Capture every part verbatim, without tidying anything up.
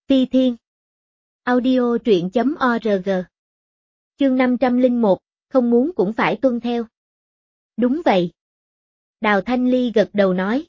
Ti Thiên. Audio truyện chấm org. Chương năm trăm lẻ một, không muốn cũng phải tuân theo. Đúng vậy. Đào Thanh Ly gật đầu nói.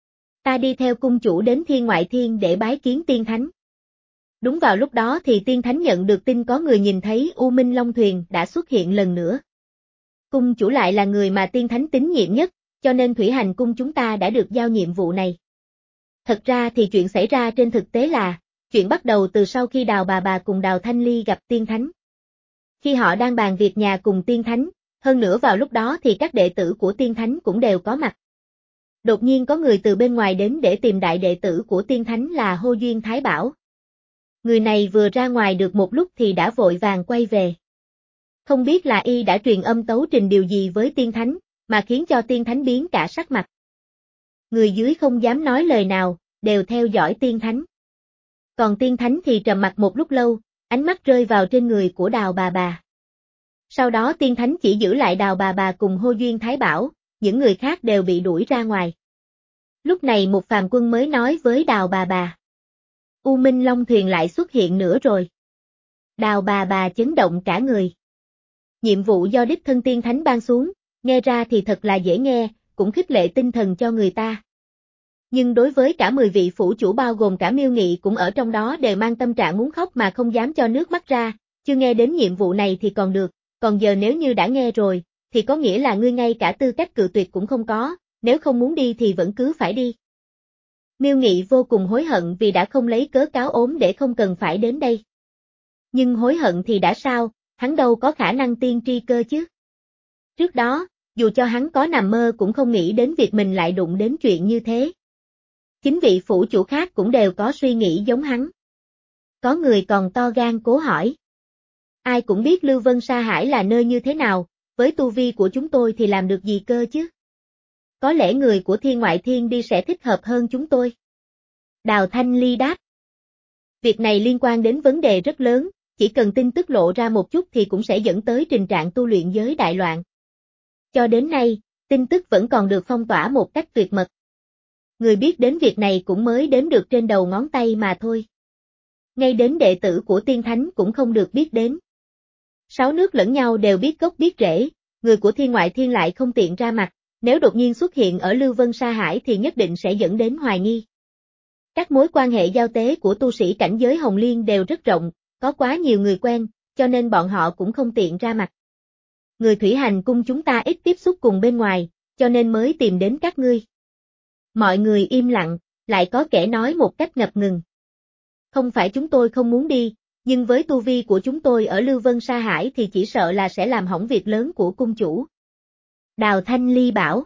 Ta đi theo cung chủ đến Thiên Ngoại Thiên để bái kiến tiên thánh. Đúng vào lúc đó thì tiên thánh nhận được tin có người nhìn thấy U Minh Long Thuyền đã xuất hiện lần nữa. Cung chủ lại là người mà tiên thánh tín nhiệm nhất, cho nên Thủy Hành cung chúng ta đã được giao nhiệm vụ này. Thật ra thì chuyện xảy ra trên thực tế là, chuyện bắt đầu từ sau khi Đào bà bà cùng Đào Thanh Ly gặp tiên thánh. Khi họ đang bàn việc nhà cùng tiên thánh, hơn nữa vào lúc đó thì các đệ tử của tiên thánh cũng đều có mặt. Đột nhiên có người từ bên ngoài đến để tìm đại đệ tử của tiên thánh là Hô Duyên Thái Bảo. Người này vừa ra ngoài được một lúc thì đã vội vàng quay về. Không biết là y đã truyền âm tấu trình điều gì với tiên thánh, mà khiến cho tiên thánh biến cả sắc mặt. Người dưới không dám nói lời nào, đều theo dõi tiên thánh. Còn tiên thánh thì trầm mặc một lúc lâu, ánh mắt rơi vào trên người của Đào bà bà. Sau đó tiên thánh chỉ giữ lại Đào bà bà cùng Hô Duyên Thái Bảo, những người khác đều bị đuổi ra ngoài. Lúc này một phàm quân mới nói với Đào bà bà. U Minh Long Thuyền lại xuất hiện nữa rồi. Đào bà bà chấn động cả người. Nhiệm vụ do đích thân tiên thánh ban xuống, nghe ra thì thật là dễ nghe, cũng khích lệ tinh thần cho người ta. Nhưng đối với cả mười vị phủ chủ bao gồm cả Miêu Nghị cũng ở trong đó đều mang tâm trạng muốn khóc mà không dám cho nước mắt ra, chưa nghe đến nhiệm vụ này thì còn được, còn giờ nếu như đã nghe rồi, thì có nghĩa là ngươi ngay cả tư cách cự tuyệt cũng không có, nếu không muốn đi thì vẫn cứ phải đi. Miêu Nghị vô cùng hối hận vì đã không lấy cớ cáo ốm để không cần phải đến đây. Nhưng hối hận thì đã sao, hắn đâu có khả năng tiên tri cơ chứ. Trước đó, dù cho hắn có nằm mơ cũng không nghĩ đến việc mình lại đụng đến chuyện như thế. Chính vị phủ chủ khác cũng đều có suy nghĩ giống hắn. Có người còn to gan cố hỏi. Ai cũng biết Lưu Vân Sa Hải là nơi như thế nào, với tu vi của chúng tôi thì làm được gì cơ chứ? Có lẽ người của Thiên Ngoại Thiên đi sẽ thích hợp hơn chúng tôi. Đào Thanh Ly đáp. Việc này liên quan đến vấn đề rất lớn, chỉ cần tin tức lộ ra một chút thì cũng sẽ dẫn tới tình trạng tu luyện giới đại loạn. Cho đến nay, tin tức vẫn còn được phong tỏa một cách tuyệt mật. Người biết đến việc này cũng mới đếm được trên đầu ngón tay mà thôi. Ngay đến đệ tử của tiên thánh cũng không được biết đến. Sáu nước lẫn nhau đều biết gốc biết rễ, người của Thiên Ngoại Thiên lại không tiện ra mặt, nếu đột nhiên xuất hiện ở Lưu Vân Sa Hải thì nhất định sẽ dẫn đến hoài nghi. Các mối quan hệ giao tế của tu sĩ cảnh giới Hồng Liên đều rất rộng, có quá nhiều người quen, cho nên bọn họ cũng không tiện ra mặt. Người Thủy Hành cung chúng ta ít tiếp xúc cùng bên ngoài, cho nên mới tìm đến các ngươi. Mọi người im lặng, lại có kẻ nói một cách ngập ngừng. Không phải chúng tôi không muốn đi, nhưng với tu vi của chúng tôi ở Lưu Vân Sa Hải thì chỉ sợ là sẽ làm hỏng việc lớn của cung chủ. Đào Thanh Ly bảo.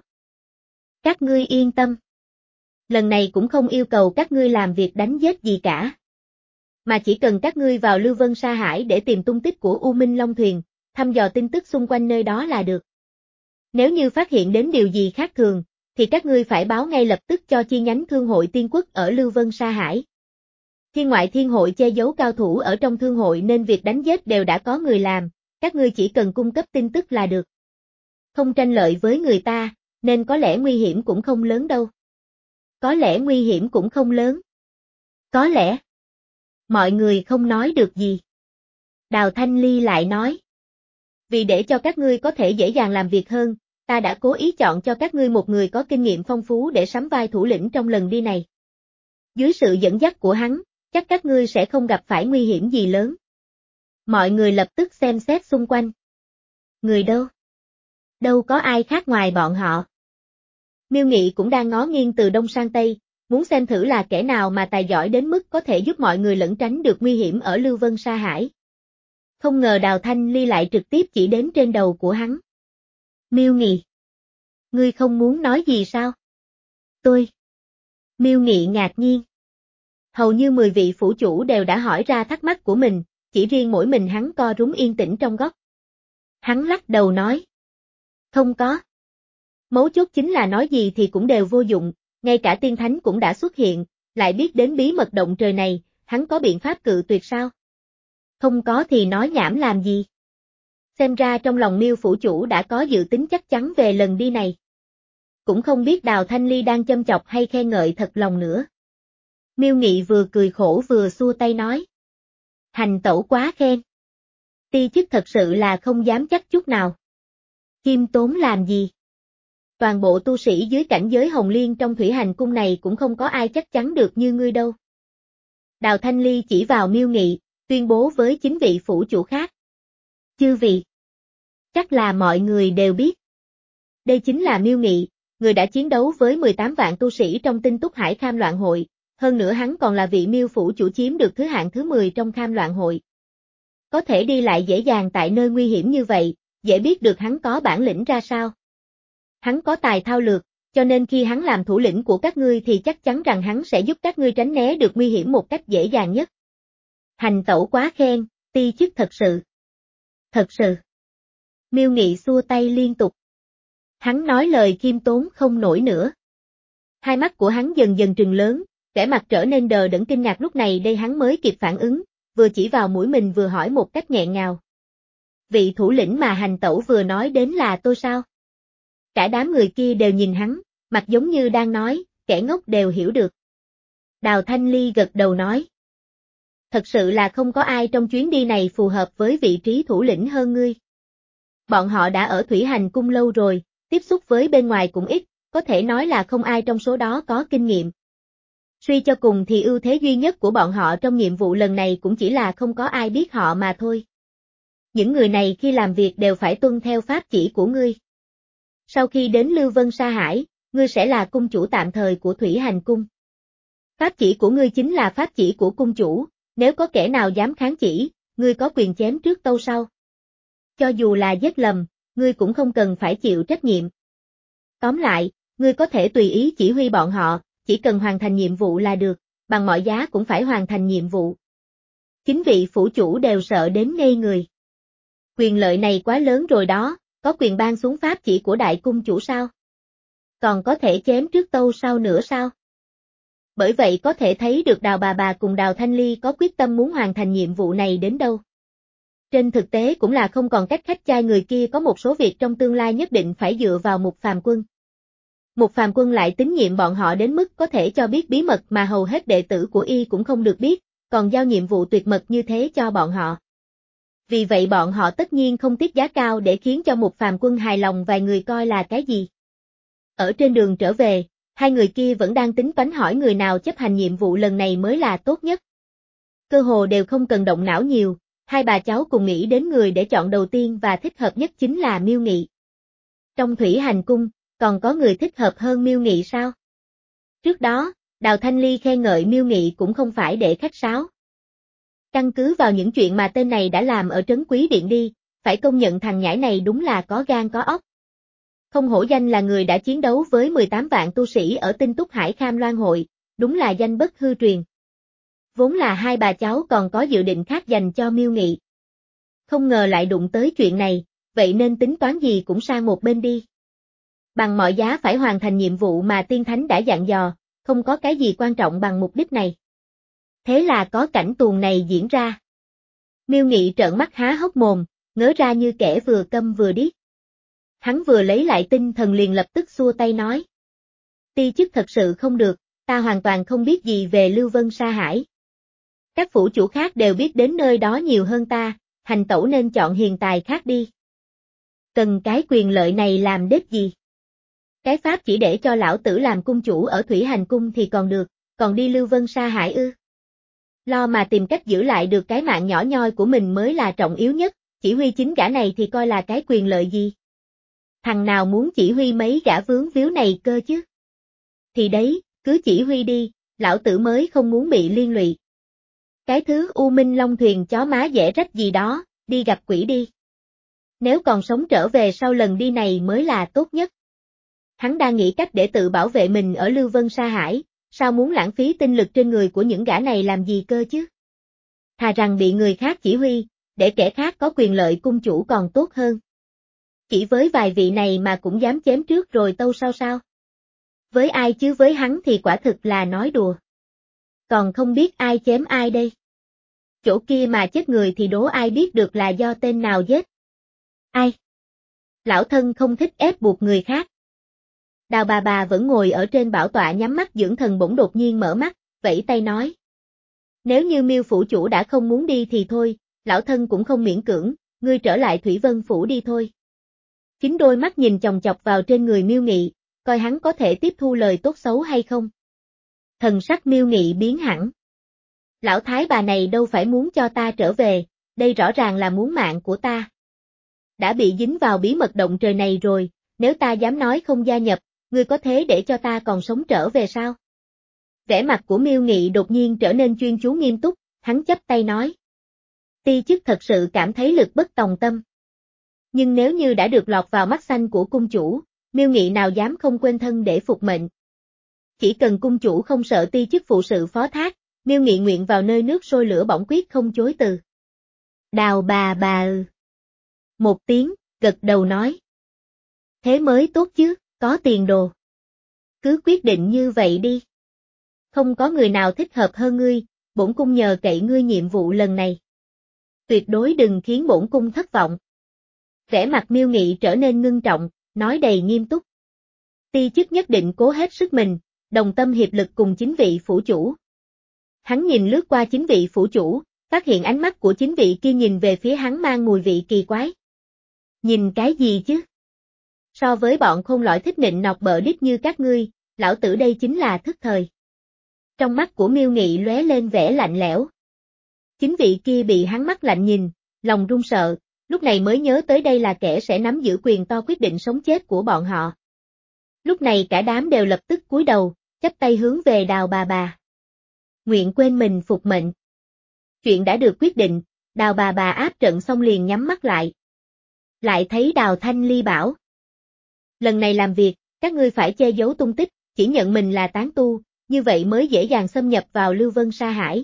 Các ngươi yên tâm. Lần này cũng không yêu cầu các ngươi làm việc đánh giết gì cả. Mà chỉ cần các ngươi vào Lưu Vân Sa Hải để tìm tung tích của U Minh Long Thuyền, thăm dò tin tức xung quanh nơi đó là được. Nếu như phát hiện đến điều gì khác thường, thì các ngươi phải báo ngay lập tức cho chi nhánh Thương hội Tiên Quốc ở Lưu Vân Sa Hải. Thiên Ngoại Thiên hội che giấu cao thủ ở trong thương hội nên việc đánh giết đều đã có người làm, các ngươi chỉ cần cung cấp tin tức là được. Không tranh lợi với người ta, nên có lẽ nguy hiểm cũng không lớn đâu. Có lẽ nguy hiểm cũng không lớn. Có lẽ. Mọi người không nói được gì. Đào Thanh Ly lại nói. Vì để cho các ngươi có thể dễ dàng làm việc hơn, ta đã cố ý chọn cho các ngươi một người có kinh nghiệm phong phú để sắm vai thủ lĩnh trong lần đi này. Dưới sự dẫn dắt của hắn, chắc các ngươi sẽ không gặp phải nguy hiểm gì lớn. Mọi người lập tức xem xét xung quanh. Người đâu? Đâu có ai khác ngoài bọn họ. Miêu Nghị cũng đang ngó nghiêng từ đông sang tây, muốn xem thử là kẻ nào mà tài giỏi đến mức có thể giúp mọi người lẩn tránh được nguy hiểm ở Lưu Vân Sa Hải. Không ngờ Đào Thanh Ly lại trực tiếp chỉ đến trên đầu của hắn. Miêu Nghị. Ngươi không muốn nói gì sao? Tôi. Miêu Nghị ngạc nhiên. Hầu như mười vị phủ chủ đều đã hỏi ra thắc mắc của mình, chỉ riêng mỗi mình hắn co rúm yên tĩnh trong góc. Hắn lắc đầu nói. Không có. Mấu chốt chính là nói gì thì cũng đều vô dụng, ngay cả tiên thánh cũng đã xuất hiện, lại biết đến bí mật động trời này, hắn có biện pháp cự tuyệt sao? Không có thì nói nhảm làm gì? Xem ra trong lòng Miêu phủ chủ đã có dự tính chắc chắn về lần đi này. Cũng không biết Đào Thanh Ly đang châm chọc hay khen ngợi thật lòng nữa. Miêu Nghị vừa cười khổ vừa xua tay nói. Hành tẩu quá khen. Ti chức thật sự là không dám chắc chút nào. Khiêm tốn làm gì? Toàn bộ tu sĩ dưới cảnh giới Hồng Liên trong thủy hành cung này cũng không có ai chắc chắn được như ngươi đâu. Đào Thanh Ly chỉ vào Miêu Nghị, tuyên bố với chính vị phủ chủ khác. Chư vị. Chắc là mọi người đều biết. Đây chính là Miêu Nghị, người đã chiến đấu với mười tám vạn tu sĩ trong Tinh Túc Hải Kham Loạn Hội, hơn nữa hắn còn là vị Miêu phủ chủ chiếm được thứ hạng thứ mười trong Kham Loạn Hội. Có thể đi lại dễ dàng tại nơi nguy hiểm như vậy, dễ biết được hắn có bản lĩnh ra sao. Hắn có tài thao lược, cho nên khi hắn làm thủ lĩnh của các ngươi thì chắc chắn rằng hắn sẽ giúp các ngươi tránh né được nguy hiểm một cách dễ dàng nhất. Hành tẩu quá khen, ti chức thật sự. Thật sự. Miêu Nghị xua tay liên tục. Hắn nói lời khiêm tốn không nổi nữa. Hai mắt của hắn dần dần trừng lớn, vẻ mặt trở nên đờ đẫn kinh ngạc, lúc này đây hắn mới kịp phản ứng, vừa chỉ vào mũi mình vừa hỏi một cách nghẹn ngào. Vị thủ lĩnh mà hành tẩu vừa nói đến là tôi sao? Cả đám người kia đều nhìn hắn, mặt giống như đang nói, kẻ ngốc đều hiểu được. Đào Thanh Ly gật đầu nói. Thật sự là không có ai trong chuyến đi này phù hợp với vị trí thủ lĩnh hơn ngươi. Bọn họ đã ở thủy hành cung lâu rồi, tiếp xúc với bên ngoài cũng ít, có thể nói là không ai trong số đó có kinh nghiệm. Suy cho cùng thì ưu thế duy nhất của bọn họ trong nhiệm vụ lần này cũng chỉ là không có ai biết họ mà thôi. Những người này khi làm việc đều phải tuân theo pháp chỉ của ngươi. Sau khi đến Lưu Vân Sa Hải, ngươi sẽ là cung chủ tạm thời của thủy hành cung. Pháp chỉ của ngươi chính là pháp chỉ của cung chủ, nếu có kẻ nào dám kháng chỉ, ngươi có quyền chém trước tâu sau. Cho dù là giết lầm, ngươi cũng không cần phải chịu trách nhiệm. Tóm lại, ngươi có thể tùy ý chỉ huy bọn họ, chỉ cần hoàn thành nhiệm vụ là được, bằng mọi giá cũng phải hoàn thành nhiệm vụ. Chính vị phủ chủ đều sợ đến ngây người. Quyền lợi này quá lớn rồi đó, có quyền ban xuống pháp chỉ của đại cung chủ sao? Còn có thể chém trước tâu sau nữa sao? Bởi vậy có thể thấy được Đào bà bà cùng Đào Thanh Ly có quyết tâm muốn hoàn thành nhiệm vụ này đến đâu. Trên thực tế cũng là không còn cách, khách trai người kia có một số việc trong tương lai nhất định phải dựa vào Mục Phàm Quân. Mục Phàm Quân lại tín nhiệm bọn họ đến mức có thể cho biết bí mật mà hầu hết đệ tử của y cũng không được biết, còn giao nhiệm vụ tuyệt mật như thế cho bọn họ. Vì vậy bọn họ tất nhiên không tiếc giá cao để khiến cho Mục Phàm Quân hài lòng vài người coi là cái gì. Ở trên đường trở về, hai người kia vẫn đang tính toán hỏi người nào chấp hành nhiệm vụ lần này mới là tốt nhất. Cơ hồ đều không cần động não nhiều, hai bà cháu cùng nghĩ đến người để chọn đầu tiên và thích hợp nhất chính là Miêu Nghị. Trong thủy hành cung, còn có người thích hợp hơn Miêu Nghị sao? Trước đó, Đào Thanh Ly khen ngợi Miêu Nghị cũng không phải để khách sáo. Căn cứ vào những chuyện mà tên này đã làm ở Trấn Quý Điện đi, phải công nhận thằng nhãi này đúng là có gan có óc. Không hổ danh là người đã chiến đấu với mười tám vạn tu sĩ ở Tinh Túc Hải Kham Loan Hội, đúng là danh bất hư truyền. Vốn là hai bà cháu còn có dự định khác dành cho Miêu Nghị. Không ngờ lại đụng tới chuyện này, vậy nên tính toán gì cũng sang một bên đi. Bằng mọi giá phải hoàn thành nhiệm vụ mà Tiên Thánh đã dặn dò, không có cái gì quan trọng bằng mục đích này. Thế là có cảnh tuồng này diễn ra. Miêu Nghị trợn mắt há hốc mồm, ngớ ra như kẻ vừa câm vừa điếc. Hắn vừa lấy lại tinh thần liền lập tức xua tay nói. Ti chức thật sự không được, ta hoàn toàn không biết gì về Lưu Vân Sa Hải. Các phủ chủ khác đều biết đến nơi đó nhiều hơn ta, hành tẩu nên chọn hiền tài khác đi. Cần cái quyền lợi này làm đếp gì? Cái pháp chỉ để cho lão tử làm cung chủ ở thủy hành cung thì còn được, còn đi Lưu Vân Sa Hải ư? Lo mà tìm cách giữ lại được cái mạng nhỏ nhoi của mình mới là trọng yếu nhất, chỉ huy chính gã này thì coi là cái quyền lợi gì? Thằng nào muốn chỉ huy mấy gã vướng víu này cơ chứ? Thì đấy, cứ chỉ huy đi, lão tử mới không muốn bị liên lụy. Cái thứ U Minh Long thuyền chó má dễ rách gì đó, đi gặp quỷ đi. Nếu còn sống trở về sau lần đi này mới là tốt nhất. Hắn đang nghĩ cách để tự bảo vệ mình ở Lưu Vân Sa Hải, sao muốn lãng phí tinh lực trên người của những gã này làm gì cơ chứ? Thà rằng bị người khác chỉ huy, để kẻ khác có quyền lợi cung chủ còn tốt hơn. Chỉ với vài vị này mà cũng dám chém trước rồi tâu sao sao? Với ai chứ với hắn thì quả thực là nói đùa. Còn không biết ai chém ai đây? Chỗ kia mà chết người thì đố ai biết được là do tên nào giết? Ai? Lão thân không thích ép buộc người khác. Đào bà bà vẫn ngồi ở trên bảo tọa nhắm mắt dưỡng thần bỗng đột nhiên mở mắt, vẫy tay nói. Nếu như Miêu phủ chủ đã không muốn đi thì thôi, lão thân cũng không miễn cưỡng, ngươi trở lại Thủy Vân phủ đi thôi. Chính đôi mắt nhìn chòng chọc vào trên người Miêu Nghị, coi hắn có thể tiếp thu lời tốt xấu hay không. Thần sắc Miêu Nghị biến hẳn. Lão thái bà này đâu phải muốn cho ta trở về, đây rõ ràng là muốn mạng của ta. Đã bị dính vào bí mật động trời này rồi, nếu ta dám nói không gia nhập, ngươi có thế để cho ta còn sống trở về sao? Vẻ mặt của Miêu Nghị đột nhiên trở nên chuyên chú nghiêm túc, hắn chắp tay nói. Ti chức thật sự cảm thấy lực bất tòng tâm. Nhưng nếu như đã được lọt vào mắt xanh của cung chủ, Miêu Nghị nào dám không quên thân để phục mệnh. Chỉ cần cung chủ không sợ ti chức phụ sự phó thác, Miêu Nghị nguyện vào nơi nước sôi lửa bỏng quyết không chối từ. Đào bà bà ư. Một tiếng, gật đầu nói. Thế mới tốt chứ, có tiền đồ. Cứ quyết định như vậy đi. Không có người nào thích hợp hơn ngươi, bổn cung nhờ cậy ngươi nhiệm vụ lần này. Tuyệt đối đừng khiến bổn cung thất vọng. Vẻ mặt Miêu Nghị trở nên ngưng trọng, nói đầy nghiêm túc. Ti chức nhất định cố hết sức mình, đồng tâm hiệp lực cùng chính vị phủ chủ. Hắn nhìn lướt qua chính vị phủ chủ, phát hiện ánh mắt của chính vị kia nhìn về phía hắn mang mùi vị kỳ quái. Nhìn cái gì chứ? So với bọn khôn lõi thích nịnh nọt bợ đít như các ngươi, lão tử đây chính là thức thời. Trong mắt của Miêu Nghị lóe lên vẻ lạnh lẽo. Chính vị kia bị hắn mắt lạnh nhìn, lòng run sợ, lúc này mới nhớ tới đây là kẻ sẽ nắm giữ quyền to quyết định sống chết của bọn họ. Lúc này cả đám đều lập tức cúi đầu, chắp tay hướng về Đào bà bà. Nguyện quên mình phục mệnh. Chuyện đã được quyết định, Đào bà bà áp trận xong liền nhắm mắt lại. Lại thấy Đào Thanh Ly bảo. Lần này làm việc, các ngươi phải che giấu tung tích, chỉ nhận mình là tán tu, như vậy mới dễ dàng xâm nhập vào Lưu Vân Sa Hải.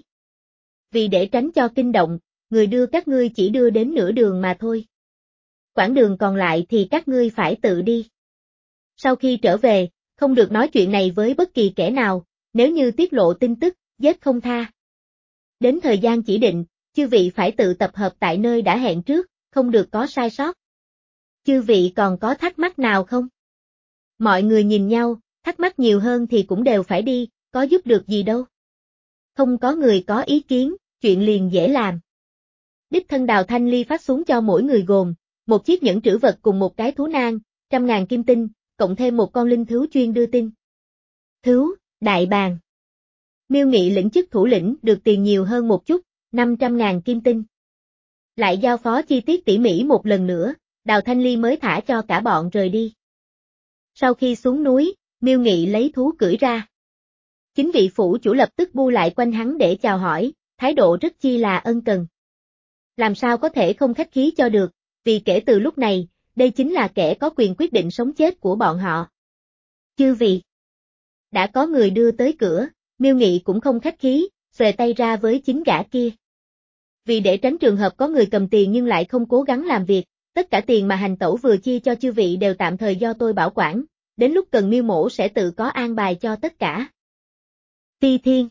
Vì để tránh cho kinh động, người đưa các ngươi chỉ đưa đến nửa đường mà thôi. Quãng đường còn lại thì các ngươi phải tự đi. Sau khi trở về, không được nói chuyện này với bất kỳ kẻ nào, nếu như tiết lộ tin tức, giết không tha. Đến thời gian chỉ định, chư vị phải tự tập hợp tại nơi đã hẹn trước, không được có sai sót. Chư vị còn có thắc mắc nào không? Mọi người nhìn nhau, thắc mắc nhiều hơn thì cũng đều phải đi, có giúp được gì đâu. Không có người có ý kiến, chuyện liền dễ làm. Đích thân Đào Thanh Ly phát xuống cho mỗi người gồm, một chiếc nhẫn trữ vật cùng một cái thú nang, trăm ngàn kim tinh, cộng thêm một con linh thú chuyên đưa tin. Thú, đại bàng. Miêu Nghị lĩnh chức thủ lĩnh được tiền nhiều hơn một chút, năm trăm ngàn kim tinh. Lại giao phó chi tiết tỉ mỉ một lần nữa, Đào Thanh Ly mới thả cho cả bọn rời đi. Sau khi xuống núi, Miêu Nghị lấy thú cưỡi ra. Chính vị phủ chủ lập tức bu lại quanh hắn để chào hỏi, thái độ rất chi là ân cần. Làm sao có thể không khách khí cho được, vì kể từ lúc này, đây chính là kẻ có quyền quyết định sống chết của bọn họ. Chư vị. Đã có người đưa tới cửa, Miêu Nghị cũng không khách khí, xòe tay ra với chính gã kia. Vì để tránh trường hợp có người cầm tiền nhưng lại không cố gắng làm việc, tất cả tiền mà hành tẩu vừa chia cho chư vị đều tạm thời do tôi bảo quản, đến lúc cần Miêu mổ sẽ tự có an bài cho tất cả. Ti Thiên.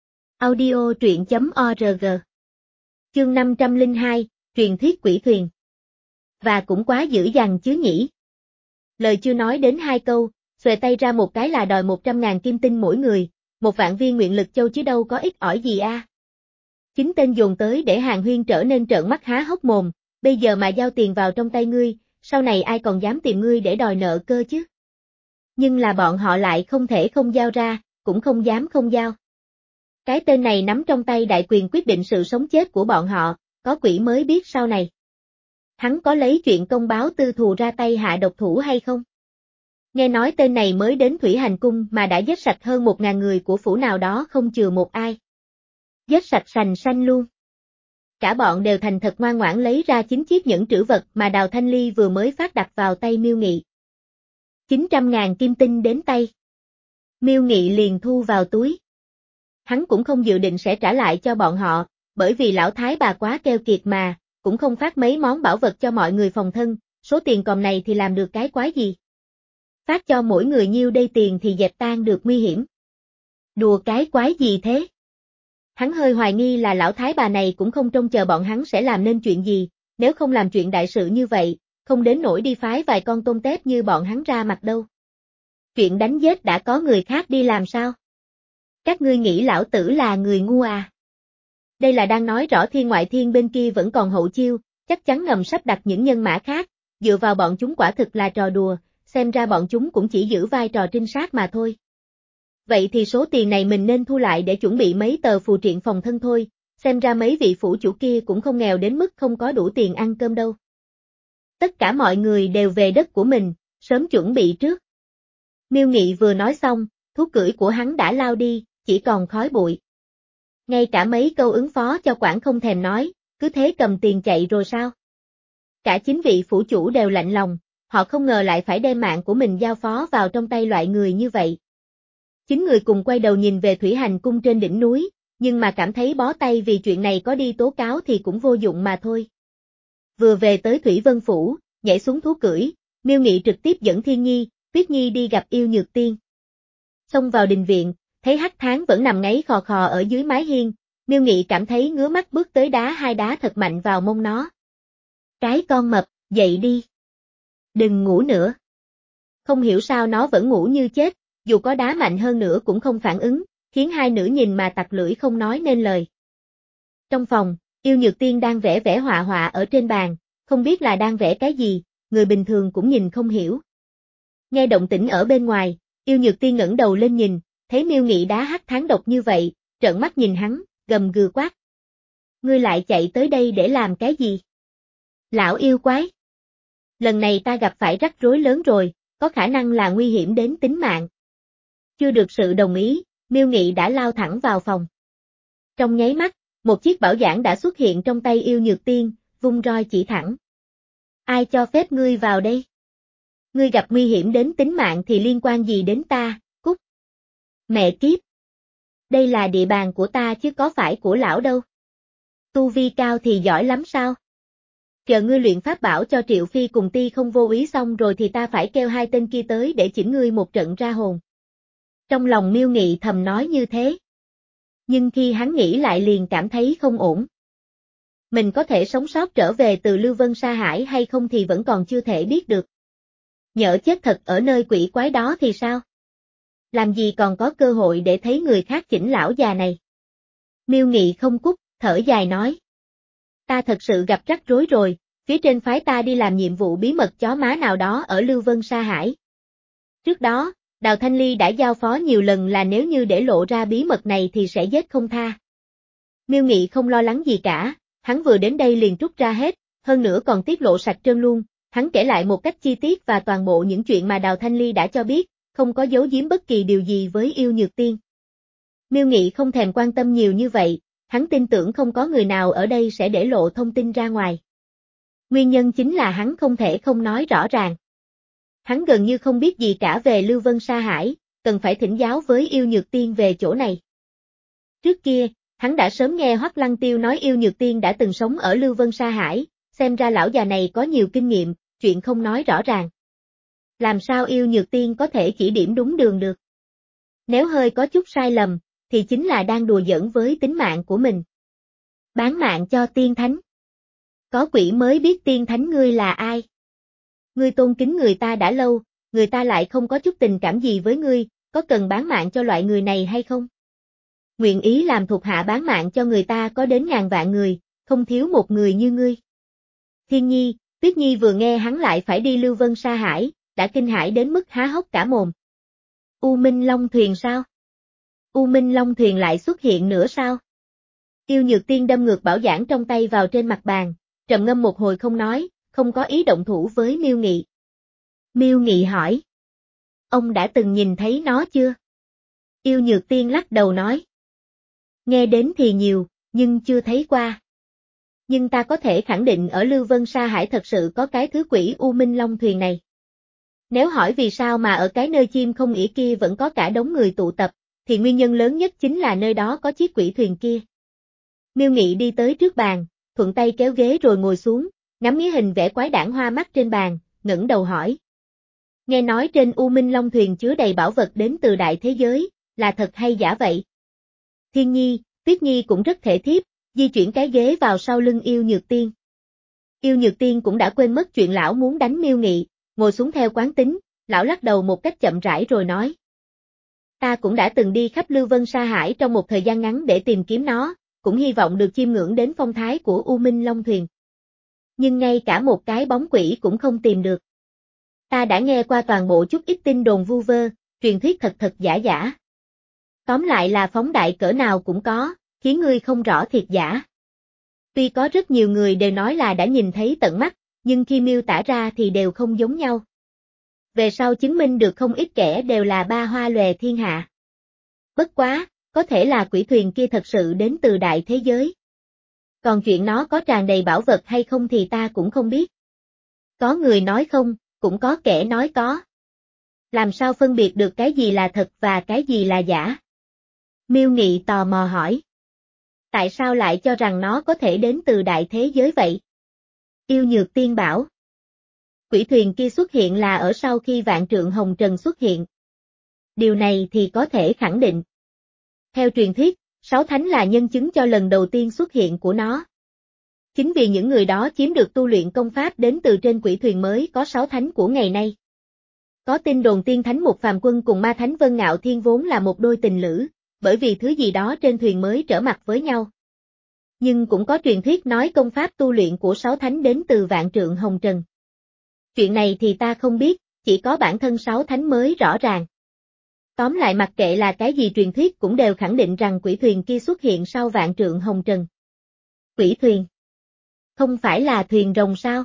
Audio truyện chấm org. Chương năm trăm lẻ hai, truyền thuyết quỷ thuyền. Và cũng quá dữ dằn chứ nhỉ. Lời chưa nói đến hai câu, xòe tay ra một cái là đòi một trăm ngàn kim tinh mỗi người, một vạn viên nguyện lực châu chứ đâu có ít ỏi gì a. À. Chính tên dồn tới để Hàng Huyên trở nên trợn mắt há hốc mồm, bây giờ mà giao tiền vào trong tay ngươi, sau này ai còn dám tìm ngươi để đòi nợ cơ chứ. Nhưng là bọn họ lại không thể không giao ra, cũng không dám không giao. Cái tên này nắm trong tay đại quyền quyết định sự sống chết của bọn họ, có quỷ mới biết sau này. Hắn có lấy chuyện công báo tư thù ra tay hạ độc thủ hay không? Nghe nói tên này mới đến Thủy Hành Cung mà đã giết sạch hơn một ngàn người của phủ nào đó không chừa một ai. Giết sạch sành xanh luôn. Cả bọn đều thành thật ngoan ngoãn lấy ra chín chiếc nhẫn trữ vật mà Đào Thanh Ly vừa mới phát đặt vào tay Miêu Nghị. chín trăm ngàn kim tinh đến tay. Miêu Nghị liền thu vào túi. Hắn cũng không dự định sẽ trả lại cho bọn họ, bởi vì lão thái bà quá keo kiệt mà, cũng không phát mấy món bảo vật cho mọi người phòng thân, số tiền còn này thì làm được cái quái gì. Phát cho mỗi người nhiêu đây tiền thì dẹp tan được nguy hiểm. Đùa cái quái gì thế? Hắn hơi hoài nghi là lão thái bà này cũng không trông chờ bọn hắn sẽ làm nên chuyện gì, nếu không làm chuyện đại sự như vậy, không đến nỗi đi phái vài con tôm tép như bọn hắn ra mặt đâu. Chuyện đánh giết đã có người khác đi làm sao? Các ngươi nghĩ lão tử là người ngu à? Đây là đang nói rõ thiên ngoại thiên bên kia vẫn còn hậu chiêu, chắc chắn ngầm sắp đặt những nhân mã khác, dựa vào bọn chúng quả thực là trò đùa, xem ra bọn chúng cũng chỉ giữ vai trò trinh sát mà thôi. Vậy thì số tiền này mình nên thu lại để chuẩn bị mấy tờ phù triện phòng thân thôi, xem ra mấy vị phủ chủ kia cũng không nghèo đến mức không có đủ tiền ăn cơm đâu. Tất cả mọi người đều về đất của mình, sớm chuẩn bị trước. Miêu Nghị vừa nói xong, thú cưỡi của hắn đã lao đi, chỉ còn khói bụi. Ngay cả mấy câu ứng phó cho quản không thèm nói, cứ thế cầm tiền chạy rồi sao? Cả chính vị phủ chủ đều lạnh lòng, họ không ngờ lại phải đem mạng của mình giao phó vào trong tay loại người như vậy. Chính người cùng quay đầu nhìn về thủy hành cung trên đỉnh núi, nhưng mà cảm thấy bó tay vì chuyện này có đi tố cáo thì cũng vô dụng mà thôi. Vừa về tới Thủy Vân Phủ, nhảy xuống thú cưỡi, Miêu Nghị trực tiếp dẫn Thiên Nhi, Tuyết Nhi đi gặp Yêu Nhược Tiên. Xông vào đình viện, thấy Hắc Tháng vẫn nằm ngáy khò khò ở dưới mái hiên, Miêu Nghị cảm thấy ngứa mắt bước tới đá hai đá thật mạnh vào mông nó. Cái con mập, dậy đi. Đừng ngủ nữa. Không hiểu sao nó vẫn ngủ như chết, dù có đá mạnh hơn nữa cũng không phản ứng, khiến hai nữ nhìn mà tặc lưỡi không nói nên lời. Trong phòng, Yêu Nhược Tiên đang vẽ vẽ họa họa ở trên bàn, không biết là đang vẽ cái gì, người bình thường cũng nhìn không hiểu. Nghe động tĩnh ở bên ngoài, Yêu Nhược Tiên ngẩng đầu lên nhìn, thấy Miêu Nghị đá Hắc Tháng độc như vậy, trợn mắt nhìn hắn, gầm gừ quát. Ngươi lại chạy tới đây để làm cái gì? Lão yêu quái! Lần này ta gặp phải rắc rối lớn rồi, có khả năng là nguy hiểm đến tính mạng. Chưa được sự đồng ý, Miêu Nghị đã lao thẳng vào phòng. Trong nháy mắt, một chiếc bảo giảng đã xuất hiện trong tay Yêu Nhược Tiên, vung roi chỉ thẳng. Ai cho phép ngươi vào đây? Ngươi gặp nguy hiểm đến tính mạng thì liên quan gì đến ta, cút. Mẹ kiếp! Đây là địa bàn của ta chứ có phải của lão đâu. Tu vi cao thì giỏi lắm sao? Chờ ngươi luyện pháp bảo cho Triệu Phi cùng Ti không vô ý xong rồi thì ta phải kêu hai tên kia tới để chỉnh ngươi một trận ra hồn. Trong lòng Miêu Nghị thầm nói như thế. Nhưng khi hắn nghĩ lại liền cảm thấy không ổn. Mình có thể sống sót trở về từ Lưu Vân Sa Hải hay không thì vẫn còn chưa thể biết được. Nhỡ chết thật ở nơi quỷ quái đó thì sao? Làm gì còn có cơ hội để thấy người khác chỉnh lão già này? Miêu Nghị không cút, thở dài nói. Ta thật sự gặp rắc rối rồi, phía trên phái ta đi làm nhiệm vụ bí mật chó má nào đó ở Lưu Vân Sa Hải. Trước đó, Đào Thanh Ly đã giao phó nhiều lần là nếu như để lộ ra bí mật này thì sẽ giết không tha. Miêu Nghị không lo lắng gì cả, hắn vừa đến đây liền trút ra hết, hơn nữa còn tiết lộ sạch trơn luôn, hắn kể lại một cách chi tiết và toàn bộ những chuyện mà Đào Thanh Ly đã cho biết, không có giấu giếm bất kỳ điều gì với Yêu Nhược Tiên. Miêu Nghị không thèm quan tâm nhiều như vậy, hắn tin tưởng không có người nào ở đây sẽ để lộ thông tin ra ngoài. Nguyên nhân chính là hắn không thể không nói rõ ràng. Hắn gần như không biết gì cả về Lưu Vân Sa Hải, cần phải thỉnh giáo với Yêu Nhược Tiên về chỗ này. Trước kia, hắn đã sớm nghe Hoắc Lăng Tiêu nói Yêu Nhược Tiên đã từng sống ở Lưu Vân Sa Hải, xem ra lão già này có nhiều kinh nghiệm, chuyện không nói rõ ràng. Làm sao Yêu Nhược Tiên có thể chỉ điểm đúng đường được? Nếu hơi có chút sai lầm, thì chính là đang đùa giỡn với tính mạng của mình. Bán mạng cho tiên thánh. Có quỷ mới biết tiên thánh ngươi là ai. Ngươi tôn kính người ta đã lâu, người ta lại không có chút tình cảm gì với ngươi, có cần bán mạng cho loại người này hay không? Nguyện ý làm thuộc hạ bán mạng cho người ta có đến ngàn vạn người, không thiếu một người như ngươi. Thiên Nhi, Tuyết Nhi vừa nghe hắn lại phải đi Lưu Vân Sa Hải, đã kinh hãi đến mức há hốc cả mồm. U Minh Long Thuyền sao? U Minh Long Thuyền lại xuất hiện nữa sao? Yêu Nhược Tiên đâm ngược bảo giảng trong tay vào trên mặt bàn, trầm ngâm một hồi không nói, không có ý động thủ với Miêu Nghị. Miêu Nghị hỏi. Ông đã từng nhìn thấy nó chưa? Yêu Nhược Tiên lắc đầu nói. Nghe đến thì nhiều, nhưng chưa thấy qua. Nhưng ta có thể khẳng định ở Lưu Vân Sa Hải thật sự có cái thứ quỷ U Minh Long Thuyền này. Nếu hỏi vì sao mà ở cái nơi chim không ỉa kia vẫn có cả đống người tụ tập, thì nguyên nhân lớn nhất chính là nơi đó có chiếc quỷ thuyền kia. Miêu Nghị đi tới trước bàn, thuận tay kéo ghế rồi ngồi xuống, ngắm nghía hình vẽ quái đản hoa mắt trên bàn, ngẩng đầu hỏi. Nghe nói trên U Minh Long Thuyền chứa đầy bảo vật đến từ đại thế giới, là thật hay giả vậy? Thiên Nhi, Tuyết Nhi cũng rất thể thiếp, di chuyển cái ghế vào sau lưng Yêu Nhược Tiên. Yêu Nhược Tiên cũng đã quên mất chuyện lão muốn đánh Miêu Nghị, ngồi xuống theo quán tính, lão lắc đầu một cách chậm rãi rồi nói. Ta cũng đã từng đi khắp Lưu Vân Sa Hải trong một thời gian ngắn để tìm kiếm nó, cũng hy vọng được chiêm ngưỡng đến phong thái của U Minh Long Thuyền. Nhưng ngay cả một cái bóng quỷ cũng không tìm được. Ta đã nghe qua toàn bộ chút ít tin đồn vu vơ, truyền thuyết thật thật giả giả. Tóm lại là phóng đại cỡ nào cũng có, khiến ngươi không rõ thiệt giả. Tuy có rất nhiều người đều nói là đã nhìn thấy tận mắt, nhưng khi miêu tả ra thì đều không giống nhau. Về sau chứng minh được không ít kẻ đều là ba hoa lòe thiên hạ. Bất quá, có thể là quỷ thuyền kia thật sự đến từ đại thế giới. Còn chuyện nó có tràn đầy bảo vật hay không thì ta cũng không biết. Có người nói không, cũng có kẻ nói có. Làm sao phân biệt được cái gì là thật và cái gì là giả? Miêu Nghị tò mò hỏi. Tại sao lại cho rằng nó có thể đến từ đại thế giới vậy? Yêu Nhược Tiên bảo. Quỷ thuyền kia xuất hiện là ở sau khi Vạn Trượng Hồng Trần xuất hiện. Điều này thì có thể khẳng định. Theo truyền thuyết, sáu thánh là nhân chứng cho lần đầu tiên xuất hiện của nó. Chính vì những người đó chiếm được tu luyện công pháp đến từ trên quỷ thuyền mới có sáu thánh của ngày nay. Có tin đồn tiên thánh Một Phàm Quân cùng ma thánh Vân Ngạo Thiên vốn là một đôi tình lữ, bởi vì thứ gì đó trên thuyền mới trở mặt với nhau. Nhưng cũng có truyền thuyết nói công pháp tu luyện của sáu thánh đến từ Vạn Trượng Hồng Trần. Chuyện này thì ta không biết, chỉ có bản thân sáu thánh mới rõ ràng. Tóm lại mặc kệ là cái gì truyền thuyết cũng đều khẳng định rằng quỷ thuyền kia xuất hiện sau Vạn Trượng Hồng Trần. Quỷ thuyền? Không phải là thuyền rồng sao?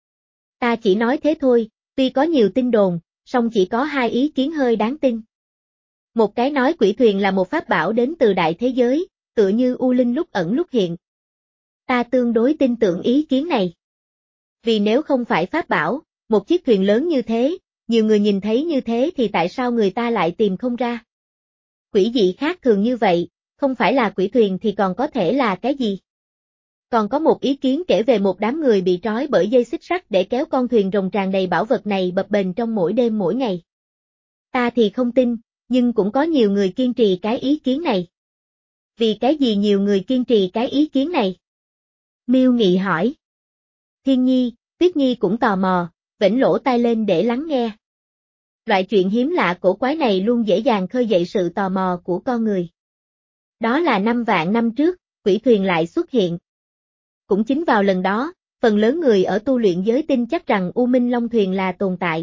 Ta chỉ nói thế thôi, tuy có nhiều tin đồn, song chỉ có hai ý kiến hơi đáng tin. Một cái nói quỷ thuyền là một pháp bảo đến từ đại thế giới, tựa như U Linh lúc ẩn lúc hiện. Ta tương đối tin tưởng ý kiến này. Vì nếu không phải pháp bảo, một chiếc thuyền lớn như thế, nhiều người nhìn thấy như thế thì tại sao người ta lại tìm không ra? Quỷ dị khác thường như vậy, không phải là quỷ thuyền thì còn có thể là cái gì? Còn có một ý kiến kể về một đám người bị trói bởi dây xích sắt để kéo con thuyền rồng tràn đầy bảo vật này bập bềnh trong mỗi đêm mỗi ngày. Ta thì không tin, nhưng cũng có nhiều người kiên trì cái ý kiến này. Vì cái gì nhiều người kiên trì cái ý kiến này? Miêu Nghị hỏi. Thiên Nhi, Tuyết Nhi cũng tò mò, vểnh lỗ tai lên để lắng nghe. Loại chuyện hiếm lạ cổ quái này luôn dễ dàng khơi dậy sự tò mò của con người. Đó là năm vạn năm trước, quỷ thuyền lại xuất hiện. Cũng chính vào lần đó, phần lớn người ở tu luyện giới tin chắc rằng U Minh Long Thuyền là tồn tại.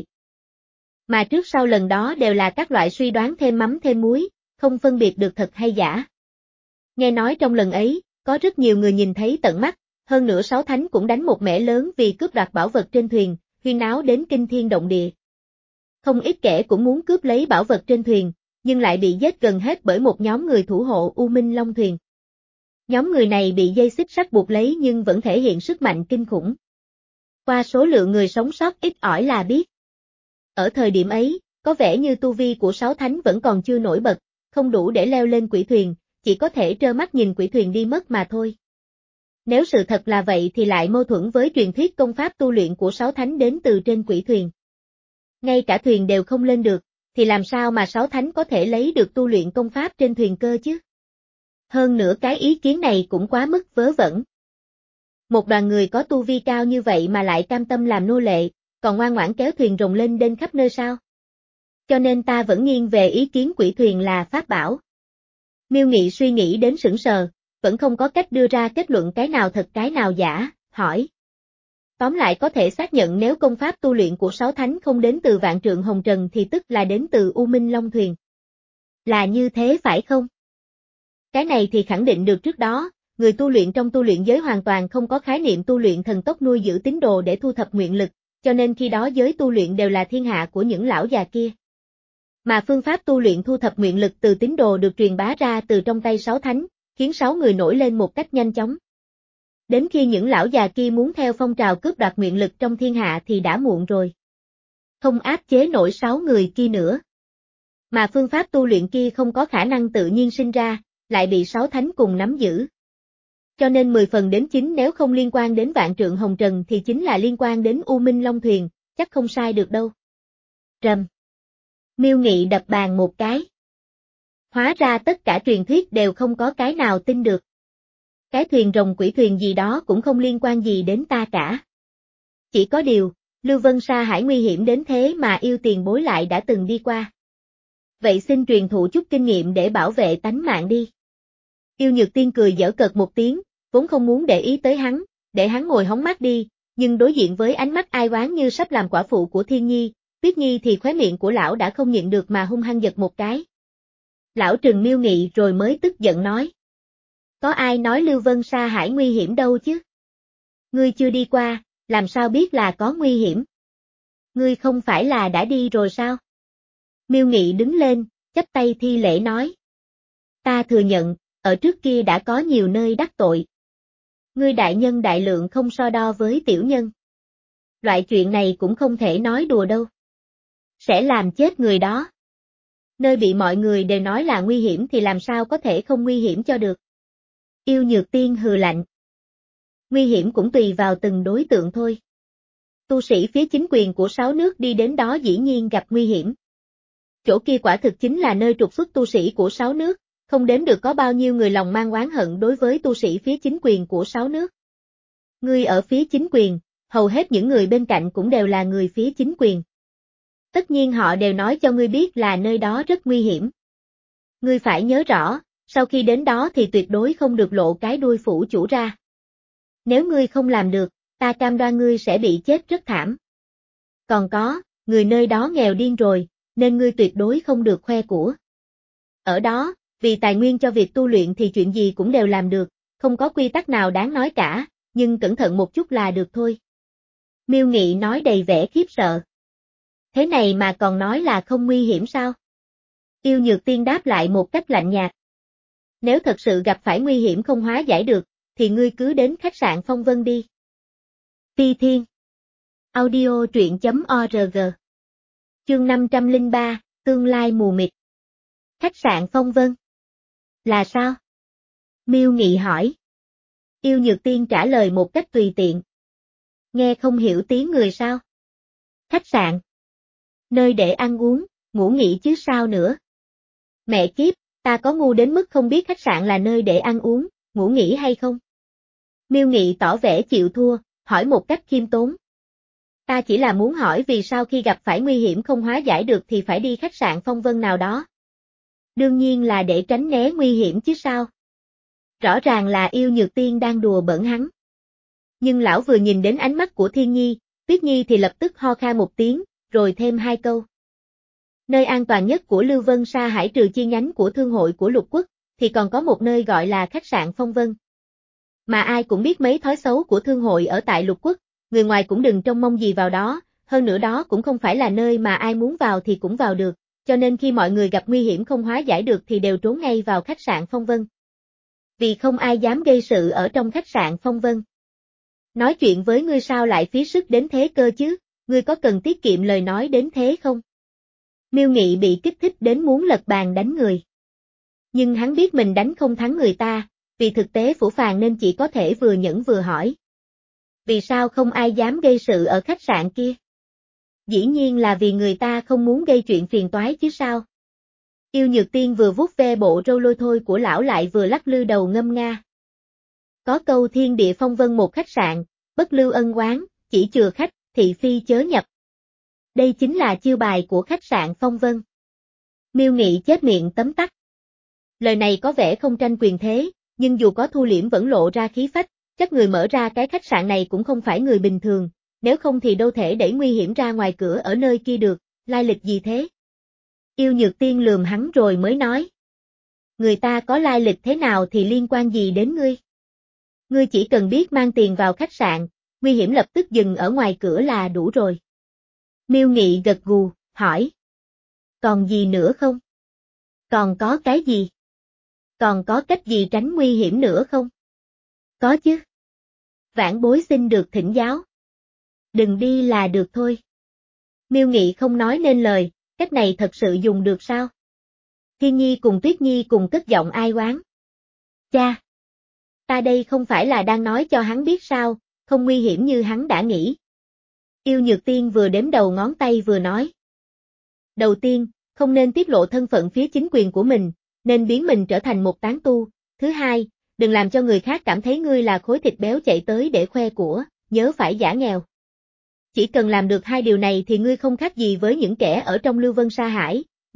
Mà trước sau lần đó đều là các loại suy đoán thêm mắm thêm muối, không phân biệt được thật hay giả. Nghe nói trong lần ấy, có rất nhiều người nhìn thấy tận mắt, hơn nữa sáu thánh cũng đánh một mẻ lớn vì cướp đoạt bảo vật trên thuyền, huyên náo đến kinh thiên động địa. Không ít kẻ cũng muốn cướp lấy bảo vật trên thuyền, nhưng lại bị giết gần hết bởi một nhóm người thủ hộ U Minh Long Thuyền. Nhóm người này bị dây xích sắt buộc lấy nhưng vẫn thể hiện sức mạnh kinh khủng. Qua số lượng người sống sót ít ỏi là biết. Ở thời điểm ấy, có vẻ như tu vi của sáu thánh vẫn còn chưa nổi bật, không đủ để leo lên quỷ thuyền, chỉ có thể trơ mắt nhìn quỷ thuyền đi mất mà thôi. Nếu sự thật là vậy thì lại mâu thuẫn với truyền thuyết công pháp tu luyện của sáu thánh đến từ trên quỷ thuyền. Ngay cả thuyền đều không lên được, thì làm sao mà sáu thánh có thể lấy được tu luyện công pháp trên thuyền cơ chứ? Hơn nữa cái ý kiến này cũng quá mức vớ vẩn. Một đoàn người có tu vi cao như vậy mà lại cam tâm làm nô lệ, còn ngoan ngoãn kéo thuyền rồng lên đến khắp nơi sao? Cho nên ta vẫn nghiêng về ý kiến quỷ thuyền là pháp bảo. Miêu Nghị suy nghĩ đến sững sờ, vẫn không có cách đưa ra kết luận cái nào thật cái nào giả, hỏi. Tóm lại có thể xác nhận nếu công pháp tu luyện của sáu thánh không đến từ Vạn Trượng Hồng Trần thì tức là đến từ U Minh Long Thuyền. Là như thế phải không? Cái này thì khẳng định được trước đó, người tu luyện trong tu luyện giới hoàn toàn không có khái niệm tu luyện thần tốc nuôi giữ tín đồ để thu thập nguyện lực, cho nên khi đó giới tu luyện đều là thiên hạ của những lão già kia. Mà phương pháp tu luyện thu thập nguyện lực từ tín đồ được truyền bá ra từ trong tay sáu thánh, khiến sáu người nổi lên một cách nhanh chóng. Đến khi những lão già kia muốn theo phong trào cướp đoạt nguyện lực trong thiên hạ thì đã muộn rồi. Không áp chế nổi sáu người kia nữa. Mà phương pháp tu luyện kia không có khả năng tự nhiên sinh ra, lại bị sáu thánh cùng nắm giữ. Cho nên mười phần đến chín nếu không liên quan đến Vạn Trượng Hồng Trần thì chính là liên quan đến U Minh Long Thuyền, chắc không sai được đâu. Rầm. Miêu Nghị đập bàn một cái. Hóa ra tất cả truyền thuyết đều không có cái nào tin được. Cái thuyền rồng quỷ thuyền gì đó cũng không liên quan gì đến ta cả. Chỉ có điều, Lưu Vân Sa Hải nguy hiểm đến thế mà yêu tiền bối lại đã từng đi qua. Vậy xin truyền thụ chút kinh nghiệm để bảo vệ tánh mạng đi. Yêu Nhược Tiên cười giễu cợt một tiếng, vốn không muốn để ý tới hắn, để hắn ngồi hóng mát đi, nhưng đối diện với ánh mắt ai oán như sắp làm quả phụ của Thiên Nhi, Tuyết Nhi thì khóe miệng của lão đã không nhịn được mà hung hăng giật một cái. Lão trừng Miêu Nghị rồi mới tức giận nói. Có ai nói Lưu Vân Sa Hải nguy hiểm đâu chứ? Ngươi chưa đi qua, làm sao biết là có nguy hiểm? Ngươi không phải là đã đi rồi sao? Miêu Nghị đứng lên, chắp tay thi lễ nói. Ta thừa nhận, ở trước kia đã có nhiều nơi đắc tội. Ngươi đại nhân đại lượng không so đo với tiểu nhân. Loại chuyện này cũng không thể nói đùa đâu. Sẽ làm chết người đó. Nơi bị mọi người đều nói là nguy hiểm thì làm sao có thể không nguy hiểm cho được. Yêu Nhược Tiên hừ lạnh. Nguy hiểm cũng tùy vào từng đối tượng thôi. Tu sĩ phía chính quyền của sáu nước đi đến đó dĩ nhiên gặp nguy hiểm. Chỗ kia quả thực chính là nơi trục xuất tu sĩ của sáu nước, không đếm được có bao nhiêu người lòng mang oán hận đối với tu sĩ phía chính quyền của sáu nước. Ngươi ở phía chính quyền, hầu hết những người bên cạnh cũng đều là người phía chính quyền. Tất nhiên họ đều nói cho ngươi biết là nơi đó rất nguy hiểm. Ngươi phải nhớ rõ, sau khi đến đó thì tuyệt đối không được lộ cái đuôi phủ chủ ra. Nếu ngươi không làm được, ta cam đoan ngươi sẽ bị chết rất thảm. Còn có, người nơi đó nghèo điên rồi, nên ngươi tuyệt đối không được khoe của. Ở đó, vì tài nguyên cho việc tu luyện thì chuyện gì cũng đều làm được, không có quy tắc nào đáng nói cả, nhưng cẩn thận một chút là được thôi. Miêu Nghị nói đầy vẻ khiếp sợ. Thế này mà còn nói là không nguy hiểm sao? Yêu Nhược Tiên đáp lại một cách lạnh nhạt. Nếu thật sự gặp phải nguy hiểm không hóa giải được, thì ngươi cứ đến khách sạn Phong Vân đi. Ti Thiên. Audio truyện chấm org. Chương năm trăm lẻ ba, tương lai mù mịt. Khách sạn Phong Vân. Là sao? Miêu Nghị hỏi. Yêu Nhược Tiên trả lời một cách tùy tiện. Nghe không hiểu tiếng người sao? Khách sạn. Nơi để ăn uống, ngủ nghỉ chứ sao nữa. Mẹ kiếp, ta có ngu đến mức không biết khách sạn là nơi để ăn uống, ngủ nghỉ hay không? Miêu Nghị tỏ vẻ chịu thua, hỏi một cách khiêm tốn. Ta chỉ là muốn hỏi vì sao khi gặp phải nguy hiểm không hóa giải được thì phải đi khách sạn Phong Vân nào đó. Đương nhiên là để tránh né nguy hiểm chứ sao. Rõ ràng là Yêu Nhược Tiên đang đùa bỡn hắn. Nhưng lão vừa nhìn đến ánh mắt của Thiên Nhi, Tuyết Nhi thì lập tức ho khan một tiếng, rồi thêm hai câu. Nơi an toàn nhất của Lưu Vân Sa Hải trừ chi nhánh của thương hội của lục quốc, thì còn có một nơi gọi là khách sạn Phong Vân. Mà ai cũng biết mấy thói xấu của thương hội ở tại lục quốc, người ngoài cũng đừng trông mong gì vào đó, hơn nữa đó cũng không phải là nơi mà ai muốn vào thì cũng vào được, cho nên khi mọi người gặp nguy hiểm không hóa giải được thì đều trốn ngay vào khách sạn Phong Vân. Vì không ai dám gây sự ở trong khách sạn Phong Vân. Nói chuyện với ngươi sao lại phí sức đến thế cơ chứ, ngươi có cần tiết kiệm lời nói đến thế không? Miêu Nghị bị kích thích đến muốn lật bàn đánh người. Nhưng hắn biết mình đánh không thắng người ta, vì thực tế phũ phàng nên chỉ có thể vừa nhẫn vừa hỏi. Vì sao không ai dám gây sự ở khách sạn kia? Dĩ nhiên là vì người ta không muốn gây chuyện phiền toái chứ sao? Yêu Nhược Tiên vừa vuốt ve bộ râu lôi thôi của lão lại vừa lắc lư đầu ngâm nga. Có câu thiên địa phong vân một khách sạn, bất lưu ân oán, chỉ chừa khách, thị phi chớ nhập. Đây chính là chiêu bài của khách sạn Phong Vân. Miêu Nghị chết miệng tấm tắc. Lời này có vẻ không tranh quyền thế, nhưng dù có thu liễm vẫn lộ ra khí phách, chắc người mở ra cái khách sạn này cũng không phải người bình thường, nếu không thì đâu thể đẩy nguy hiểm ra ngoài cửa ở nơi kia được, lai lịch gì thế? Yêu Nhược Tiên lườm hắn rồi mới nói. Người ta có lai lịch thế nào thì liên quan gì đến ngươi? Ngươi chỉ cần biết mang tiền vào khách sạn, nguy hiểm lập tức dừng ở ngoài cửa là đủ rồi. Miêu Nghị gật gù, hỏi. Còn gì nữa không? Còn có cái gì? Còn có cách gì tránh nguy hiểm nữa không? Có chứ. Vãn bối xin được thỉnh giáo. Đừng đi là được thôi. Miêu Nghị không nói nên lời, cách này thật sự dùng được sao? Thiên Nhi cùng Tuyết Nhi cùng cất giọng ai oán. Cha! Ta đây không phải là đang nói cho hắn biết sao, không nguy hiểm như hắn đã nghĩ. Yêu Nhược Tiên vừa đếm đầu ngón tay vừa nói. Đầu tiên, không nên tiết lộ thân phận phía chính quyền của mình, nên biến mình trở thành một tán tu. Thứ hai, đừng làm cho người khác cảm thấy ngươi là khối thịt béo chạy tới để khoe của, nhớ phải giả nghèo. Chỉ cần làm được hai điều này thì ngươi không khác gì với những kẻ ở trong Lưu Vân Sa Hải,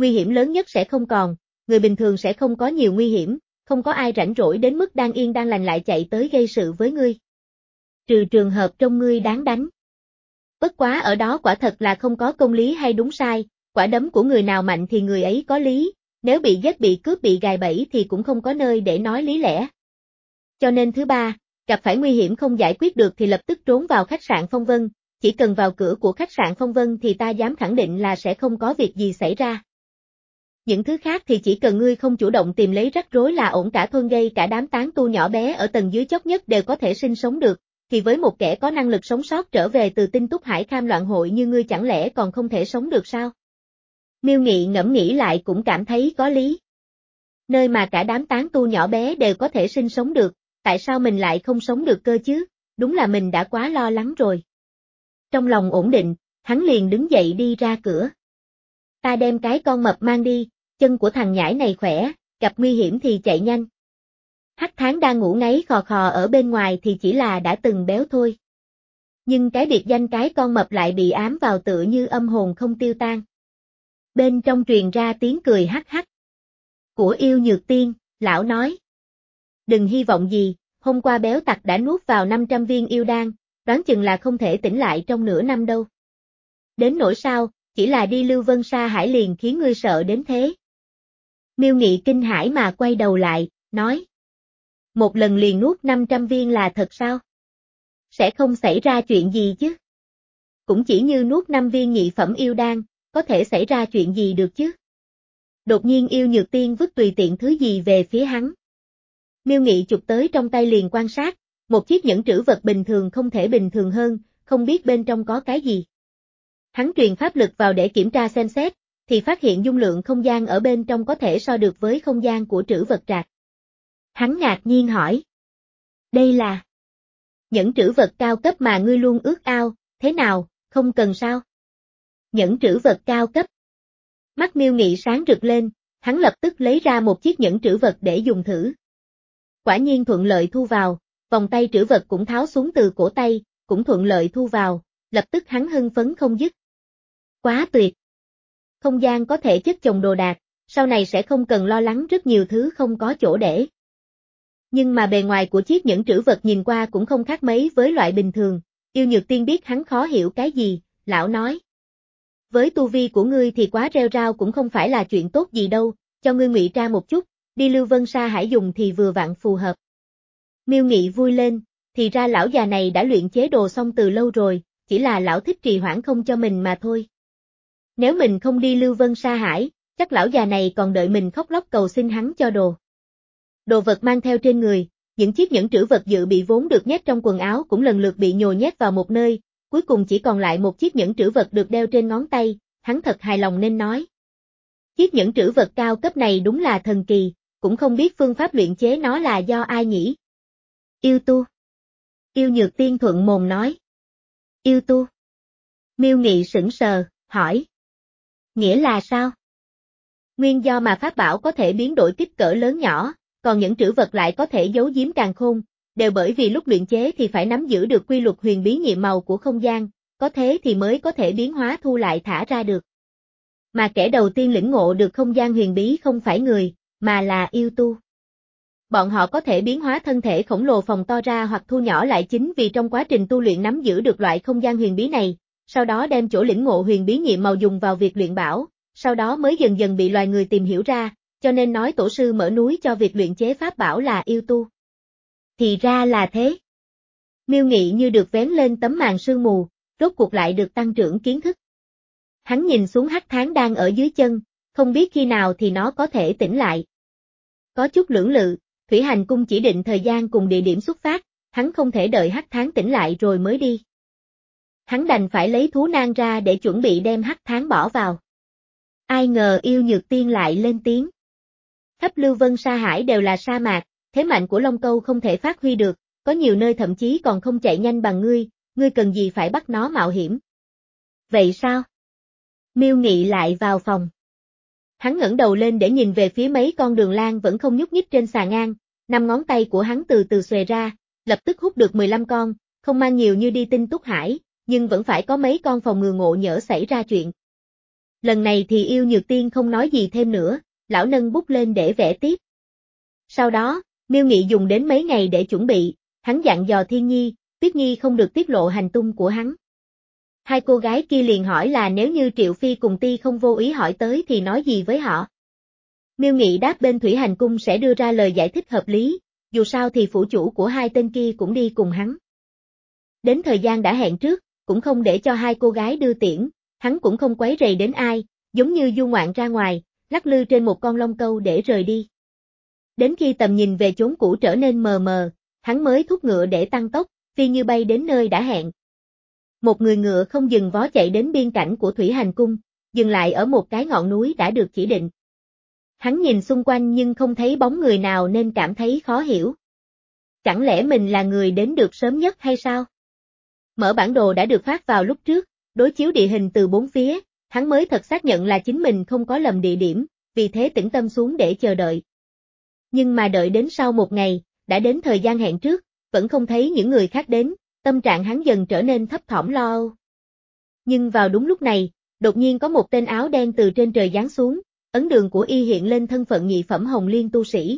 nguy hiểm lớn nhất sẽ không còn, người bình thường sẽ không có nhiều nguy hiểm, không có ai rảnh rỗi đến mức đang yên đang lành lại chạy tới gây sự với ngươi. Trừ trường hợp trong ngươi đáng đánh. Bất quá ở đó quả thật là không có công lý hay đúng sai, quả đấm của người nào mạnh thì người ấy có lý, nếu bị giết bị cướp bị gài bẫy thì cũng không có nơi để nói lý lẽ. Cho nên thứ ba, gặp phải nguy hiểm không giải quyết được thì lập tức trốn vào khách sạn Phong Vân, chỉ cần vào cửa của khách sạn Phong Vân thì ta dám khẳng định là sẽ không có việc gì xảy ra. Những thứ khác thì chỉ cần ngươi không chủ động tìm lấy rắc rối là ổn, cả thôn gây cả đám tán tu nhỏ bé ở tầng dưới chót nhất đều có thể sinh sống được, thì với một kẻ có năng lực sống sót trở về từ Tinh Túc Hải Kham loạn hội như ngươi chẳng lẽ còn không thể sống được sao? Miêu Nghị ngẫm nghĩ lại cũng cảm thấy có lý. Nơi mà cả đám tán tu nhỏ bé đều có thể sinh sống được, tại sao mình lại không sống được cơ chứ? Đúng là mình đã quá lo lắng rồi. Trong lòng ổn định, hắn liền đứng dậy đi ra cửa. Ta đem cái con mập mang đi, chân của thằng nhãi này khỏe, gặp nguy hiểm thì chạy nhanh. Hắc Tháng đang ngủ ngáy khò khò ở bên ngoài thì chỉ là đã từng béo thôi. Nhưng cái biệt danh cái con mập lại bị ám vào tựa như âm hồn không tiêu tan. Bên trong truyền ra tiếng cười hắc hắc. Của Yêu Nhược Tiên, lão nói. Đừng hy vọng gì, hôm qua béo tặc đã nuốt vào năm trăm viên yêu đan, đoán chừng là không thể tỉnh lại trong nửa năm đâu. Đến nỗi sao, chỉ là đi Lưu Vân Sa Hải liền khiến ngươi sợ đến thế. Miêu Nghị kinh hãi mà quay đầu lại, nói. Một lần liền nuốt năm trăm viên là thật sao? Sẽ không xảy ra chuyện gì chứ? Cũng chỉ như nuốt năm viên nhị phẩm yêu đan, có thể xảy ra chuyện gì được chứ? Đột nhiên Yêu Nhược Tiên vứt tùy tiện thứ gì về phía hắn. Miêu Nghị chụp tới trong tay liền quan sát, một chiếc nhẫn trữ vật bình thường không thể bình thường hơn, không biết bên trong có cái gì. Hắn truyền pháp lực vào để kiểm tra xem xét, thì phát hiện dung lượng không gian ở bên trong có thể so được với không gian của trữ vật trạc. Hắn ngạc nhiên hỏi. Đây là nhẫn trữ vật cao cấp mà ngươi luôn ước ao, thế nào, không cần sao? Nhẫn trữ vật cao cấp. Mắt Miêu Nghị sáng rực lên, hắn lập tức lấy ra một chiếc nhẫn trữ vật để dùng thử. Quả nhiên thuận lợi thu vào, vòng tay trữ vật cũng tháo xuống từ cổ tay, cũng thuận lợi thu vào, lập tức hắn hưng phấn không dứt. Quá tuyệt! Không gian có thể chất chồng đồ đạc, sau này sẽ không cần lo lắng rất nhiều thứ không có chỗ để. Nhưng mà bề ngoài của chiếc nhẫn trữ vật nhìn qua cũng không khác mấy với loại bình thường, Yêu Nhược Tiên biết hắn khó hiểu cái gì, lão nói. Với tu vi của ngươi thì quá rêu rao cũng không phải là chuyện tốt gì đâu, cho ngươi ngụy trang một chút, đi Lưu Vân Sa Hải dùng thì vừa vặn phù hợp. Miêu Nghị vui lên, thì ra lão già này đã luyện chế đồ xong từ lâu rồi, chỉ là lão thích trì hoãn không cho mình mà thôi. Nếu mình không đi Lưu Vân Sa Hải, chắc lão già này còn đợi mình khóc lóc cầu xin hắn cho đồ. Đồ vật mang theo trên người, những chiếc nhẫn trữ vật dự bị vốn được nhét trong quần áo cũng lần lượt bị nhồi nhét vào một nơi, cuối cùng chỉ còn lại một chiếc nhẫn trữ vật được đeo trên ngón tay, hắn thật hài lòng nên nói. Chiếc nhẫn trữ vật cao cấp này đúng là thần kỳ, cũng không biết phương pháp luyện chế nó là do ai nhỉ? Yêu tu. Yêu Nhược Tiên thuận mồm nói. Yêu tu. Miêu Nghị sững sờ, hỏi. Nghĩa là sao? Nguyên do mà pháp bảo có thể biến đổi kích cỡ lớn nhỏ, còn những trữ vật lại có thể giấu giếm càn khôn, đều bởi vì lúc luyện chế thì phải nắm giữ được quy luật huyền bí nhiệm màu của không gian, có thế thì mới có thể biến hóa thu lại thả ra được. Mà kẻ đầu tiên lĩnh ngộ được không gian huyền bí không phải người, mà là yêu tu. Bọn họ có thể biến hóa thân thể khổng lồ phồng to ra hoặc thu nhỏ lại chính vì trong quá trình tu luyện nắm giữ được loại không gian huyền bí này, sau đó đem chỗ lĩnh ngộ huyền bí nhiệm màu dùng vào việc luyện bảo, sau đó mới dần dần bị loài người tìm hiểu ra, cho nên nói tổ sư mở núi cho việc luyện chế pháp bảo là yêu tu. Thì ra là thế. Miêu Nghị như được vén lên tấm màn sương mù, rốt cuộc lại được tăng trưởng kiến thức. Hắn nhìn xuống Hắc Tháng đang ở dưới chân, không biết khi nào thì nó có thể tỉnh lại. Có chút lưỡng lự, Thủy Hành Cung chỉ định thời gian cùng địa điểm xuất phát, hắn không thể đợi Hắc Tháng tỉnh lại rồi mới đi. Hắn đành phải lấy thú nang ra để chuẩn bị đem Hắc Tháng bỏ vào. Ai ngờ Yêu Nhược Tiên lại lên tiếng. Khắp Lưu Vân Sa Hải đều là sa mạc, thế mạnh của Long Câu không thể phát huy được, có nhiều nơi thậm chí còn không chạy nhanh bằng ngươi, ngươi cần gì phải bắt nó mạo hiểm. Vậy sao? Miêu Nghị lại vào phòng. Hắn ngẩng đầu lên để nhìn về phía mấy con đường lang vẫn không nhúc nhích trên xà ngang, năm ngón tay của hắn từ từ xòe ra, lập tức hút được mười lăm con, không mang nhiều như đi Tinh Túc Hải, nhưng vẫn phải có mấy con phòng ngừa ngộ nhỡ xảy ra chuyện. Lần này thì Yêu Nhược Tiên không nói gì thêm nữa, lão nâng bút lên để vẽ tiếp. Sau đó, Miêu Nghị dùng đến mấy ngày để chuẩn bị, hắn dặn dò Thiên Nhi, Tuyết Nhi không được tiết lộ hành tung của hắn. Hai cô gái kia liền hỏi là nếu như Triệu Phi cùng Ti không vô ý hỏi tới thì nói gì với họ. Miêu Nghị đáp bên Thủy Hành Cung sẽ đưa ra lời giải thích hợp lý, dù sao thì phủ chủ của hai tên kia cũng đi cùng hắn. Đến thời gian đã hẹn trước, cũng không để cho hai cô gái đưa tiễn, hắn cũng không quấy rầy đến ai, giống như du ngoạn ra ngoài, lắc lư trên một con long câu để rời đi. Đến khi tầm nhìn về chốn cũ trở nên mờ mờ, hắn mới thúc ngựa để tăng tốc, phi như bay đến nơi đã hẹn. Một người ngựa không dừng vó chạy đến biên cảnh của Thủy Hành Cung, dừng lại ở một cái ngọn núi đã được chỉ định. Hắn nhìn xung quanh nhưng không thấy bóng người nào nên cảm thấy khó hiểu. Chẳng lẽ mình là người đến được sớm nhất hay sao? Mở bản đồ đã được phát vào lúc trước, đối chiếu địa hình từ bốn phía, hắn mới thật xác nhận là chính mình không có lầm địa điểm, vì thế tĩnh tâm xuống để chờ đợi. Nhưng mà đợi đến sau một ngày, đã đến thời gian hẹn trước, vẫn không thấy những người khác đến, tâm trạng hắn dần trở nên thấp thỏm lo âu. Nhưng vào đúng lúc này, đột nhiên có một tên áo đen từ trên trời giáng xuống, ấn đường của y hiện lên thân phận nhị phẩm Hồng Liên tu sĩ.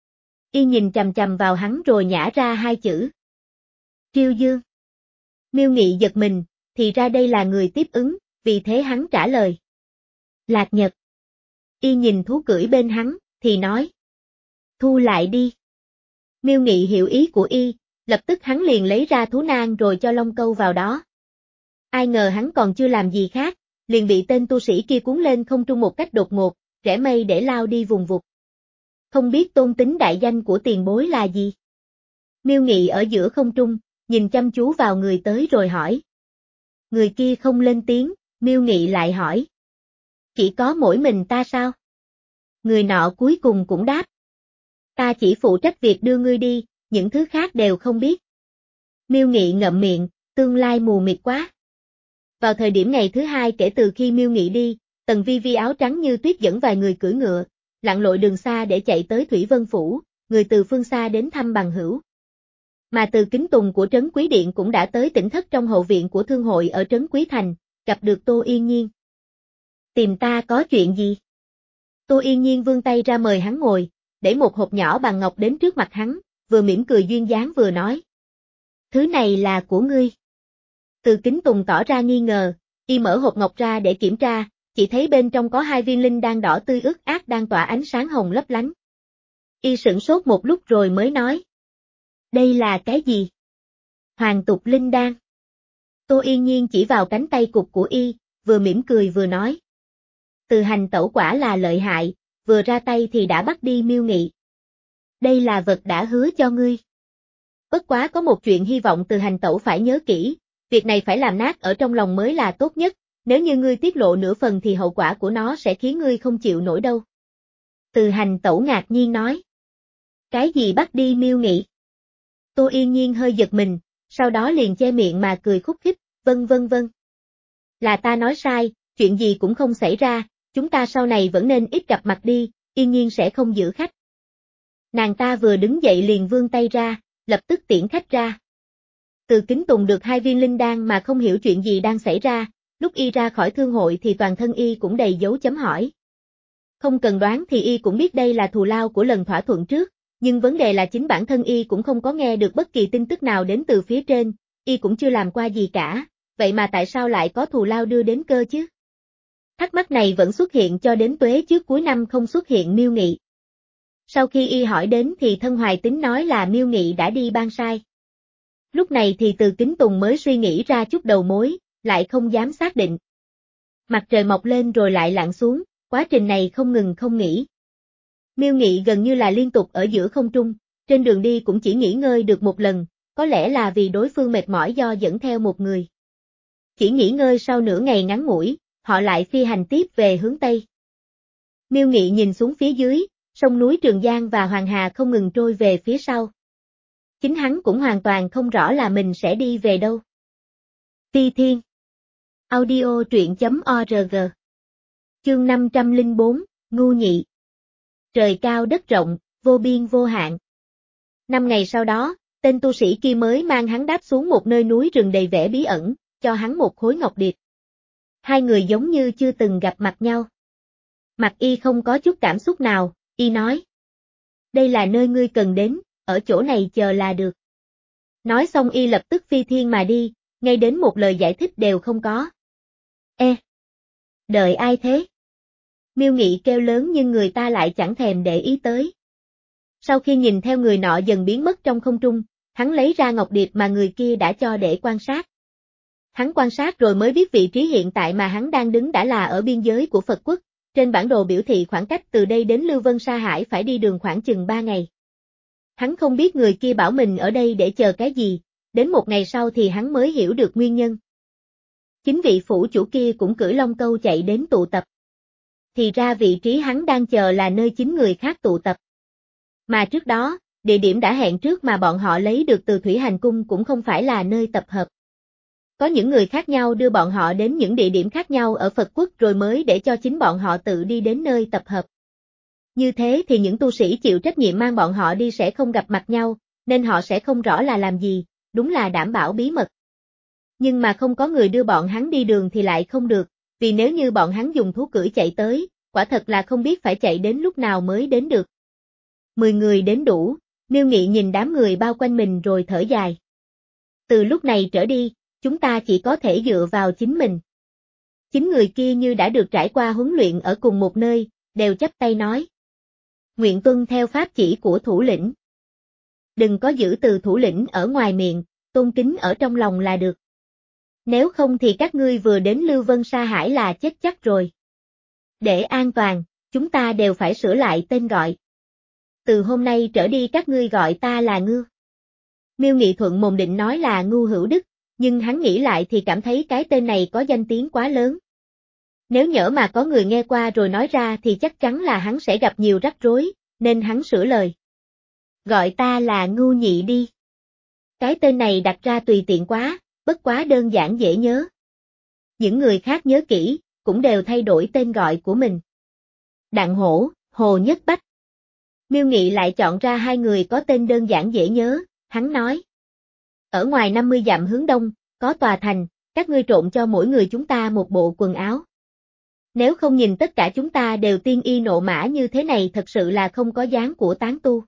Y nhìn chằm chằm vào hắn rồi nhả ra hai chữ. Triêu Dương. Miêu Nghị giật mình, thì ra đây là người tiếp ứng, vì thế hắn trả lời. Lạc Nhật. Y nhìn thú cưỡi bên hắn, thì nói. Thu lại đi. Miêu Nghị hiểu ý của y, lập tức hắn liền lấy ra thú nang rồi cho long câu vào đó. Ai ngờ hắn còn chưa làm gì khác, liền bị tên tu sĩ kia cuốn lên không trung một cách đột ngột, rẽ mây để lao đi vùng vụt. Không biết tôn tính đại danh của tiền bối là gì? Miêu Nghị ở giữa không trung, nhìn chăm chú vào người tới rồi hỏi. Người kia không lên tiếng, Miêu Nghị lại hỏi. Chỉ có mỗi mình ta sao? Người nọ cuối cùng cũng đáp. Ta chỉ phụ trách việc đưa ngươi đi, những thứ khác đều không biết. Miêu Nghị ngậm miệng, tương lai mù mịt quá. Vào thời điểm ngày thứ hai kể từ khi Miêu Nghị đi, Tần Vi Vi áo trắng như tuyết dẫn vài người cưỡi ngựa, lặn lội đường xa để chạy tới Thủy Vân Phủ, người từ phương xa đến thăm bằng hữu. Mà Từ Kính Tùng của Trấn Quý Điện cũng đã tới tỉnh thất trong hậu viện của thương hội ở Trấn Quý Thành, gặp được Tô Yên Nhiên. Tìm ta có chuyện gì? Tô Yên Nhiên vươn tay ra mời hắn ngồi, để một hộp nhỏ bằng ngọc đến trước mặt hắn, vừa mỉm cười duyên dáng vừa nói. Thứ này là của ngươi. Từ Kính Tùng tỏ ra nghi ngờ, y mở hộp ngọc ra để kiểm tra, chỉ thấy bên trong có hai viên linh đan đỏ tươi ướt át đang tỏa ánh sáng hồng lấp lánh. Y sửng sốt một lúc rồi mới nói. Đây là cái gì? Hoàng tục linh đan. Tô Yên Nhiên chỉ vào cánh tay cụt của y, vừa mỉm cười vừa nói. Từ Hành tẩu quả là lợi hại, vừa ra tay thì đã bắt đi Miêu Nghị. Đây là vật đã hứa cho ngươi. Bất quá có một chuyện hy vọng Từ Hành tẩu phải nhớ kỹ, việc này phải làm nát ở trong lòng mới là tốt nhất, nếu như ngươi tiết lộ nửa phần thì hậu quả của nó sẽ khiến ngươi không chịu nổi đâu. Từ Hành tẩu ngạc nhiên nói. Cái gì bắt đi Miêu Nghị? Tô Yên Nhiên hơi giật mình, sau đó liền che miệng mà cười khúc khích, vân vân vân. Là ta nói sai, chuyện gì cũng không xảy ra, chúng ta sau này vẫn nên ít gặp mặt đi, Yên Nhiên sẽ không giữ khách. Nàng ta vừa đứng dậy liền vươn tay ra, lập tức tiễn khách ra. Từ Kính Tùng được hai viên linh đan mà không hiểu chuyện gì đang xảy ra, lúc y ra khỏi thương hội thì toàn thân y cũng đầy dấu chấm hỏi. Không cần đoán thì y cũng biết đây là thù lao của lần thỏa thuận trước, nhưng vấn đề là chính bản thân y cũng không có nghe được bất kỳ tin tức nào đến từ phía trên, y cũng chưa làm qua gì cả, vậy mà tại sao lại có thù lao đưa đến cơ chứ? Thắc mắc này vẫn xuất hiện cho đến tuế trước cuối năm không xuất hiện Miêu Nghị. Sau khi y hỏi đến thì thân Hoài Tính nói là Miêu Nghị đã đi ban sai. Lúc này thì Từ Kính Tùng mới suy nghĩ ra chút đầu mối, lại không dám xác định. Mặt trời mọc lên rồi lại lặn xuống, quá trình này không ngừng không nghỉ. Miêu Nghị gần như là liên tục ở giữa không trung, trên đường đi cũng chỉ nghỉ ngơi được một lần, có lẽ là vì đối phương mệt mỏi do dẫn theo một người. Chỉ nghỉ ngơi sau nửa ngày ngắn ngủi, họ lại phi hành tiếp về hướng Tây. Miêu Nghị nhìn xuống phía dưới, sông núi Trường Giang và Hoàng Hà không ngừng trôi về phía sau. Chính hắn cũng hoàn toàn không rõ là mình sẽ đi về đâu. Ti Thiên. Audio truyện chấm org. Chương năm trăm lẻ bốn, Ngu Nhị. Trời cao đất rộng, vô biên vô hạn. Năm ngày sau đó, tên tu sĩ kia mới mang hắn đáp xuống một nơi núi rừng đầy vẻ bí ẩn, cho hắn một khối ngọc điệp. Hai người giống như chưa từng gặp mặt nhau. Mặt y không có chút cảm xúc nào, y nói. Đây là nơi ngươi cần đến, ở chỗ này chờ là được. Nói xong y lập tức phi thiên mà đi, ngay đến một lời giải thích đều không có. Ê! Đợi ai thế? Miêu Nghị kêu lớn nhưng người ta lại chẳng thèm để ý tới. Sau khi nhìn theo người nọ dần biến mất trong không trung, hắn lấy ra ngọc điệp mà người kia đã cho để quan sát. Hắn quan sát rồi mới biết vị trí hiện tại mà hắn đang đứng đã là ở biên giới của Phật quốc, trên bản đồ biểu thị khoảng cách từ đây đến Lưu Vân Sa Hải phải đi đường khoảng chừng ba ngày. Hắn không biết người kia bảo mình ở đây để chờ cái gì, đến một ngày sau thì hắn mới hiểu được nguyên nhân. Chính vị phủ chủ kia cũng cưỡi long câu chạy đến tụ tập. Thì ra vị trí hắn đang chờ là nơi chính người khác tụ tập. Mà trước đó, địa điểm đã hẹn trước mà bọn họ lấy được từ Thủy Hành Cung cũng không phải là nơi tập hợp. Có những người khác nhau đưa bọn họ đến những địa điểm khác nhau ở Phật quốc rồi mới để cho chính bọn họ tự đi đến nơi tập hợp. Như thế thì những tu sĩ chịu trách nhiệm mang bọn họ đi sẽ không gặp mặt nhau, nên họ sẽ không rõ là làm gì, đúng là đảm bảo bí mật. Nhưng mà không có người đưa bọn hắn đi đường thì lại không được, vì nếu như bọn hắn dùng thú cưỡi chạy tới, quả thật là không biết phải chạy đến lúc nào mới đến được. Mười người đến đủ, Miêu Nghị nhìn đám người bao quanh mình rồi thở dài. Từ lúc này trở đi, chúng ta chỉ có thể dựa vào chính mình. Chính người kia như đã được trải qua huấn luyện ở cùng một nơi, đều chắp tay nói. Nguyện tuân theo pháp chỉ của thủ lĩnh. Đừng có giữ từ thủ lĩnh ở ngoài miệng, tôn kính ở trong lòng là được. Nếu không thì các ngươi vừa đến Lưu Vân Sa Hải là chết chắc rồi. Để an toàn, chúng ta đều phải sửa lại tên gọi. Từ hôm nay trở đi các ngươi gọi ta là Ngư. Miêu Nghị thuận mồm định nói là Ngu Hữu Đức, nhưng hắn nghĩ lại thì cảm thấy cái tên này có danh tiếng quá lớn. Nếu nhỡ mà có người nghe qua rồi nói ra thì chắc chắn là hắn sẽ gặp nhiều rắc rối, nên hắn sửa lời. Gọi ta là Ngu Nhị đi. Cái tên này đặt ra tùy tiện quá, bất quá đơn giản dễ nhớ. Những người khác nhớ kỹ, cũng đều thay đổi tên gọi của mình. Đặng Hổ, Hồ Nhất Bách. Miêu Nghị lại chọn ra hai người có tên đơn giản dễ nhớ, hắn nói. Ở ngoài năm mươi dặm hướng đông, có tòa thành, các ngươi trộn cho mỗi người chúng ta một bộ quần áo. Nếu không nhìn tất cả chúng ta đều tiên y nộ mã như thế này thật sự là không có dáng của tán tu.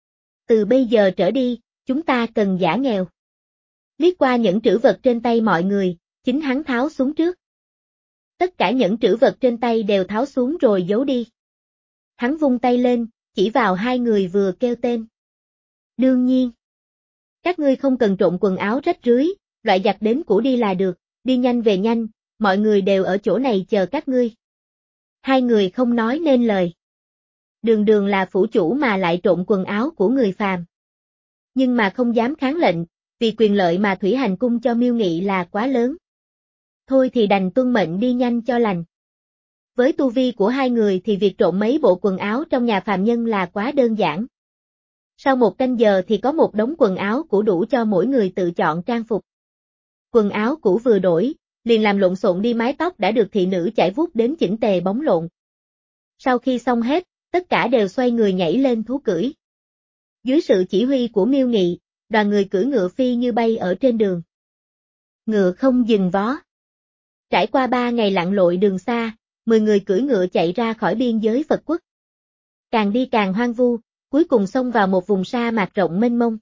Từ bây giờ trở đi, chúng ta cần giả nghèo. Liếc qua những trữ vật trên tay mọi người, chính hắn tháo xuống trước. Tất cả những trữ vật trên tay đều tháo xuống rồi giấu đi. Hắn vung tay lên, chỉ vào hai người vừa kêu tên. Đương nhiên. Các ngươi không cần trộn quần áo rách rưới, loại giặt đến cũ đi là được, đi nhanh về nhanh, mọi người đều ở chỗ này chờ các ngươi. Hai người không nói nên lời. Đường đường là phủ chủ mà lại trộn quần áo của người phàm. Nhưng mà không dám kháng lệnh, vì quyền lợi mà Thủy Hành Cung cho Miêu Nghị là quá lớn. Thôi thì đành tuân mệnh đi nhanh cho lành. Với tu vi của hai người thì việc trộn mấy bộ quần áo trong nhà phàm nhân là quá đơn giản. Sau một canh giờ thì có một đống quần áo cũ đủ cho mỗi người tự chọn trang phục. Quần áo cũ vừa đổi, liền làm lộn xộn đi mái tóc đã được thị nữ chải vuốt đến chỉnh tề bóng lộn. Sau khi xong hết, tất cả đều xoay người nhảy lên thú cưỡi. Dưới sự chỉ huy của Miêu Nghị, đoàn người cưỡi ngựa phi như bay ở trên đường. Ngựa không dừng vó. Trải qua ba ngày lặn lội đường xa, mười người cưỡi ngựa chạy ra khỏi biên giới Phật quốc. Càng đi càng hoang vu, cuối cùng xông vào một vùng sa mạc rộng mênh mông.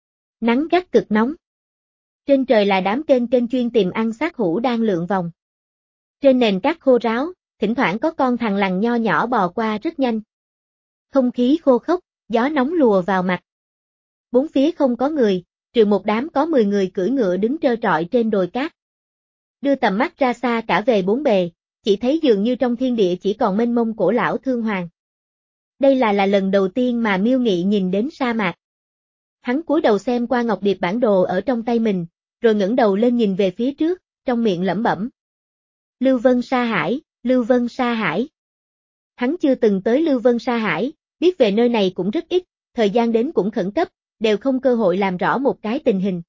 Nắng gắt cực nóng. Trên trời là đám kênh kênh chuyên tìm ăn xác hữu đang lượn vòng. Trên nền cát khô ráo, thỉnh thoảng có con thằn lằn nho nhỏ bò qua rất nhanh. Không khí khô khốc, gió nóng lùa vào mặt. Bốn phía không có người, trừ một đám có mười người cưỡi ngựa đứng trơ trọi trên đồi cát. Đưa tầm mắt ra xa cả về bốn bề, chỉ thấy dường như trong thiên địa chỉ còn mênh mông cổ lão thương hoàng. Đây là là lần đầu tiên mà Miêu Nghị nhìn đến sa mạc. Hắn cúi đầu xem qua ngọc điệp bản đồ ở trong tay mình, rồi ngẩng đầu lên nhìn về phía trước, trong miệng lẩm bẩm. Lưu Vân Sa Hải, Lưu Vân Sa Hải. Hắn chưa từng tới Lưu Vân Sa Hải, biết về nơi này cũng rất ít, thời gian đến cũng khẩn cấp, đều không cơ hội làm rõ một cái tình hình.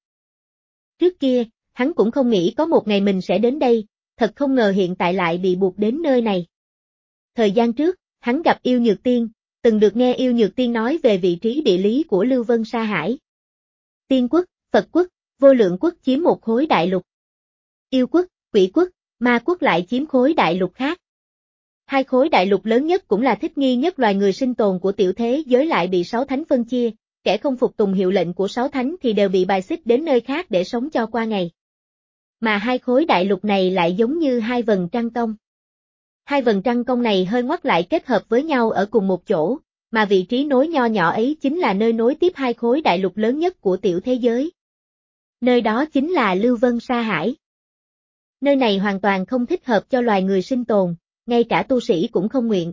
Trước kia, hắn cũng không nghĩ có một ngày mình sẽ đến đây, thật không ngờ hiện tại lại bị buộc đến nơi này. Thời gian trước, hắn gặp Yêu Nhược Tiên, từng được nghe Yêu Nhược Tiên nói về vị trí địa lý của Lưu Vân Sa Hải. Tiên quốc, Phật quốc, Vô Lượng quốc chiếm một khối đại lục. Yêu quốc, Quỷ quốc, Ma quốc lại chiếm khối đại lục khác. Hai khối đại lục lớn nhất cũng là thích nghi nhất loài người sinh tồn của tiểu thế giới lại bị sáu thánh phân chia, kẻ không phục tùng hiệu lệnh của sáu thánh thì đều bị bài xích đến nơi khác để sống cho qua ngày. Mà hai khối đại lục này lại giống như hai vầng trăng cong. Hai vầng trăng cong này hơi ngoắt lại kết hợp với nhau ở cùng một chỗ, mà vị trí nối nho nhỏ ấy chính là nơi nối tiếp hai khối đại lục lớn nhất của tiểu thế giới. Nơi đó chính là Lưu Vân Sa Hải. Nơi này hoàn toàn không thích hợp cho loài người sinh tồn, ngay cả tu sĩ cũng không nguyện.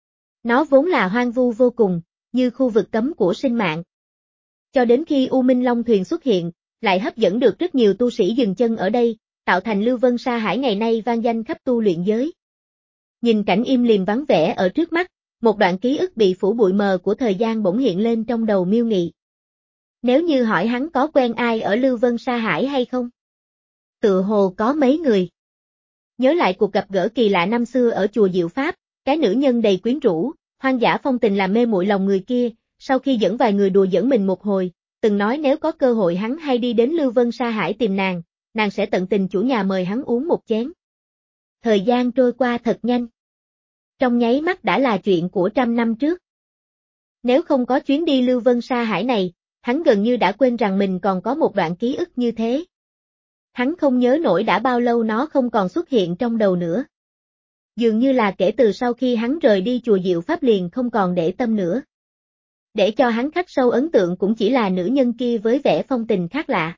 Nó vốn là hoang vu vô cùng, như khu vực cấm của sinh mạng. Cho đến khi U Minh Long thuyền xuất hiện, lại hấp dẫn được rất nhiều tu sĩ dừng chân ở đây, tạo thành Lưu Vân Sa Hải ngày nay vang danh khắp tu luyện giới. Nhìn cảnh im lìm vắng vẻ ở trước mắt, một đoạn ký ức bị phủ bụi mờ của thời gian bỗng hiện lên trong đầu Miêu Nghị. Nếu như hỏi hắn có quen ai ở Lưu Vân Sa Hải hay không? Tự hồ có mấy người. Nhớ lại cuộc gặp gỡ kỳ lạ năm xưa ở chùa Diệu Pháp, cái nữ nhân đầy quyến rũ, hoang dã phong tình làm mê muội lòng người kia, sau khi dẫn vài người đùa giỡn mình một hồi, từng nói nếu có cơ hội hắn hay đi đến Lưu Vân Sa Hải tìm nàng, nàng sẽ tận tình chủ nhà mời hắn uống một chén. Thời gian trôi qua thật nhanh. Trong nháy mắt đã là chuyện của trăm năm trước. Nếu không có chuyến đi Lưu Vân Sa Hải này, hắn gần như đã quên rằng mình còn có một đoạn ký ức như thế. Hắn không nhớ nổi đã bao lâu nó không còn xuất hiện trong đầu nữa. Dường như là kể từ sau khi hắn rời đi chùa Diệu Pháp liền không còn để tâm nữa. Để cho hắn khắc sâu ấn tượng cũng chỉ là nữ nhân kia với vẻ phong tình khác lạ.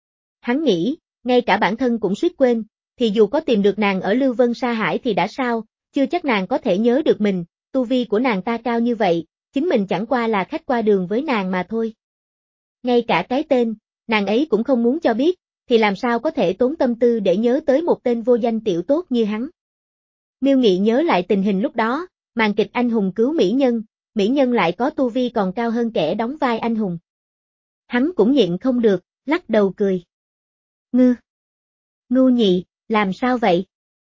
Hắn nghĩ, ngay cả bản thân cũng suýt quên, thì dù có tìm được nàng ở Lưu Vân Sa Hải thì đã sao, chưa chắc nàng có thể nhớ được mình, tu vi của nàng ta cao như vậy, chính mình chẳng qua là khách qua đường với nàng mà thôi. Ngay cả cái tên, nàng ấy cũng không muốn cho biết, thì làm sao có thể tốn tâm tư để nhớ tới một tên vô danh tiểu tốt như hắn. Miêu Nghị nhớ lại tình hình lúc đó, màn kịch anh hùng cứu mỹ nhân, mỹ nhân lại có tu vi còn cao hơn kẻ đóng vai anh hùng. Hắn cũng nhịn không được, lắc đầu cười. Ngư! Ngu nhị, làm sao vậy?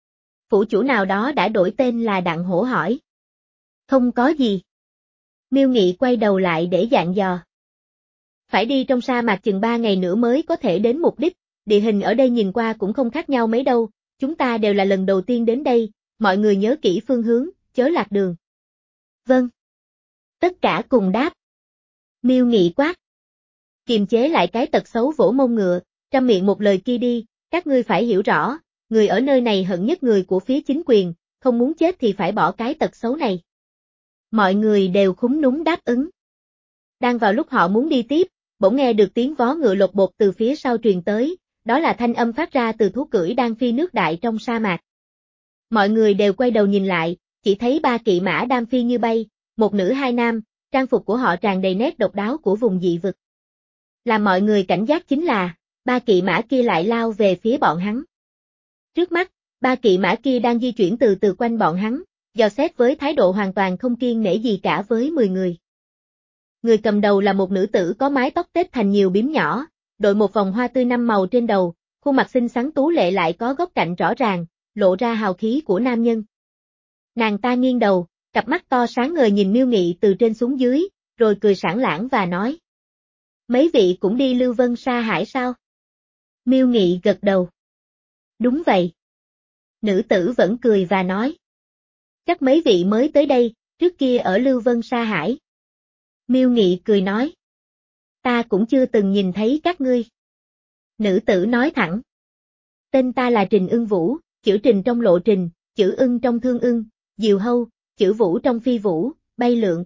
Phủ chủ nào đó đã đổi tên là Đặng Hổ hỏi. Không có gì. Miêu Nghị quay đầu lại để dặn dò. Phải đi trong sa mạc chừng ba ngày nữa mới có thể đến mục đích, địa hình ở đây nhìn qua cũng không khác nhau mấy đâu, chúng ta đều là lần đầu tiên đến đây, mọi người nhớ kỹ phương hướng, chớ lạc đường. Vâng. Tất cả cùng đáp. Miêu Nghị quát. Kiềm chế lại cái tật xấu vỗ mông ngựa, trăm miệng một lời kia đi, các ngươi phải hiểu rõ, người ở nơi này hận nhất người của phía chính quyền, không muốn chết thì phải bỏ cái tật xấu này. Mọi người đều khúm núm đáp ứng. Đang vào lúc họ muốn đi tiếp, bỗng nghe được tiếng vó ngựa lột bột từ phía sau truyền tới, đó là thanh âm phát ra từ thú cưỡi đang phi nước đại trong sa mạc. Mọi người đều quay đầu nhìn lại, chỉ thấy ba kỵ mã đang phi như bay, một nữ hai nam, trang phục của họ tràn đầy nét độc đáo của vùng dị vực. Làm mọi người cảnh giác chính là, ba kỵ mã kia lại lao về phía bọn hắn. Trước mắt, ba kỵ mã kia đang di chuyển từ từ quanh bọn hắn, dò xét với thái độ hoàn toàn không kiêng nể gì cả với mười người. Người cầm đầu là một nữ tử có mái tóc tết thành nhiều bím nhỏ, đội một vòng hoa tươi năm màu trên đầu, khuôn mặt xinh xắn tú lệ lại có góc cạnh rõ ràng, lộ ra hào khí của nam nhân. Nàng ta nghiêng đầu, cặp mắt to sáng ngời nhìn Miêu Nghị từ trên xuống dưới, rồi cười sảng lảng và nói. Mấy vị cũng đi Lưu Vân Sa Hải sao? Miêu Nghị gật đầu. Đúng vậy. Nữ tử vẫn cười và nói. Chắc mấy vị mới tới đây, trước kia ở Lưu Vân Sa Hải. Miêu Nghị cười nói. Ta cũng chưa từng nhìn thấy các ngươi. Nữ tử nói thẳng. Tên ta là Trình Ưng Vũ, chữ Trình trong lộ trình, chữ ưng trong thương ưng, diều hâu, chữ vũ trong phi vũ, bay lượn.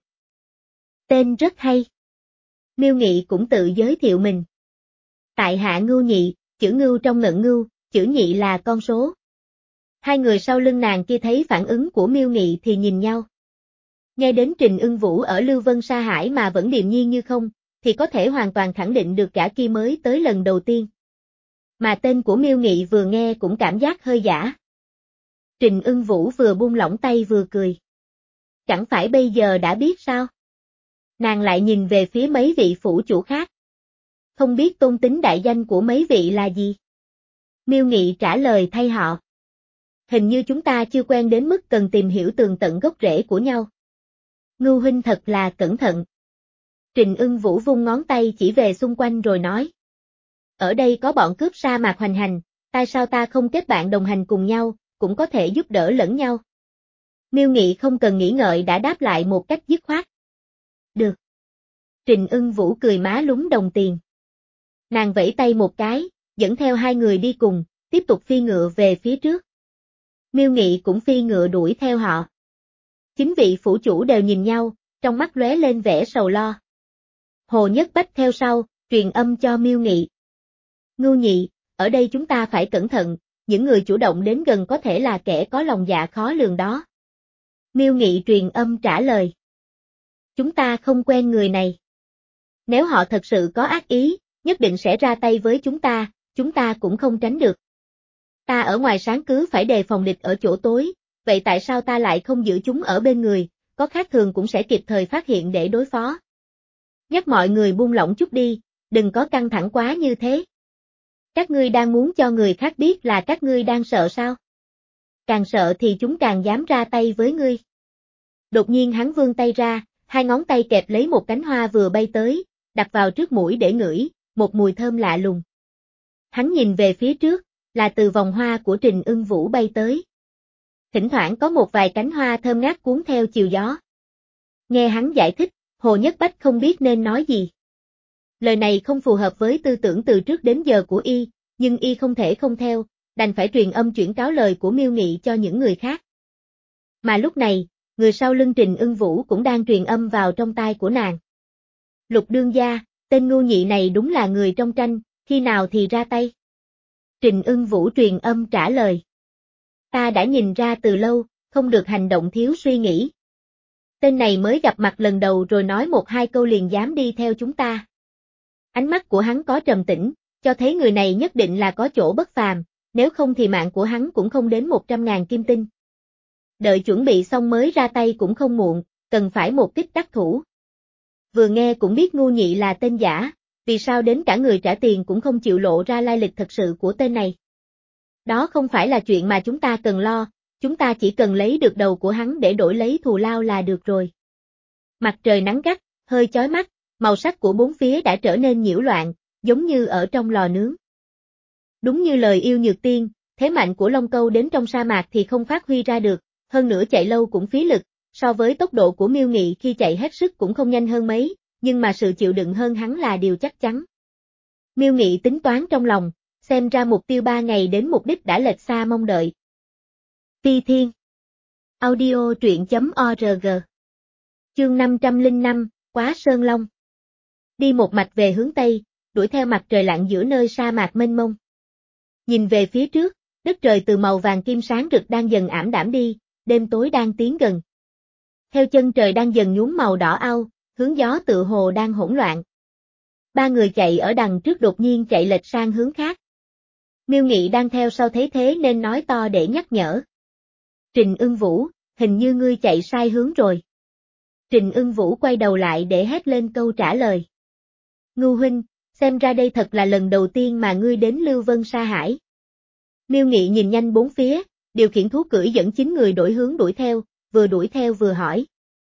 Tên rất hay. Miêu Nghị cũng tự giới thiệu mình. Tại hạ Ngưu Nhị, chữ ngưu trong ngận ngưu, chữ nhị là con số. Hai người sau lưng nàng kia thấy phản ứng của Miêu Nghị thì nhìn nhau. Nghe đến Trình Ưng Vũ ở Lưu Vân Sa Hải mà vẫn điềm nhiên như không, thì có thể hoàn toàn khẳng định được gã kia mới tới lần đầu tiên. Mà tên của Miêu Nghị vừa nghe cũng cảm giác hơi giả. Trình Ưng Vũ vừa buông lỏng tay vừa cười. Chẳng phải bây giờ đã biết sao? Nàng lại nhìn về phía mấy vị phủ chủ khác. Không biết tôn tính đại danh của mấy vị là gì? Miêu Nghị trả lời thay họ. Hình như chúng ta chưa quen đến mức cần tìm hiểu tường tận gốc rễ của nhau. Ngưu huynh thật là cẩn thận. Trình Ưng Vũ vung ngón tay chỉ về xung quanh rồi nói. Ở đây có bọn cướp sa mạc hoành hành, tại sao ta không kết bạn đồng hành cùng nhau, cũng có thể giúp đỡ lẫn nhau. Miêu Nghị không cần nghĩ ngợi đã đáp lại một cách dứt khoát. Được. Trình Ưng Vũ cười má lúm đồng tiền. Nàng vẫy tay một cái, dẫn theo hai người đi cùng, tiếp tục phi ngựa về phía trước. Miêu Nghị cũng phi ngựa đuổi theo họ. Chính vị phủ chủ đều nhìn nhau, trong mắt lóe lên vẻ sầu lo. Hồ Nhất Bách theo sau, truyền âm cho Miêu Nghị. Ngưu Nhị, ở đây chúng ta phải cẩn thận, những người chủ động đến gần có thể là kẻ có lòng dạ khó lường đó. Miêu Nghị truyền âm trả lời. Chúng ta không quen người này. Nếu họ thật sự có ác ý, nhất định sẽ ra tay với chúng ta, chúng ta cũng không tránh được. Ta ở ngoài sáng cứ phải đề phòng địch ở chỗ tối, vậy tại sao ta lại không giữ chúng ở bên người, có khác thường cũng sẽ kịp thời phát hiện để đối phó. Nhắc mọi người buông lỏng chút đi, đừng có căng thẳng quá như thế. Các ngươi đang muốn cho người khác biết là các ngươi đang sợ sao? Càng sợ thì chúng càng dám ra tay với ngươi. Đột nhiên hắn vươn tay ra, hai ngón tay kẹp lấy một cánh hoa vừa bay tới, đặt vào trước mũi để ngửi, một mùi thơm lạ lùng. Hắn nhìn về phía trước, là từ vòng hoa của Trình Ưng Vũ bay tới. Thỉnh thoảng có một vài cánh hoa thơm ngát cuốn theo chiều gió. Nghe hắn giải thích, Hồ Nhất Bách không biết nên nói gì. Lời này không phù hợp với tư tưởng từ trước đến giờ của y, nhưng y không thể không theo, đành phải truyền âm chuyển cáo lời của Miêu Nghị cho những người khác. Mà lúc này, người sau lưng Trình Ưng Vũ cũng đang truyền âm vào trong tai của nàng. Lục đương gia, tên ngu nhị này đúng là người trong tranh, khi nào thì ra tay? Trình Ưng Vũ truyền âm trả lời. Ta đã nhìn ra từ lâu, không được hành động thiếu suy nghĩ. Tên này mới gặp mặt lần đầu rồi nói một hai câu liền dám đi theo chúng ta. Ánh mắt của hắn có trầm tĩnh, cho thấy người này nhất định là có chỗ bất phàm, nếu không thì mạng của hắn cũng không đến một trăm ngàn kim tinh. Đợi chuẩn bị xong mới ra tay cũng không muộn, cần phải một kích đắc thủ. Vừa nghe cũng biết ngu nhị là tên giả, vì sao đến cả người trả tiền cũng không chịu lộ ra lai lịch thật sự của tên này. Đó không phải là chuyện mà chúng ta cần lo, chúng ta chỉ cần lấy được đầu của hắn để đổi lấy thù lao là được rồi. Mặt trời nắng gắt, hơi chói mắt, màu sắc của bốn phía đã trở nên nhiễu loạn, giống như ở trong lò nướng. Đúng như lời Yêu Nhược Tiên, thế mạnh của Long Câu đến trong sa mạc thì không phát huy ra được, hơn nữa chạy lâu cũng phí lực, so với tốc độ của Miêu Nghị khi chạy hết sức cũng không nhanh hơn mấy, nhưng mà sự chịu đựng hơn hắn là điều chắc chắn. Miêu Nghị tính toán trong lòng, xem ra mục tiêu ba ngày đến mục đích đã lệch xa mong đợi. Phi Thiên Audio truyện chấm org Chương năm trăm lẻ năm, Quá Sơn Long. Đi một mạch về hướng Tây, đuổi theo mặt trời lặn giữa nơi sa mạc mênh mông. Nhìn về phía trước, đất trời từ màu vàng kim sáng rực đang dần ảm đạm đi, đêm tối đang tiến gần. Theo chân trời đang dần nhuốm màu đỏ au, hướng gió tựa hồ đang hỗn loạn. Ba người chạy ở đằng trước đột nhiên chạy lệch sang hướng khác. Miêu Nghị đang theo sau thấy thế nên nói to để nhắc nhở. Trình Ưng Vũ, hình như ngươi chạy sai hướng rồi. Trình Ưng Vũ quay đầu lại để hét lên câu trả lời. Ngưu huynh, xem ra đây thật là lần đầu tiên mà ngươi đến Lưu Vân Sa Hải. Miêu Nghị nhìn nhanh bốn phía, điều khiển thú cưỡi dẫn chín người đổi hướng đuổi theo, vừa đuổi theo vừa hỏi.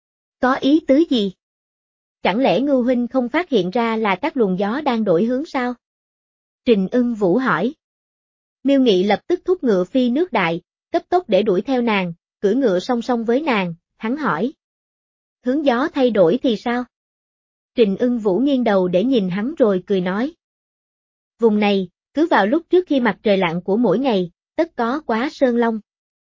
Có ý tứ gì? Chẳng lẽ Ngưu huynh không phát hiện ra là các luồng gió đang đổi hướng sao? Trình Ưng Vũ hỏi. Miêu Nghị lập tức thúc ngựa phi nước đại, cấp tốc để đuổi theo nàng, cưỡi ngựa song song với nàng, hắn hỏi. Hướng gió thay đổi thì sao? Trình Ưng Vũ nghiêng đầu để nhìn hắn rồi cười nói. Vùng này, cứ vào lúc trước khi mặt trời lặn của mỗi ngày, tất có Quá Sơn Long.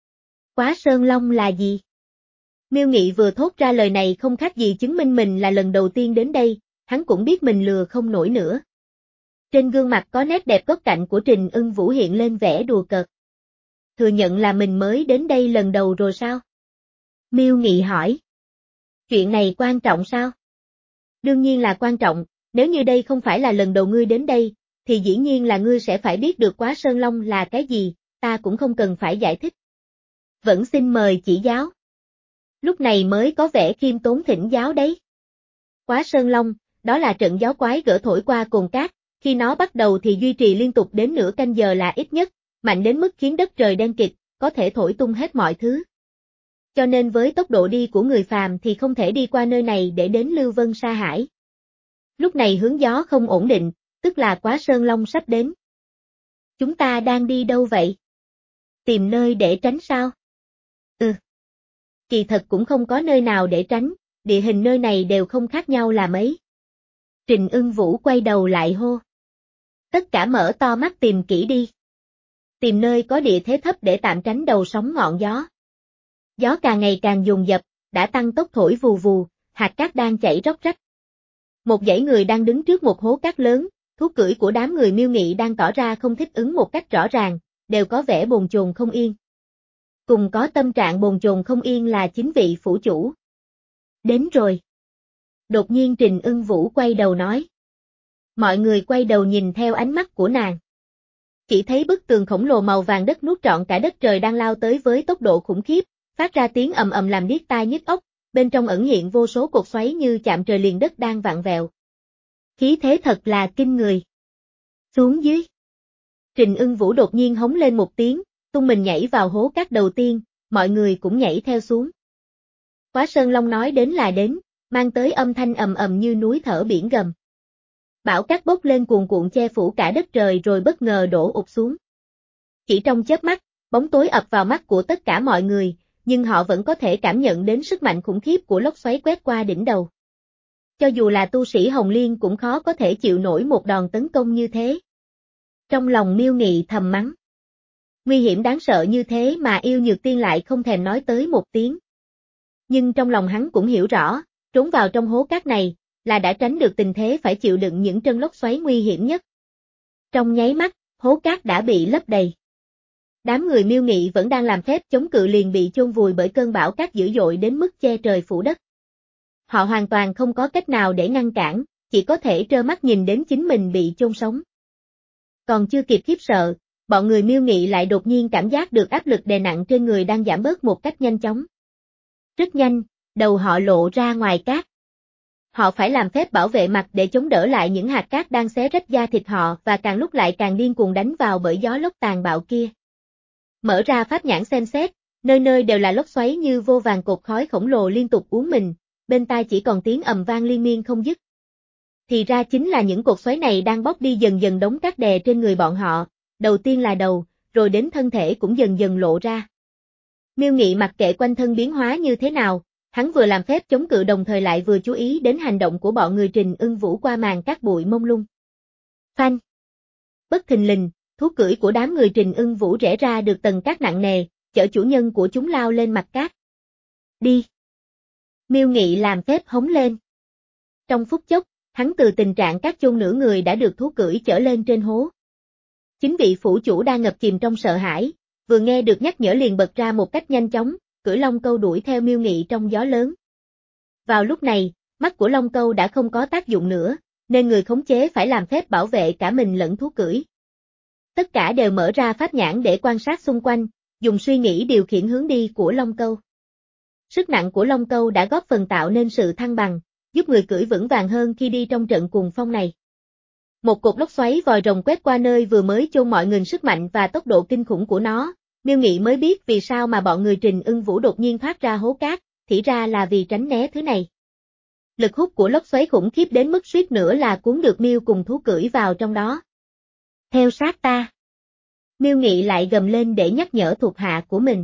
Quá Sơn Long là gì? Miêu Nghị vừa thốt ra lời này không khác gì chứng minh mình là lần đầu tiên đến đây, hắn cũng biết mình lừa không nổi nữa. Trên gương mặt có nét đẹp góc cạnh của Trình Ưng Vũ hiện lên vẻ đùa cợt. Thừa nhận là mình mới đến đây lần đầu rồi sao? Miêu Nghị hỏi. Chuyện này quan trọng sao? Đương nhiên là quan trọng, nếu như đây không phải là lần đầu ngươi đến đây, thì dĩ nhiên là ngươi sẽ phải biết được Quá Sơn Long là cái gì, ta cũng không cần phải giải thích. Vẫn xin mời chỉ giáo. Lúc này mới có vẻ khiêm tốn thỉnh giáo đấy. Quá Sơn Long, đó là trận gió quái gở thổi qua cồn cát, khi nó bắt đầu thì duy trì liên tục đến nửa canh giờ là ít nhất, mạnh đến mức khiến đất trời đen kịt, có thể thổi tung hết mọi thứ. Cho nên với tốc độ đi của người phàm thì không thể đi qua nơi này để đến Lưu Vân Sa Hải. Lúc này hướng gió không ổn định, tức là Quá Sơn Long sắp đến. Chúng ta đang đi đâu vậy? Tìm nơi để tránh sao? Ừ. Kỳ thật cũng không có nơi nào để tránh, địa hình nơi này đều không khác nhau là mấy. Trình Ưng Vũ quay đầu lại hô. Tất cả mở to mắt tìm kỹ đi. Tìm nơi có địa thế thấp để tạm tránh đầu sóng ngọn gió. Gió càng ngày càng dồn dập, đã tăng tốc thổi vù vù, hạt cát đang chảy róc rách. Một dãy người đang đứng trước một hố cát lớn, thú cưỡi của đám người Miêu Nghị đang tỏ ra không thích ứng một cách rõ ràng, đều có vẻ bồn chồn không yên. Cùng có tâm trạng bồn chồn không yên là chính vị phủ chủ. Đến rồi. Đột nhiên Trình Ưng Vũ quay đầu nói. Mọi người quay đầu nhìn theo ánh mắt của nàng. Chỉ thấy bức tường khổng lồ màu vàng đất nuốt trọn cả đất trời đang lao tới với tốc độ khủng khiếp, phát ra tiếng ầm ầm làm điếc tai nhức óc, bên trong ẩn hiện vô số cột xoáy như chạm trời liền đất đang vặn vẹo. Khí thế thật là kinh người. Xuống dưới. Trình Ưng Vũ đột nhiên hống lên một tiếng, tung mình nhảy vào hố cát đầu tiên, mọi người cũng nhảy theo xuống. Quá Sơn Long nói đến là đến, mang tới âm thanh ầm ầm như núi thở biển gầm. Bão cát bốc lên cuồn cuộn che phủ cả đất trời rồi bất ngờ đổ ụp xuống. Chỉ trong chớp mắt, bóng tối ập vào mắt của tất cả mọi người, nhưng họ vẫn có thể cảm nhận đến sức mạnh khủng khiếp của lốc xoáy quét qua đỉnh đầu. Cho dù là tu sĩ Hồng Liên cũng khó có thể chịu nổi một đòn tấn công như thế. Trong lòng Miêu Nghị thầm mắng. Nguy hiểm đáng sợ như thế mà Yêu Nhược Tiên lại không thèm nói tới một tiếng. Nhưng trong lòng hắn cũng hiểu rõ, trốn vào trong hố cát này, là đã tránh được tình thế phải chịu đựng những cơn lốc xoáy nguy hiểm nhất. Trong nháy mắt, hố cát đã bị lấp đầy. Đám người Miêu Nghị vẫn đang làm phép chống cự liền bị chôn vùi bởi cơn bão cát dữ dội đến mức che trời phủ đất. Họ hoàn toàn không có cách nào để ngăn cản, chỉ có thể trơ mắt nhìn đến chính mình bị chôn sống. Còn chưa kịp khiếp sợ, bọn người Miêu Nghị lại đột nhiên cảm giác được áp lực đè nặng trên người đang giảm bớt một cách nhanh chóng. Rất nhanh, đầu họ lộ ra ngoài cát. Họ phải làm phép bảo vệ mặt để chống đỡ lại những hạt cát đang xé rách da thịt họ và càng lúc lại càng điên cuồng đánh vào bởi gió lốc tàn bạo kia. Mở ra pháp nhãn xem xét, nơi nơi đều là lốc xoáy như vô vàn cột khói khổng lồ liên tục uốn mình, bên tai chỉ còn tiếng ầm vang liên miên không dứt. Thì ra chính là những cột xoáy này đang bóc đi dần dần đống cát đè trên người bọn họ, đầu tiên là đầu, rồi đến thân thể cũng dần dần lộ ra. Miêu Nghị mặc kệ quanh thân biến hóa như thế nào, hắn vừa làm phép chống cự đồng thời lại vừa chú ý đến hành động của bọn người Trình Ưng Vũ qua màn cát bụi mông lung. Phanh! Bất thình lình, thú cưỡi của đám người Trình Ưng Vũ rẽ ra được tầng cát nặng nề, chở chủ nhân của chúng lao lên mặt cát. Đi! Miêu Nghị làm phép hống lên. Trong phút chốc, hắn từ tình trạng cát chôn nửa người đã được thú cưỡi chở lên trên hố. Chính vị phủ chủ đang ngập chìm trong sợ hãi, vừa nghe được nhắc nhở liền bật ra một cách nhanh chóng, cưỡi Long Câu đuổi theo Miêu Nghị trong gió lớn. Vào lúc này, mắt của Long Câu đã không có tác dụng nữa, nên người khống chế phải làm phép bảo vệ cả mình lẫn thú cưỡi. Tất cả đều mở ra pháp nhãn để quan sát xung quanh, dùng suy nghĩ điều khiển hướng đi của Long Câu. Sức nặng của Long Câu đã góp phần tạo nên sự thăng bằng, giúp người cưỡi vững vàng hơn khi đi trong trận cuồng phong này. Một cột lốc xoáy vòi rồng quét qua nơi vừa mới chôn mọi người, sức mạnh và tốc độ kinh khủng của nó, Miêu Nghị mới biết vì sao mà bọn người Trình Ưng Vũ đột nhiên thoát ra hố cát, thì ra là vì tránh né thứ này. Lực hút của lốc xoáy khủng khiếp đến mức suýt nữa là cuốn được Miêu cùng thú cưỡi vào trong đó. Theo sát ta. Miêu Nghị lại gầm lên để nhắc nhở thuộc hạ của mình.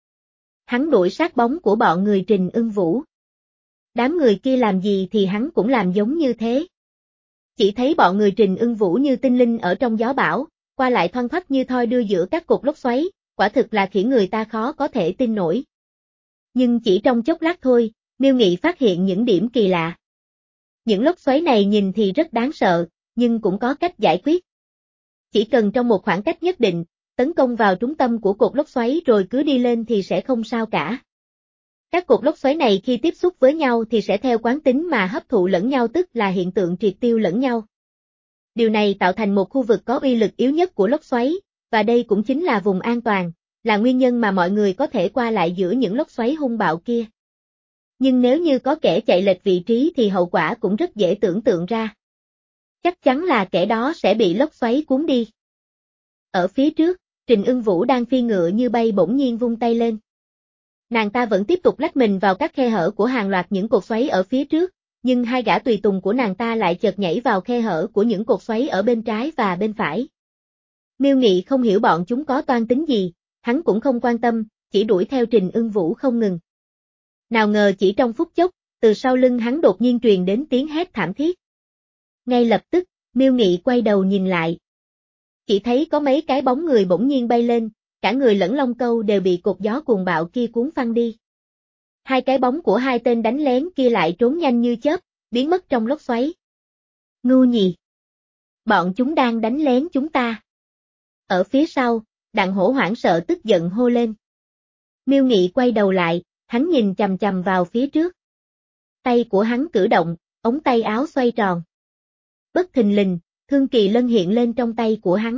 Hắn đuổi sát bóng của bọn người Trình Ưng Vũ. Đám người kia làm gì thì hắn cũng làm giống như thế. Chỉ thấy bọn người Trình Ưng Vũ như tinh linh ở trong gió bão, qua lại thoăn thoắt như thoi đưa giữa các cột lốc xoáy, quả thực là khiến người ta khó có thể tin nổi. Nhưng chỉ trong chốc lát thôi, Miêu Nghị phát hiện những điểm kỳ lạ. Những lốc xoáy này nhìn thì rất đáng sợ, nhưng cũng có cách giải quyết. Chỉ cần trong một khoảng cách nhất định, tấn công vào trung tâm của cột lốc xoáy rồi cứ đi lên thì sẽ không sao cả. Các cột lốc xoáy này khi tiếp xúc với nhau thì sẽ theo quán tính mà hấp thụ lẫn nhau, tức là hiện tượng triệt tiêu lẫn nhau. Điều này tạo thành một khu vực có uy lực yếu nhất của lốc xoáy, và đây cũng chính là vùng an toàn, là nguyên nhân mà mọi người có thể qua lại giữa những lốc xoáy hung bạo kia. Nhưng nếu như có kẻ chạy lệch vị trí thì hậu quả cũng rất dễ tưởng tượng ra. Chắc chắn là kẻ đó sẽ bị lốc xoáy cuốn đi. Ở phía trước, Trình Ưng Vũ đang phi ngựa như bay bỗng nhiên vung tay lên. Nàng ta vẫn tiếp tục lách mình vào các khe hở của hàng loạt những cột xoáy ở phía trước, nhưng hai gã tùy tùng của nàng ta lại chợt nhảy vào khe hở của những cột xoáy ở bên trái và bên phải. Miêu Nghị không hiểu bọn chúng có toan tính gì, hắn cũng không quan tâm, chỉ đuổi theo Trình Ưng Vũ không ngừng. Nào ngờ chỉ trong phút chốc, từ sau lưng hắn đột nhiên truyền đến tiếng hét thảm thiết. Ngay lập tức, Miêu Nghị quay đầu nhìn lại. Chỉ thấy có mấy cái bóng người bỗng nhiên bay lên, cả người lẫn lông câu đều bị cột gió cuồng bạo kia cuốn phăng đi. Hai cái bóng của hai tên đánh lén kia lại trốn nhanh như chớp, biến mất trong lốc xoáy. Ngu nhì! Bọn chúng đang đánh lén chúng ta. Ở phía sau, Đặng Hổ hoảng sợ tức giận hô lên. Miêu Nghị quay đầu lại, hắn nhìn chằm chằm vào phía trước. Tay của hắn cử động, ống tay áo xoay tròn. Bất thình lình, thương kỳ lân hiện lên trong tay của hắn.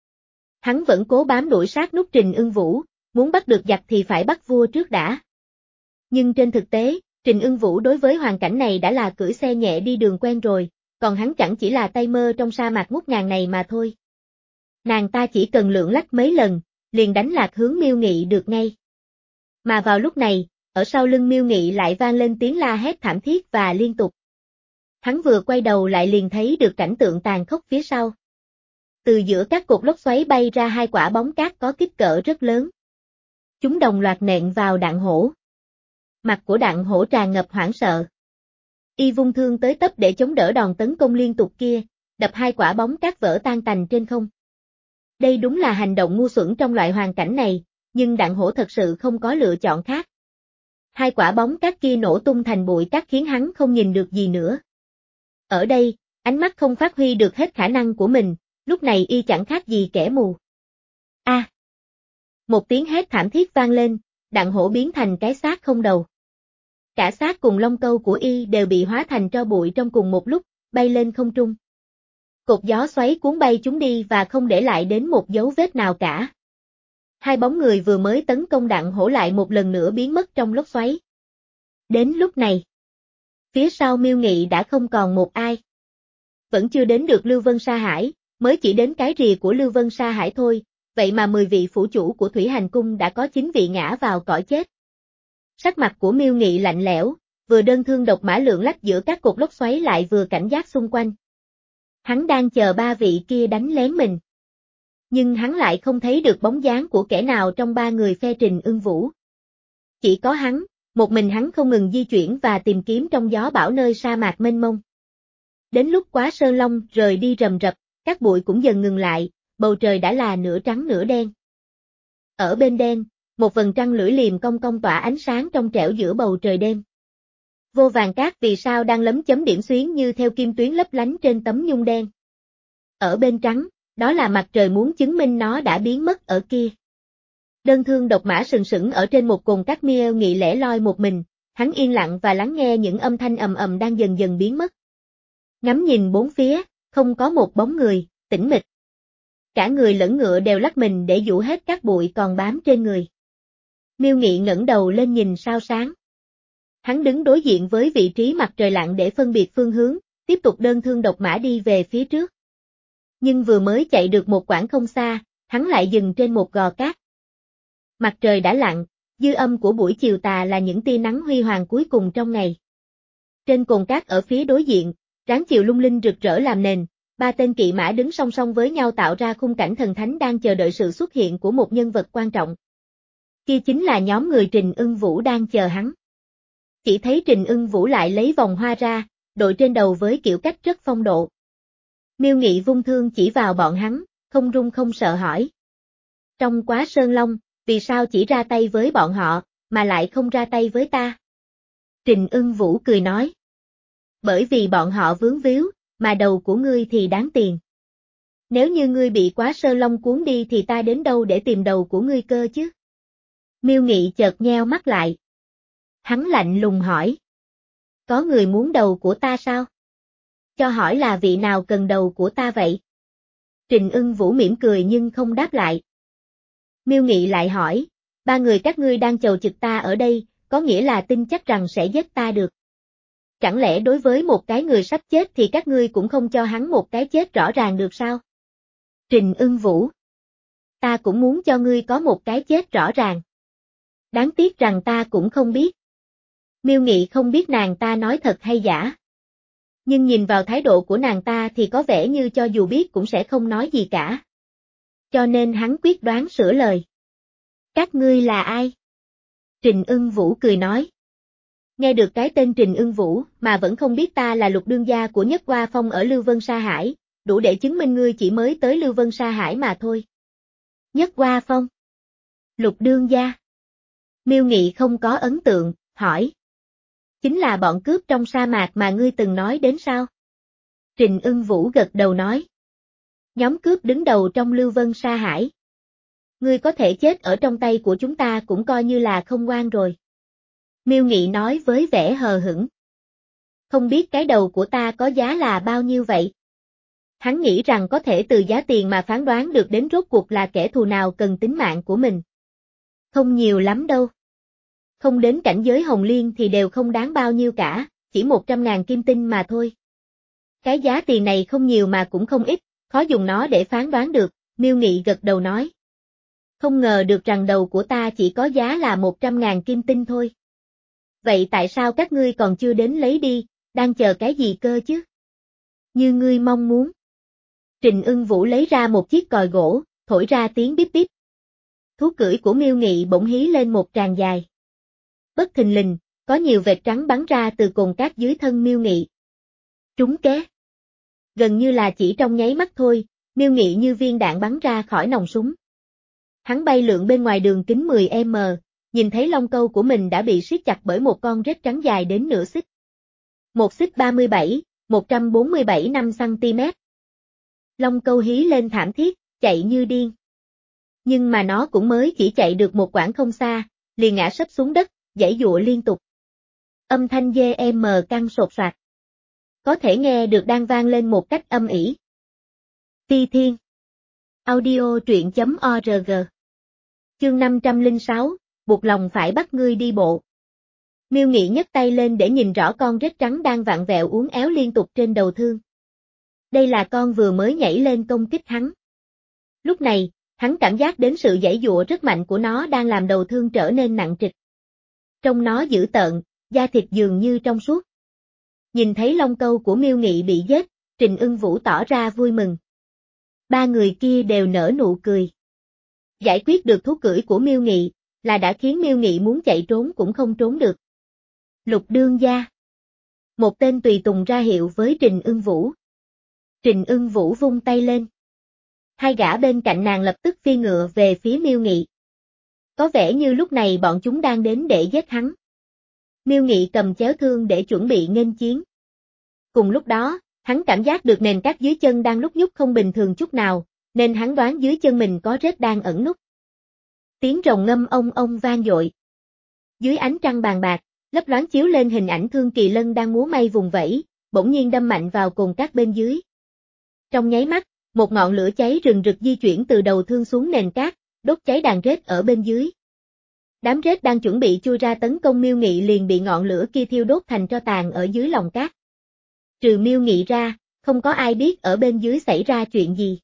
Hắn vẫn cố bám đuổi sát nút Trình Ưng Vũ, muốn bắt được giặc thì phải bắt vua trước đã. Nhưng trên thực tế, Trình Ưng Vũ đối với hoàn cảnh này đã là cưỡi xe nhẹ đi đường quen rồi, còn hắn chẳng chỉ là tay mơ trong sa mạc ngút ngàn này mà thôi. Nàng ta chỉ cần lượn lách mấy lần, liền đánh lạc hướng Miêu Nghị được ngay. Mà vào lúc này, ở sau lưng Miêu Nghị lại vang lên tiếng la hét thảm thiết và liên tục. Hắn vừa quay đầu lại liền thấy được cảnh tượng tàn khốc phía sau. Từ giữa các cột lốc xoáy bay ra hai quả bóng cát có kích cỡ rất lớn. Chúng đồng loạt nện vào Đặng Hổ. Mặt của Đặng Hổ tràn ngập hoảng sợ. Y vung thương tới tấp để chống đỡ đòn tấn công liên tục kia, đập hai quả bóng cát vỡ tan tành trên không. Đây đúng là hành động ngu xuẩn trong loại hoàn cảnh này, nhưng Đặng Hổ thật sự không có lựa chọn khác. Hai quả bóng cát kia nổ tung thành bụi cát khiến hắn không nhìn được gì nữa. Ở đây, ánh mắt không phát huy được hết khả năng của mình, lúc này y chẳng khác gì kẻ mù. A! À. Một tiếng hét thảm thiết vang lên, Đặng Hổ biến thành cái xác không đầu. Cả xác cùng lông câu của y đều bị hóa thành tro bụi trong cùng một lúc, bay lên không trung. Cột gió xoáy cuốn bay chúng đi và không để lại đến một dấu vết nào cả. Hai bóng người vừa mới tấn công Đặng Hổ lại một lần nữa biến mất trong lốc xoáy. Đến lúc này, phía sau Miêu Nghị đã không còn một ai. Vẫn chưa đến được Lưu Vân Sa Hải, mới chỉ đến cái rìa của Lưu Vân Sa Hải thôi, vậy mà mười vị phủ chủ của Thủy Hành Cung đã có chín vị ngã vào cõi chết. Sắc mặt của Miêu Nghị lạnh lẽo, vừa đơn thương độc mã lượn lách giữa các cột lốc xoáy lại vừa cảnh giác xung quanh. Hắn đang chờ ba vị kia đánh lén mình. Nhưng hắn lại không thấy được bóng dáng của kẻ nào trong ba người phe Trình Ưng Vũ. Chỉ có hắn, một mình hắn không ngừng di chuyển và tìm kiếm trong gió bão nơi sa mạc mênh mông. Đến lúc Quá Sơn Long rời đi rầm rập, các bụi cũng dần ngừng lại, bầu trời đã là nửa trắng nửa đen. Ở bên đen, một vầng trăng lưỡi liềm cong cong tỏa ánh sáng trong trẻo giữa bầu trời đêm. Vô vàn cát vì sao đang lấm chấm điểm xuyến như theo kim tuyến lấp lánh trên tấm nhung đen. Ở bên trắng, đó là mặt trời muốn chứng minh nó đã biến mất ở kia. Đơn thương độc mã sừng sững ở trên một cồn cát. Miêu Nghị lẻ loi một mình, hắn yên lặng và lắng nghe những âm thanh ầm ầm đang dần dần biến mất. Ngắm nhìn bốn phía, không có một bóng người, tĩnh mịch. Cả người lẫn ngựa đều lắc mình để dụ hết các bụi còn bám trên người. Miêu Nghị ngẩng đầu lên nhìn sao sáng. Hắn đứng đối diện với vị trí mặt trời lặn để phân biệt phương hướng, tiếp tục đơn thương độc mã đi về phía trước. Nhưng vừa mới chạy được một quãng không xa, hắn lại dừng trên một gò cát. Mặt trời đã lặn, dư âm của buổi chiều tà là những tia nắng huy hoàng cuối cùng trong ngày. Trên cồn cát ở phía đối diện, ráng chiều lung linh rực rỡ làm nền, ba tên kỵ mã đứng song song với nhau tạo ra khung cảnh thần thánh đang chờ đợi sự xuất hiện của một nhân vật quan trọng. Kia chính là nhóm người Trình Ưng Vũ đang chờ hắn. Chỉ thấy Trình Ưng Vũ lại lấy vòng hoa ra, đội trên đầu với kiểu cách rất phong độ. Miêu Nghị vung thương chỉ vào bọn hắn, không run không sợ hỏi. Trong Quá Sơn Long, vì sao chỉ ra tay với bọn họ, mà lại không ra tay với ta? Trình Ưng Vũ cười nói. Bởi vì bọn họ vướng víu, mà đầu của ngươi thì đáng tiền. Nếu như ngươi bị Quá Sơn Long cuốn đi thì ta đến đâu để tìm đầu của ngươi cơ chứ? Miêu Nghị chợt nheo mắt lại. Hắn lạnh lùng hỏi. Có người muốn đầu của ta sao? Cho hỏi là vị nào cần đầu của ta vậy? Trình Ưng Vũ mỉm cười nhưng không đáp lại. Miêu Nghị lại hỏi, ba người các ngươi đang chầu chực ta ở đây, có nghĩa là tin chắc rằng sẽ giết ta được. Chẳng lẽ đối với một cái người sắp chết thì các ngươi cũng không cho hắn một cái chết rõ ràng được sao? Trình Ưng Vũ. Ta cũng muốn cho ngươi có một cái chết rõ ràng. Đáng tiếc rằng ta cũng không biết. Miêu Nghị không biết nàng ta nói thật hay giả. Nhưng nhìn vào thái độ của nàng ta thì có vẻ như cho dù biết cũng sẽ không nói gì cả. Cho nên hắn quyết đoán sửa lời. Các ngươi là ai? Trình Ưng Vũ cười nói. Nghe được cái tên Trình Ưng Vũ mà vẫn không biết ta là Lục đương gia của Nhất Hoa Phong ở Lưu Vân Sa Hải, đủ để chứng minh ngươi chỉ mới tới Lưu Vân Sa Hải mà thôi. Nhất Hoa Phong. Lục đương gia. Miêu Nghị không có ấn tượng, hỏi. Chính là bọn cướp trong sa mạc mà ngươi từng nói đến sao? Trình Ưng Vũ gật đầu nói. Nhóm cướp đứng đầu trong Lưu Vân Sa Hải. Ngươi có thể chết ở trong tay của chúng ta cũng coi như là không ngoan rồi. Miêu Nghị nói với vẻ hờ hững. Không biết cái đầu của ta có giá là bao nhiêu vậy? Hắn nghĩ rằng có thể từ giá tiền mà phán đoán được đến rốt cuộc là kẻ thù nào cần tính mạng của mình. Không nhiều lắm đâu. Không đến cảnh giới hồng liên thì đều không đáng bao nhiêu cả, chỉ một trăm ngàn kim tinh mà thôi. Cái giá tiền này không nhiều mà cũng không ít, khó dùng nó để phán đoán được, Miêu Nghị gật đầu nói. Không ngờ được rằng đầu của ta chỉ có giá là một trăm ngàn kim tinh thôi. Vậy tại sao các ngươi còn chưa đến lấy đi, đang chờ cái gì cơ chứ? Như ngươi mong muốn. Trình Ưng Vũ lấy ra một chiếc còi gỗ, thổi ra tiếng bíp bíp. Thú cưỡi của Miêu Nghị bỗng hí lên một tràng dài. Bất thình lình, có nhiều vệt trắng bắn ra từ cồn cát dưới thân Miêu Nghị. Trúng kế. Gần như là chỉ trong nháy mắt thôi, Miêu Nghị như viên đạn bắn ra khỏi nòng súng. Hắn bay lượn bên ngoài đường kính mười mét, nhìn thấy lông câu của mình đã bị siết chặt bởi một con rết trắng dài đến nửa xích. Một xích ba mươi bảy, một trăm bốn mươi bảy năm xăng-ti-mét. Lông câu hí lên thảm thiết, chạy như điên. Nhưng mà nó cũng mới chỉ chạy được một quãng không xa, liền ngã sấp xuống đất, giãy giụa liên tục. Âm thanh dê em căng sột soạt. Có thể nghe được đang vang lên một cách âm ỉ. Ti Thiên. Audio truyện chấm org. Chương năm trăm lẻ sáu, buộc lòng phải bắt ngươi đi bộ. Miêu Nghị nhấc tay lên để nhìn rõ con rết trắng đang vặn vẹo uốn éo liên tục trên đầu thương. Đây là con vừa mới nhảy lên công kích hắn. Lúc này, hắn cảm giác đến sự giãy giụa rất mạnh của nó đang làm đầu thương trở nên nặng trịch. Trông nó dữ tợn, da thịt dường như trong suốt. Nhìn thấy lông câu của Miêu Nghị bị giết, Trình Ưng Vũ tỏ ra vui mừng. Ba người kia đều nở nụ cười. Giải quyết được thú cưỡi của Miêu Nghị, là đã khiến Miêu Nghị muốn chạy trốn cũng không trốn được. Lục đương gia. Một tên tùy tùng ra hiệu với Trình Ưng Vũ. Trình Ưng Vũ vung tay lên. Hai gã bên cạnh nàng lập tức phi ngựa về phía Miêu Nghị. Có vẻ như lúc này bọn chúng đang đến để giết hắn. Miêu Nghị cầm chéo thương để chuẩn bị nghênh chiến. Cùng lúc đó, hắn cảm giác được nền cát dưới chân đang lúc nhúc không bình thường chút nào, nên hắn đoán dưới chân mình có rết đang ẩn núp. Tiếng rồng ngâm ông ông vang dội. Dưới ánh trăng bàn bạc, lấp loáng chiếu lên hình ảnh Thương Kỳ Lân đang múa may vùng vẫy, bỗng nhiên đâm mạnh vào cồn cát bên dưới. Trong nháy mắt, một ngọn lửa cháy rừng rực di chuyển từ đầu thương xuống nền cát, đốt cháy đàn rết ở bên dưới. Đám rết đang chuẩn bị chui ra tấn công Miêu Nghị liền bị ngọn lửa kia thiêu đốt thành tro tàn ở dưới lòng cát. Trừ Miêu Nghị ra, không có ai biết ở bên dưới xảy ra chuyện gì.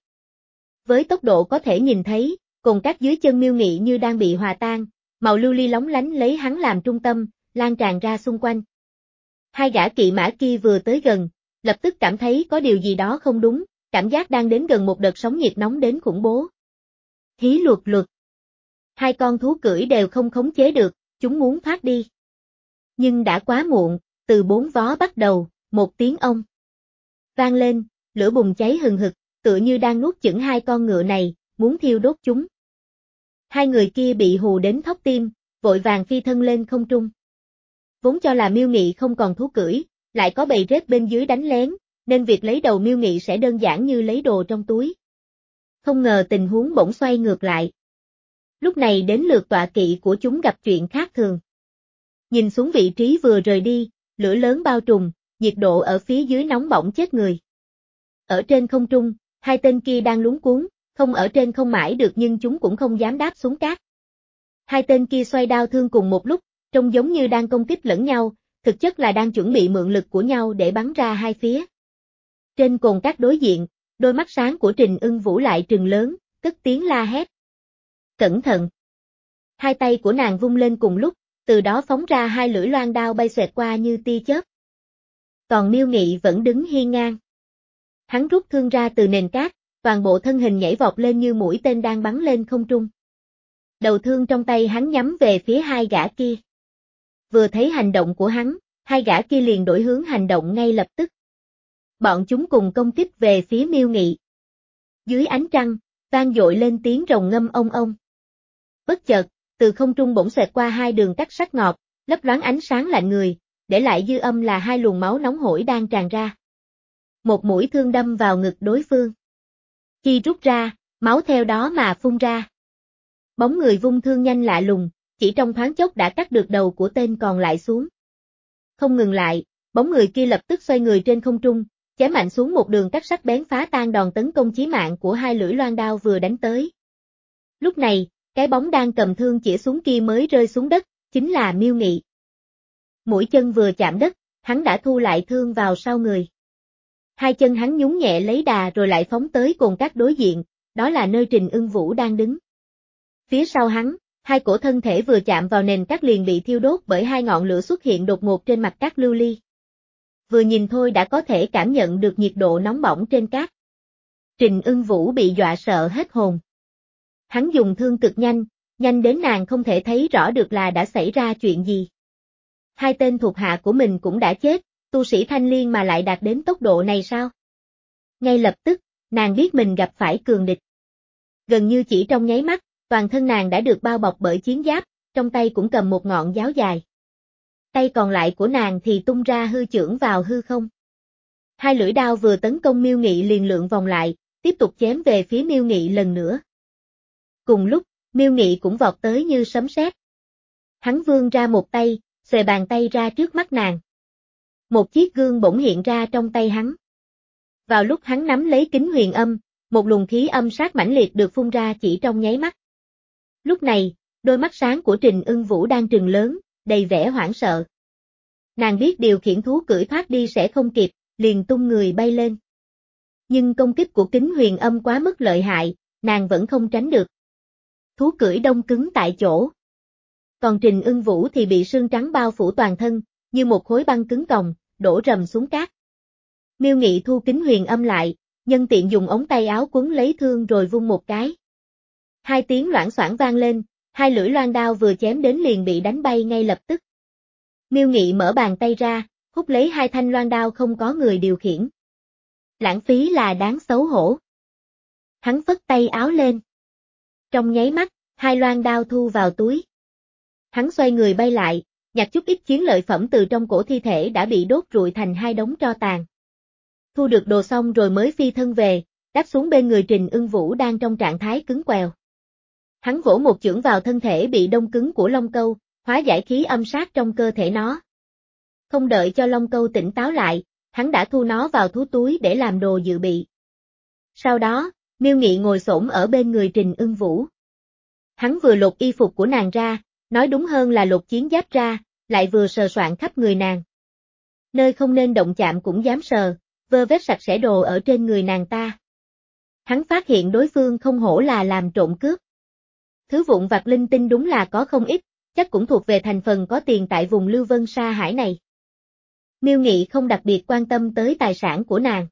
Với tốc độ có thể nhìn thấy, cồn cát dưới chân Miêu Nghị như đang bị hòa tan, màu lưu ly lóng lánh lấy hắn làm trung tâm, lan tràn ra xung quanh. Hai gã kỵ mã kia vừa tới gần, lập tức cảm thấy có điều gì đó không đúng, cảm giác đang đến gần một đợt sóng nhiệt nóng đến khủng bố. Hí luật luật. Hai con thú cưỡi đều không khống chế được, chúng muốn thoát đi. Nhưng đã quá muộn, từ bốn vó bắt đầu, một tiếng ông vang lên, lửa bùng cháy hừng hực, tựa như đang nuốt chửng hai con ngựa này, muốn thiêu đốt chúng. Hai người kia bị hù đến thót tim, vội vàng phi thân lên không trung. Vốn cho là Miêu Nghị không còn thú cưỡi, lại có bầy rết bên dưới đánh lén, nên việc lấy đầu Miêu Nghị sẽ đơn giản như lấy đồ trong túi. Không ngờ tình huống bỗng xoay ngược lại. Lúc này đến lượt tọa kỵ của chúng gặp chuyện khác thường. Nhìn xuống vị trí vừa rời đi, lửa lớn bao trùm, nhiệt độ ở phía dưới nóng bỏng chết người. Ở trên không trung, hai tên kia đang luống cuống, không ở trên không mãi được nhưng chúng cũng không dám đáp xuống cát. Hai tên kia xoay đao thương cùng một lúc, trông giống như đang công kích lẫn nhau, thực chất là đang chuẩn bị mượn lực của nhau để bắn ra hai phía. Trên cồn cát đối diện, đôi mắt sáng của Trình Ưng Vũ lại trừng lớn, cất tiếng la hét. Cẩn thận! Hai tay của nàng vung lên cùng lúc, từ đó phóng ra hai lưỡi loan đao bay xẹt qua như tia chớp. Còn Miêu Nghị vẫn đứng hiên ngang. Hắn rút thương ra từ nền cát, toàn bộ thân hình nhảy vọt lên như mũi tên đang bắn lên không trung. Đầu thương trong tay hắn nhắm về phía hai gã kia. Vừa thấy hành động của hắn, hai gã kia liền đổi hướng hành động ngay lập tức. Bọn chúng cùng công kích về phía Miêu Nghị. Dưới ánh trăng, vang dội lên tiếng rồng ngâm ông ông. Bất chợt, từ không trung bỗng xẹt qua hai đường cắt sắc ngọt, lấp loáng ánh sáng lạnh người, để lại dư âm là hai luồng máu nóng hổi đang tràn ra. Một mũi thương đâm vào ngực đối phương. Khi rút ra, máu theo đó mà phun ra. Bóng người vung thương nhanh lạ lùng, chỉ trong thoáng chốc đã cắt được đầu của tên còn lại xuống. Không ngừng lại, bóng người kia lập tức xoay người trên không trung, chém mạnh xuống một đường cắt sắc bén phá tan đòn tấn công chí mạng của hai lưỡi loan đao vừa đánh tới. Lúc này, cái bóng đang cầm thương chĩa xuống kia mới rơi xuống đất, chính là Miêu Nghị. Mũi chân vừa chạm đất, hắn đã thu lại thương vào sau người. Hai chân hắn nhún nhẹ lấy đà rồi lại phóng tới cồn cát đối diện, đó là nơi Trình Ưng Vũ đang đứng. Phía sau hắn, hai cổ thân thể vừa chạm vào nền cát liền bị thiêu đốt bởi hai ngọn lửa xuất hiện đột ngột trên mặt cát lưu ly. Vừa nhìn thôi đã có thể cảm nhận được nhiệt độ nóng bỏng trên cát. Trình Ưng Vũ bị dọa sợ hết hồn. Hắn dùng thương cực nhanh, nhanh đến nàng không thể thấy rõ được là đã xảy ra chuyện gì. Hai tên thuộc hạ của mình cũng đã chết, tu sĩ Thanh Liên mà lại đạt đến tốc độ này sao? Ngay lập tức, nàng biết mình gặp phải cường địch. Gần như chỉ trong nháy mắt, toàn thân nàng đã được bao bọc bởi chiến giáp, trong tay cũng cầm một ngọn giáo dài. Tay còn lại của nàng thì tung ra hư chưởng vào hư không. Hai lưỡi đao vừa tấn công Miêu Nghị liền lượn vòng lại, tiếp tục chém về phía Miêu Nghị lần nữa. Cùng lúc, Miêu Nghị cũng vọt tới như sấm sét. Hắn vươn ra một tay, xòe bàn tay ra trước mắt nàng. Một chiếc gương bỗng hiện ra trong tay hắn. Vào lúc hắn nắm lấy kính huyền âm, một luồng khí âm sát mãnh liệt được phun ra chỉ trong nháy mắt. Lúc này, đôi mắt sáng của Trình Ưng Vũ đang trừng lớn, đầy vẻ hoảng sợ. Nàng biết điều khiển thú cưỡi thoát đi sẽ không kịp, liền tung người bay lên. Nhưng công kích của kính huyền âm quá mức lợi hại, nàng vẫn không tránh được. Thú cưỡi đông cứng tại chỗ. Còn Trình Ưng Vũ thì bị sương trắng bao phủ toàn thân, như một khối băng cứng còng, đổ rầm xuống cát. Miêu Nghị thu kính huyền âm lại, nhân tiện dùng ống tay áo quấn lấy thương rồi vung một cái. Hai tiếng loảng xoảng vang lên, hai lưỡi loan đao vừa chém đến liền bị đánh bay ngay lập tức. Miêu Nghị mở bàn tay ra, hút lấy hai thanh loan đao không có người điều khiển. Lãng phí là đáng xấu hổ. Hắn phất tay áo lên. Trong nháy mắt, hai loan đao thu vào túi. Hắn xoay người bay lại, nhặt chút ít chiến lợi phẩm từ trong cổ thi thể đã bị đốt rụi thành hai đống tro tàn. Thu được đồ xong rồi mới phi thân về, đáp xuống bên người Trình Ưng Vũ đang trong trạng thái cứng quèo. Hắn vỗ một chưởng vào thân thể bị đông cứng của Long Câu, hóa giải khí âm sát trong cơ thể nó. Không đợi cho Long Câu tỉnh táo lại, hắn đã thu nó vào thú túi để làm đồ dự bị. Sau đó, Miêu Nghị ngồi xổm ở bên người Trình Ưng Vũ. Hắn vừa lột y phục của nàng ra, nói đúng hơn là lột chiến giáp ra, lại vừa sờ soạn khắp người nàng. Nơi không nên động chạm cũng dám sờ, vơ vét sạch sẽ đồ ở trên người nàng ta. Hắn phát hiện đối phương không hổ là làm trộm cướp. Thứ vụn vặt linh tinh đúng là có không ít, chắc cũng thuộc về thành phần có tiền tại vùng Lưu Vân Sa Hải này. Miêu Nghị không đặc biệt quan tâm tới tài sản của nàng.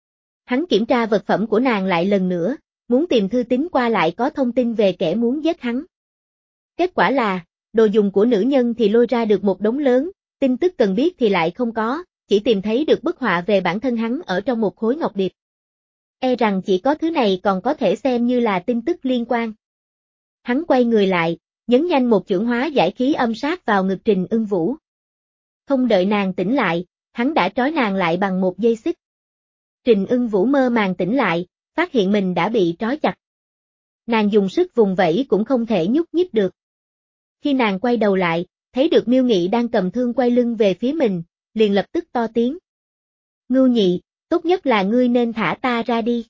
Hắn kiểm tra vật phẩm của nàng lại lần nữa, muốn tìm thư tín qua lại có thông tin về kẻ muốn giết hắn. Kết quả là, đồ dùng của nữ nhân thì lôi ra được một đống lớn, tin tức cần biết thì lại không có, chỉ tìm thấy được bức họa về bản thân hắn ở trong một khối ngọc điệp. E rằng chỉ có thứ này còn có thể xem như là tin tức liên quan. Hắn quay người lại, nhấn nhanh một chưởng hóa giải khí âm sát vào ngực Trình Ưng Vũ. Không đợi nàng tỉnh lại, hắn đã trói nàng lại bằng một dây xích. Trình Ưng Vũ mơ màng tỉnh lại, phát hiện mình đã bị trói chặt. Nàng dùng sức vùng vẫy cũng không thể nhúc nhích được. Khi nàng quay đầu lại, thấy được Miêu Nghị đang cầm thương quay lưng về phía mình, liền lập tức to tiếng. Ngưu Nhị, tốt nhất là ngươi nên thả ta ra đi.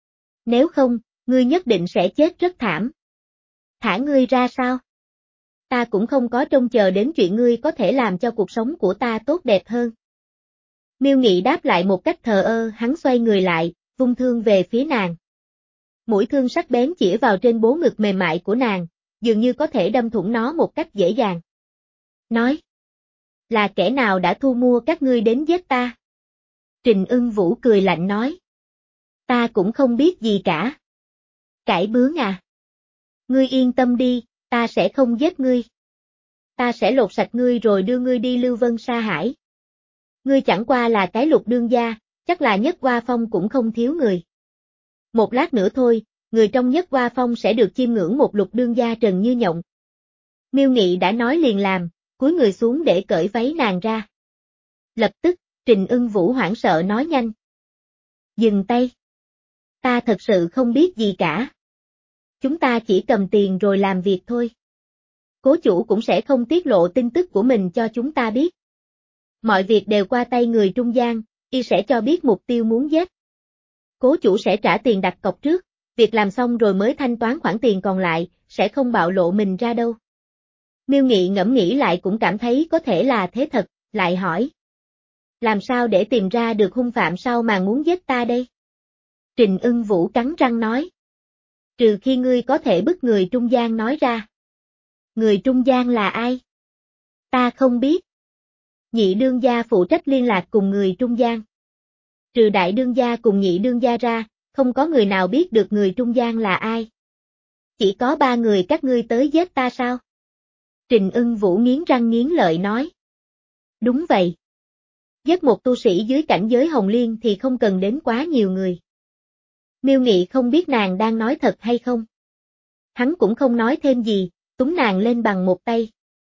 Nếu không, ngươi nhất định sẽ chết rất thảm. Thả ngươi ra sao? Ta cũng không có trông chờ đến chuyện ngươi có thể làm cho cuộc sống của ta tốt đẹp hơn. Miêu Nghị đáp lại một cách thờ ơ, hắn xoay người lại, vung thương về phía nàng. Mũi thương sắc bén chĩa vào trên bố ngực mềm mại của nàng, dường như có thể đâm thủng nó một cách dễ dàng. Nói, là kẻ nào đã thu mua các ngươi đến giết ta? Trình Ưng Vũ cười lạnh nói. Ta cũng không biết gì cả. Cải bướng à? Ngươi yên tâm đi, ta sẽ không giết ngươi. Ta sẽ lột sạch ngươi rồi đưa ngươi đi Lưu Vân Sa Hải. Ngươi chẳng qua là cái Lục đương gia, chắc là Nhất Hoa Phong cũng không thiếu người. Một lát nữa thôi, người trong Nhất Hoa Phong sẽ được chiêm ngưỡng một Lục đương gia trần như nhộng. Miêu Nghị đã nói liền làm, cúi người xuống để cởi váy nàng ra. Lập tức, Trình Ưng Vũ hoảng sợ nói nhanh. Dừng tay. Ta thật sự không biết gì cả. Chúng ta chỉ cầm tiền rồi làm việc thôi. Cố chủ cũng sẽ không tiết lộ tin tức của mình cho chúng ta biết. Mọi việc đều qua tay người trung gian, y sẽ cho biết mục tiêu muốn giết. Cố chủ sẽ trả tiền đặt cọc trước, việc làm xong rồi mới thanh toán khoản tiền còn lại, sẽ không bạo lộ mình ra đâu. Miêu Nghị ngẫm nghĩ lại cũng cảm thấy có thể là thế thật, lại hỏi. Làm sao để tìm ra được hung phạm sau màn muốn giết ta đây? Trình Ưng Vũ cắn răng nói. Trừ khi ngươi có thể bức người trung gian nói ra. Người trung gian là ai? Ta không biết. Nhị đương gia phụ trách liên lạc cùng người trung gian. Trừ đại đương gia cùng nhị đương gia ra, không có người nào biết được người trung gian là ai. Chỉ có ba người các ngươi tới giết ta sao? Trình Ưng Vũ nghiến răng nghiến lợi nói. Đúng vậy. Giết một tu sĩ dưới cảnh giới Hồng Liên thì không cần đến quá nhiều người. Miêu Nghị không biết nàng đang nói thật hay không. Hắn cũng không nói thêm gì, túm nàng lên bằng một tay.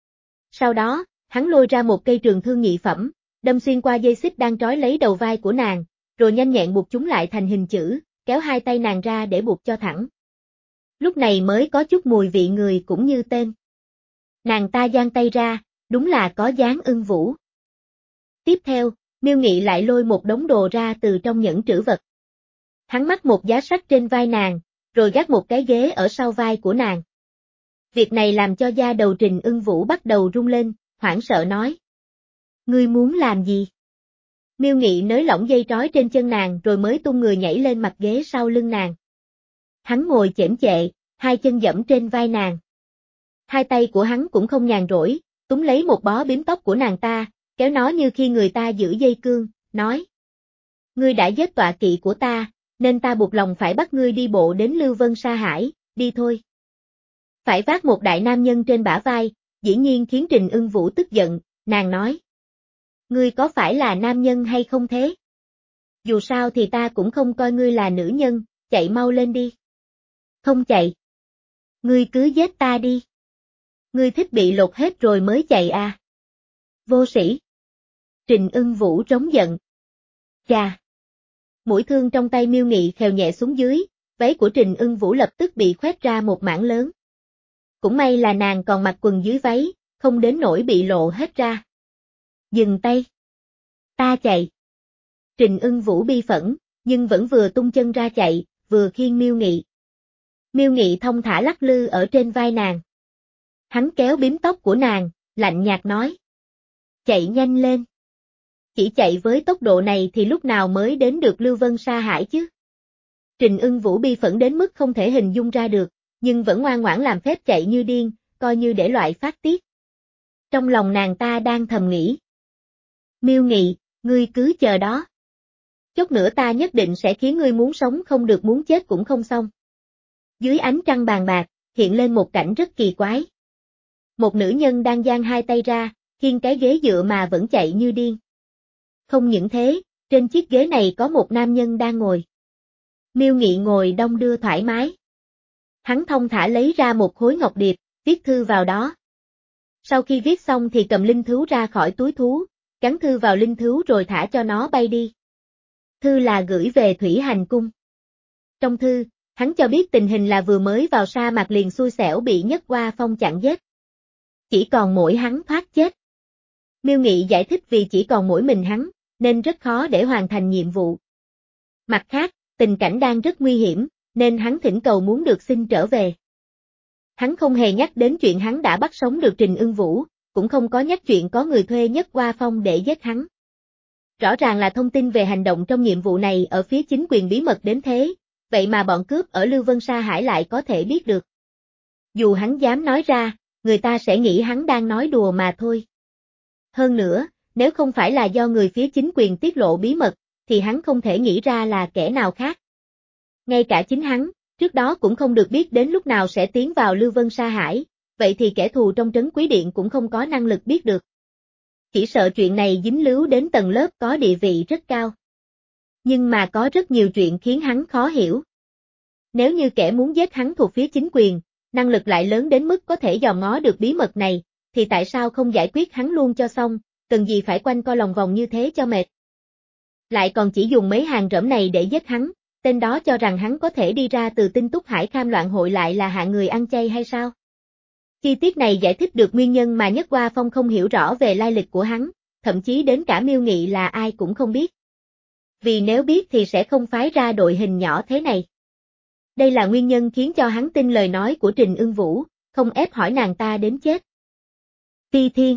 Sau đó, hắn lôi ra một cây trường thương nhị phẩm, đâm xuyên qua dây xích đang trói lấy đầu vai của nàng, rồi nhanh nhẹn buộc chúng lại thành hình chữ, kéo hai tay nàng ra để buộc cho thẳng. Lúc này mới có chút mùi vị người cũng như tên. Nàng ta giang tay ra, đúng là có dáng Ưng Vũ. Tiếp theo, Miêu Nghị lại lôi một đống đồ ra từ trong nhẫn trữ vật. Hắn mắc một giá sách trên vai nàng, rồi gác một cái ghế ở sau vai của nàng. Việc này làm cho da đầu Trình Ưng Vũ bắt đầu rung lên, hoảng sợ nói. Ngươi muốn làm gì? Miêu Nghị nới lỏng dây trói trên chân nàng rồi mới tung người nhảy lên mặt ghế sau lưng nàng. Hắn ngồi chễm chệ, hai chân dẫm trên vai nàng. Hai tay của hắn cũng không nhàn rỗi, túm lấy một bó bím tóc của nàng ta, kéo nó như khi người ta giữ dây cương, nói. Ngươi đã giết tọa kỵ của ta, nên ta buộc lòng phải bắt ngươi đi bộ đến Lưu Vân Sa Hải, đi thôi. Phải vác một đại nam nhân trên bả vai, dĩ nhiên khiến Trình Ưng Vũ tức giận, nàng nói. Ngươi có phải là nam nhân hay không thế? Dù sao thì ta cũng không coi ngươi là nữ nhân, chạy mau lên đi. Không chạy. Ngươi cứ giết ta đi. Ngươi thích bị lột hết rồi mới chạy à? Vô sĩ. Trình Ưng Vũ trống giận. Chà. Mũi thương trong tay Miêu Nghị khều nhẹ xuống dưới, váy của Trình Ưng Vũ lập tức bị khoét ra một mảng lớn. Cũng may là nàng còn mặc quần dưới váy, không đến nỗi bị lộ hết ra. Dừng tay. Ta chạy. Trình Ưng Vũ bi phẫn, nhưng vẫn vừa tung chân ra chạy, vừa khiêng Miêu Nghị. Miêu Nghị thong thả lắc lư ở trên vai nàng. Hắn kéo bím tóc của nàng, lạnh nhạt nói. Chạy nhanh lên. Chỉ chạy với tốc độ này thì lúc nào mới đến được Lưu Vân Sa Hải chứ? Trình Ưng Vũ bi phẫn đến mức không thể hình dung ra được, nhưng vẫn ngoan ngoãn làm phép chạy như điên, coi như để loại phát tiết. Trong lòng nàng ta đang thầm nghĩ. Miêu Nghị, ngươi cứ chờ đó. Chút nữa ta nhất định sẽ khiến ngươi muốn sống không được muốn chết cũng không xong. Dưới ánh trăng bàn bạc, hiện lên một cảnh rất kỳ quái. Một nữ nhân đang giang hai tay ra, khiêng cái ghế dựa mà vẫn chạy như điên. Không những thế, trên chiếc ghế này có một nam nhân đang ngồi. Miêu Nghị ngồi đong đưa thoải mái. Hắn thong thả lấy ra một khối ngọc điệp, viết thư vào đó. Sau khi viết xong thì cầm linh thứu ra khỏi túi thú, gắn thư vào linh thứu rồi thả cho nó bay đi. Thư là gửi về Thủy Hành Cung. Trong thư, hắn cho biết tình hình là vừa mới vào sa mạc liền xui xẻo bị Nhất Hoa Phong chặn giết. Chỉ còn mỗi hắn thoát chết. Miêu Nghị giải thích vì chỉ còn mỗi mình hắn, nên rất khó để hoàn thành nhiệm vụ. Mặt khác, tình cảnh đang rất nguy hiểm, nên hắn thỉnh cầu muốn được xin trở về. Hắn không hề nhắc đến chuyện hắn đã bắt sống được Trình Ưng Vũ, cũng không có nhắc chuyện có người thuê Nhất Hoa Phong để giết hắn. Rõ ràng là thông tin về hành động trong nhiệm vụ này ở phía chính quyền bí mật đến thế, vậy mà bọn cướp ở Lưu Vân Sa Hải lại có thể biết được. Dù hắn dám nói ra, người ta sẽ nghĩ hắn đang nói đùa mà thôi. Hơn nữa, nếu không phải là do người phía chính quyền tiết lộ bí mật, thì hắn không thể nghĩ ra là kẻ nào khác. Ngay cả chính hắn, trước đó cũng không được biết đến lúc nào sẽ tiến vào Lưu Vân Sa Hải, vậy thì kẻ thù trong trấn Quý Điện cũng không có năng lực biết được. Chỉ sợ chuyện này dính líu đến tầng lớp có địa vị rất cao. Nhưng mà có rất nhiều chuyện khiến hắn khó hiểu. Nếu như kẻ muốn giết hắn thuộc phía chính quyền, năng lực lại lớn đến mức có thể dòm ngó được bí mật này, thì tại sao không giải quyết hắn luôn cho xong, cần gì phải quanh co lòng vòng như thế cho mệt. Lại còn chỉ dùng mấy hàng rẫm này để giết hắn, tên đó cho rằng hắn có thể đi ra từ Tinh Túc Hải Kham Loạn Hội lại là hạng người ăn chay hay sao? Chi tiết này giải thích được nguyên nhân mà Nhất Hoa Phong không hiểu rõ về lai lịch của hắn, thậm chí đến cả Miêu Nghị là ai cũng không biết. Vì nếu biết thì sẽ không phái ra đội hình nhỏ thế này. Đây là nguyên nhân khiến cho hắn tin lời nói của Trình Ưng Vũ, không ép hỏi nàng ta đến chết. Phi Thiên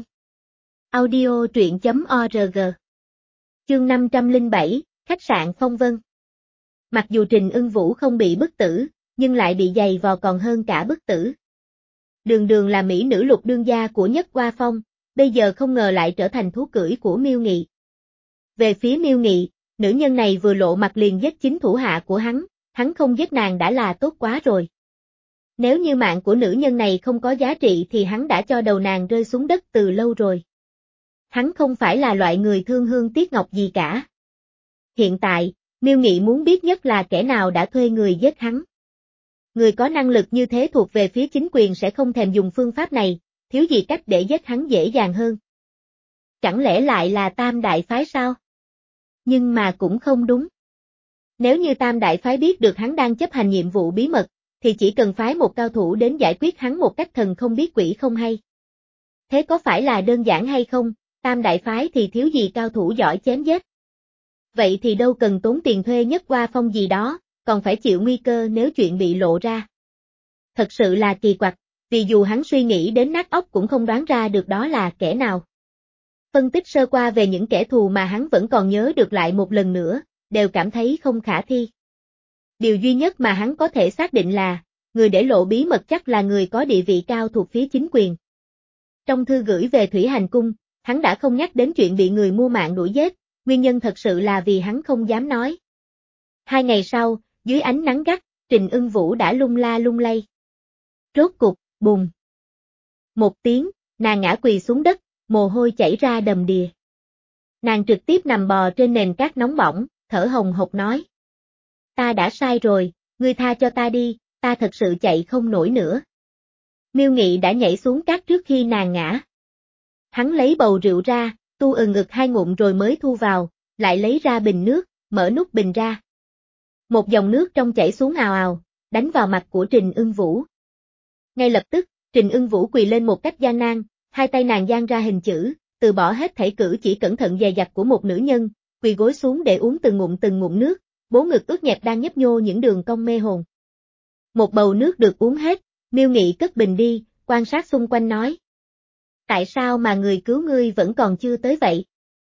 Audio truyện chấm org Chương năm trăm lẻ bảy, Khách sạn Phong Vân. Mặc dù Trình Ưng Vũ không bị bức tử, nhưng lại bị giày vò còn hơn cả bức tử. Đường đường là mỹ nữ lục đương gia của Nhất Hoa Phong, bây giờ không ngờ lại trở thành thú cưỡi của Miêu Nghị. Về phía Miêu Nghị, nữ nhân này vừa lộ mặt liền giết chính thủ hạ của hắn, hắn không giết nàng đã là tốt quá rồi. Nếu như mạng của nữ nhân này không có giá trị thì hắn đã cho đầu nàng rơi xuống đất từ lâu rồi. Hắn không phải là loại người thương hương tiếc ngọc gì cả. Hiện tại, Miêu Nghị muốn biết nhất là kẻ nào đã thuê người giết hắn. Người có năng lực như thế thuộc về phía chính quyền sẽ không thèm dùng phương pháp này, thiếu gì cách để giết hắn dễ dàng hơn. Chẳng lẽ lại là Tam Đại Phái sao? Nhưng mà cũng không đúng. Nếu như Tam Đại Phái biết được hắn đang chấp hành nhiệm vụ bí mật, thì chỉ cần phái một cao thủ đến giải quyết hắn một cách thần không biết quỷ không hay. Thế có phải là đơn giản hay không? Tam Đại Phái thì thiếu gì cao thủ giỏi chém giết. Vậy thì đâu cần tốn tiền thuê Nhất Hoa Phong gì đó, còn phải chịu nguy cơ nếu chuyện bị lộ ra. Thật sự là kỳ quặc, vì dù hắn suy nghĩ đến nát óc cũng không đoán ra được đó là kẻ nào. Phân tích sơ qua về những kẻ thù mà hắn vẫn còn nhớ được lại một lần nữa, đều cảm thấy không khả thi. Điều duy nhất mà hắn có thể xác định là, người để lộ bí mật chắc là người có địa vị cao thuộc phía chính quyền. Trong thư gửi về Thủy Hành Cung, hắn đã không nhắc đến chuyện bị người mua mạng đuổi giết, nguyên nhân thật sự là vì hắn không dám nói. Hai ngày sau, dưới ánh nắng gắt, Trình Ưng Vũ đã lung la lung lay. Rốt cục, bùng. Một tiếng, nàng ngã quỳ xuống đất, mồ hôi chảy ra đầm đìa. Nàng trực tiếp nằm bò trên nền cát nóng bỏng, thở hồng hộc nói. Ta đã sai rồi, ngươi tha cho ta đi, ta thật sự chạy không nổi nữa. Miêu Nghị đã nhảy xuống cát trước khi nàng ngã. Hắn lấy bầu rượu ra, tu ừ ngực hai ngụm rồi mới thu vào, lại lấy ra bình nước, mở nút bình ra. Một dòng nước trong chảy xuống ào ào, đánh vào mặt của Trình Ưng Vũ. Ngay lập tức, Trình Ưng Vũ quỳ lên một cách gian nan, hai tay nàng dang ra hình chữ, từ bỏ hết thảy cử chỉ cẩn thận dè dặt của một nữ nhân, quỳ gối xuống để uống từng ngụm từng ngụm nước, bố ngực ướt nhẹp đang nhấp nhô những đường cong mê hồn. Một bầu nước được uống hết, Miêu Nghị cất bình đi, quan sát xung quanh nói. Tại sao mà người cứu ngươi vẫn còn chưa tới vậy?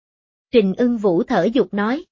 Trình Ưng Vũ thở dục nói.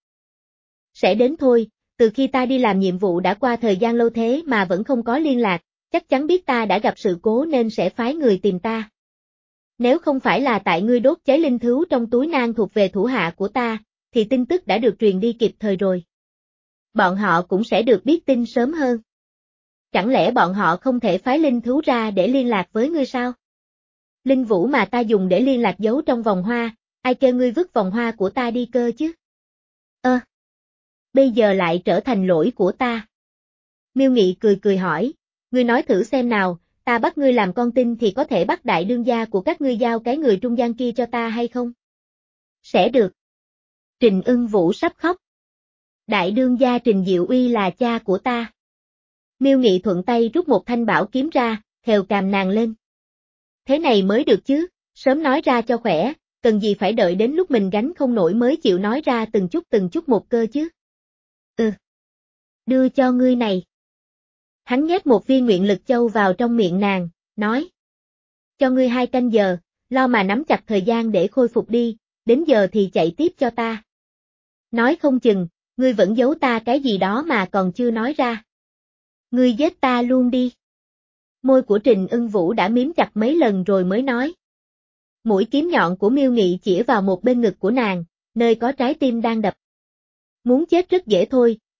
Sẽ đến thôi, từ khi ta đi làm nhiệm vụ đã qua thời gian lâu thế mà vẫn không có liên lạc, chắc chắn biết ta đã gặp sự cố nên sẽ phái người tìm ta. Nếu không phải là tại ngươi đốt cháy linh thứu trong túi nang thuộc về thủ hạ của ta, thì tin tức đã được truyền đi kịp thời rồi. Bọn họ cũng sẽ được biết tin sớm hơn. Chẳng lẽ bọn họ không thể phái linh thú ra để liên lạc với ngươi sao? Linh vũ mà ta dùng để liên lạc giấu trong vòng hoa, ai kêu ngươi vứt vòng hoa của ta đi cơ chứ? Ơ! Bây giờ lại trở thành lỗi của ta. Miêu Nghị cười cười hỏi, ngươi nói thử xem nào, ta bắt ngươi làm con tin thì có thể bắt đại đương gia của các ngươi giao cái người trung gian kia cho ta hay không? Sẽ được. Trình Ưng Vũ sắp khóc. Đại đương gia Trình Diệu Uy là cha của ta. Miêu Nghị thuận tay rút một thanh bảo kiếm ra, khều càm nàng lên. Thế này mới được chứ, sớm nói ra cho khỏe, cần gì phải đợi đến lúc mình gánh không nổi mới chịu nói ra từng chút từng chút một cơ chứ. Ừ. Đưa cho ngươi này. Hắn nhét một viên nguyện lực châu vào trong miệng nàng, nói. Cho ngươi hai canh giờ, lo mà nắm chặt thời gian để khôi phục đi, đến giờ thì chạy tiếp cho ta. Nói không chừng, ngươi vẫn giấu ta cái gì đó mà còn chưa nói ra. Ngươi giết ta luôn đi. Môi của Trình Ưng Vũ đã miếm chặt mấy lần rồi mới nói. Mũi kiếm nhọn của Miêu Nghị chĩa vào một bên ngực của nàng, nơi có trái tim đang đập. Muốn chết rất dễ thôi,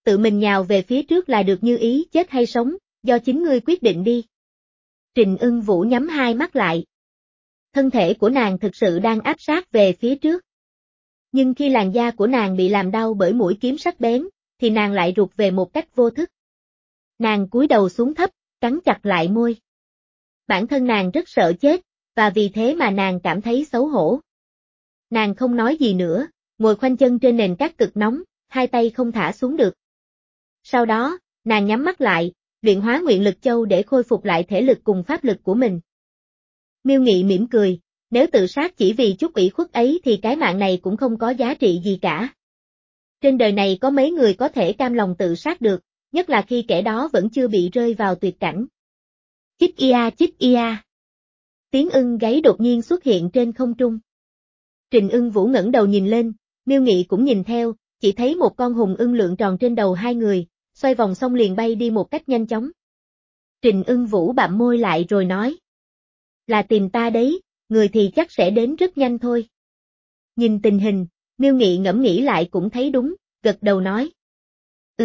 tự mình nhào về phía trước là được, như ý chết hay sống, do chính ngươi quyết định đi. Trình Ưng Vũ nhắm hai mắt lại. Thân thể của nàng thực sự đang áp sát về phía trước. Nhưng khi làn da của nàng bị làm đau bởi mũi kiếm sắc bén, thì nàng lại rụt về một cách vô thức. Nàng cúi đầu xuống thấp, cắn chặt lại môi. Bản thân nàng rất sợ chết, và vì thế mà nàng cảm thấy xấu hổ. Nàng không nói gì nữa, ngồi khoanh chân trên nền cát cực nóng, hai tay không thả xuống được. Sau đó, nàng nhắm mắt lại, luyện hóa nguyện lực châu để khôi phục lại thể lực cùng pháp lực của mình. Miêu Nghị mỉm cười, nếu tự sát chỉ vì chút ủy khuất ấy thì cái mạng này cũng không có giá trị gì cả. Trên đời này có mấy người có thể cam lòng tự sát được, nhất là khi kẻ đó vẫn chưa bị rơi vào tuyệt cảnh. Chích ia chích ia. Tiếng ưng gáy đột nhiên xuất hiện trên không trung. Trình Ưng Vũ ngẩng đầu nhìn lên, Miêu Nghị cũng nhìn theo, chỉ thấy một con hùng ưng lượn tròn trên đầu hai người, xoay vòng xong liền bay đi một cách nhanh chóng. Trình Ưng Vũ bặm môi lại rồi nói. Là tìm ta đấy, người thì chắc sẽ đến rất nhanh thôi. Nhìn tình hình, Miêu Nghị ngẫm nghĩ lại cũng thấy đúng, gật đầu nói. Ừ.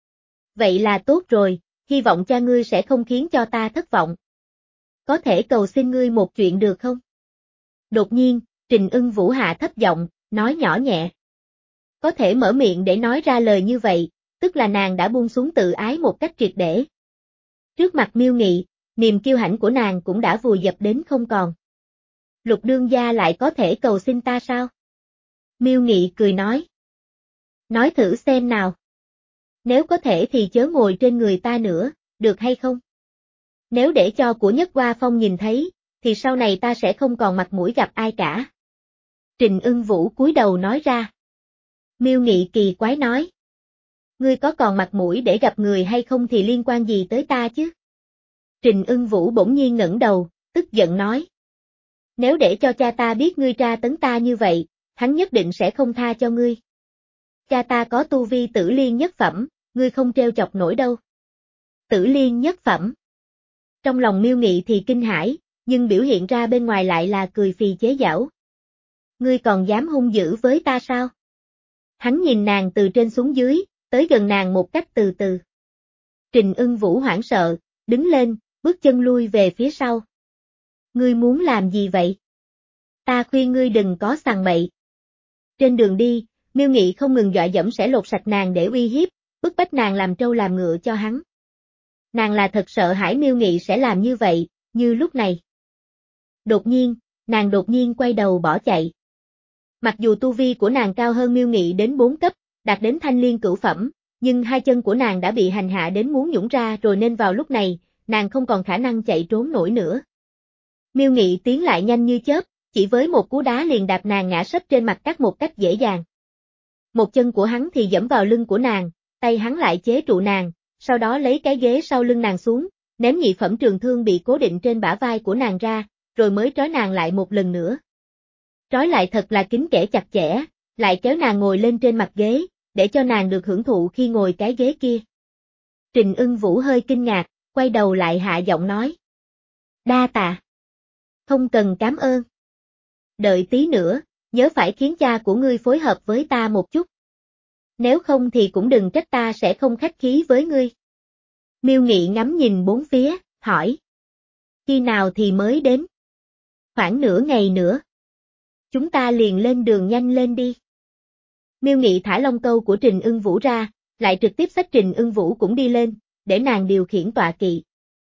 Vậy là tốt rồi, hy vọng cha ngươi sẽ không khiến cho ta thất vọng. Có thể cầu xin ngươi một chuyện được không? Đột nhiên, Trình Ưng Vũ hạ thấp giọng, nói nhỏ nhẹ. Có thể mở miệng để nói ra lời như vậy, tức là nàng đã buông xuống tự ái một cách triệt để. Trước mặt Miêu Nghị, niềm kiêu hãnh của nàng cũng đã vùi dập đến không còn. Lục đương gia lại có thể cầu xin ta sao? Miêu Nghị cười nói. Nói thử xem nào. Nếu có thể thì chớ ngồi trên người ta nữa, được hay không? Nếu để cho của Nhất Hoa Phong nhìn thấy, thì sau này ta sẽ không còn mặt mũi gặp ai cả. Trình Ưng Vũ cúi đầu nói ra. Miêu Nghị kỳ quái nói. Ngươi có còn mặt mũi để gặp người hay không thì liên quan gì tới ta chứ? Trình Ưng Vũ bỗng nhiên ngẩng đầu, tức giận nói. Nếu để cho cha ta biết ngươi tra tấn ta như vậy, hắn nhất định sẽ không tha cho ngươi. Cha ta có tu vi tử liên nhất phẩm, ngươi không trêu chọc nổi đâu. Tử liên nhất phẩm. Trong lòng Miêu Nghị thì kinh hãi, nhưng biểu hiện ra bên ngoài lại là cười phì chế giảo. Ngươi còn dám hung dữ với ta sao? Hắn nhìn nàng từ trên xuống dưới, tới gần nàng một cách từ từ. Trình Ưng Vũ hoảng sợ, đứng lên, bước chân lui về phía sau. Ngươi muốn làm gì vậy? Ta khuyên ngươi đừng có sằng bậy. Trên đường đi, Miêu Nghị không ngừng dọa dẫm sẽ lột sạch nàng để uy hiếp, bức bách nàng làm trâu làm ngựa cho hắn. Nàng là thật sợ hãi Miêu Nghị sẽ làm như vậy, như lúc này. Đột nhiên, nàng đột nhiên quay đầu bỏ chạy. Mặc dù tu vi của nàng cao hơn Miêu Nghị đến bốn cấp, đạt đến thanh liên cửu phẩm, nhưng hai chân của nàng đã bị hành hạ đến muốn nhũn ra rồi nên vào lúc này, nàng không còn khả năng chạy trốn nổi nữa. Miêu Nghị tiến lại nhanh như chớp, chỉ với một cú đá liền đạp nàng ngã sấp trên mặt cát một cách dễ dàng. Một chân của hắn thì giẫm vào lưng của nàng, tay hắn lại chế trụ nàng, sau đó lấy cái ghế sau lưng nàng xuống, ném nhị phẩm trường thương bị cố định trên bả vai của nàng ra, rồi mới trói nàng lại một lần nữa. Trói lại thật là kín kẽ chặt chẽ, lại kéo nàng ngồi lên trên mặt ghế, để cho nàng được hưởng thụ khi ngồi cái ghế kia. Trình Ưng Vũ hơi kinh ngạc, quay đầu lại hạ giọng nói. Đa tạ. Không cần cảm ơn. Đợi tí nữa, nhớ phải khiến cha của ngươi phối hợp với ta một chút. Nếu không thì cũng đừng trách ta sẽ không khách khí với ngươi. Miêu Nghị ngắm nhìn bốn phía, hỏi. Khi nào thì mới đến? Khoảng nửa ngày nữa. Chúng ta liền lên đường nhanh lên đi. Miêu Nghị thả long câu của Trình Ưng Vũ ra, lại trực tiếp xách Trình Ưng Vũ cũng đi lên, để nàng điều khiển tọa kỵ.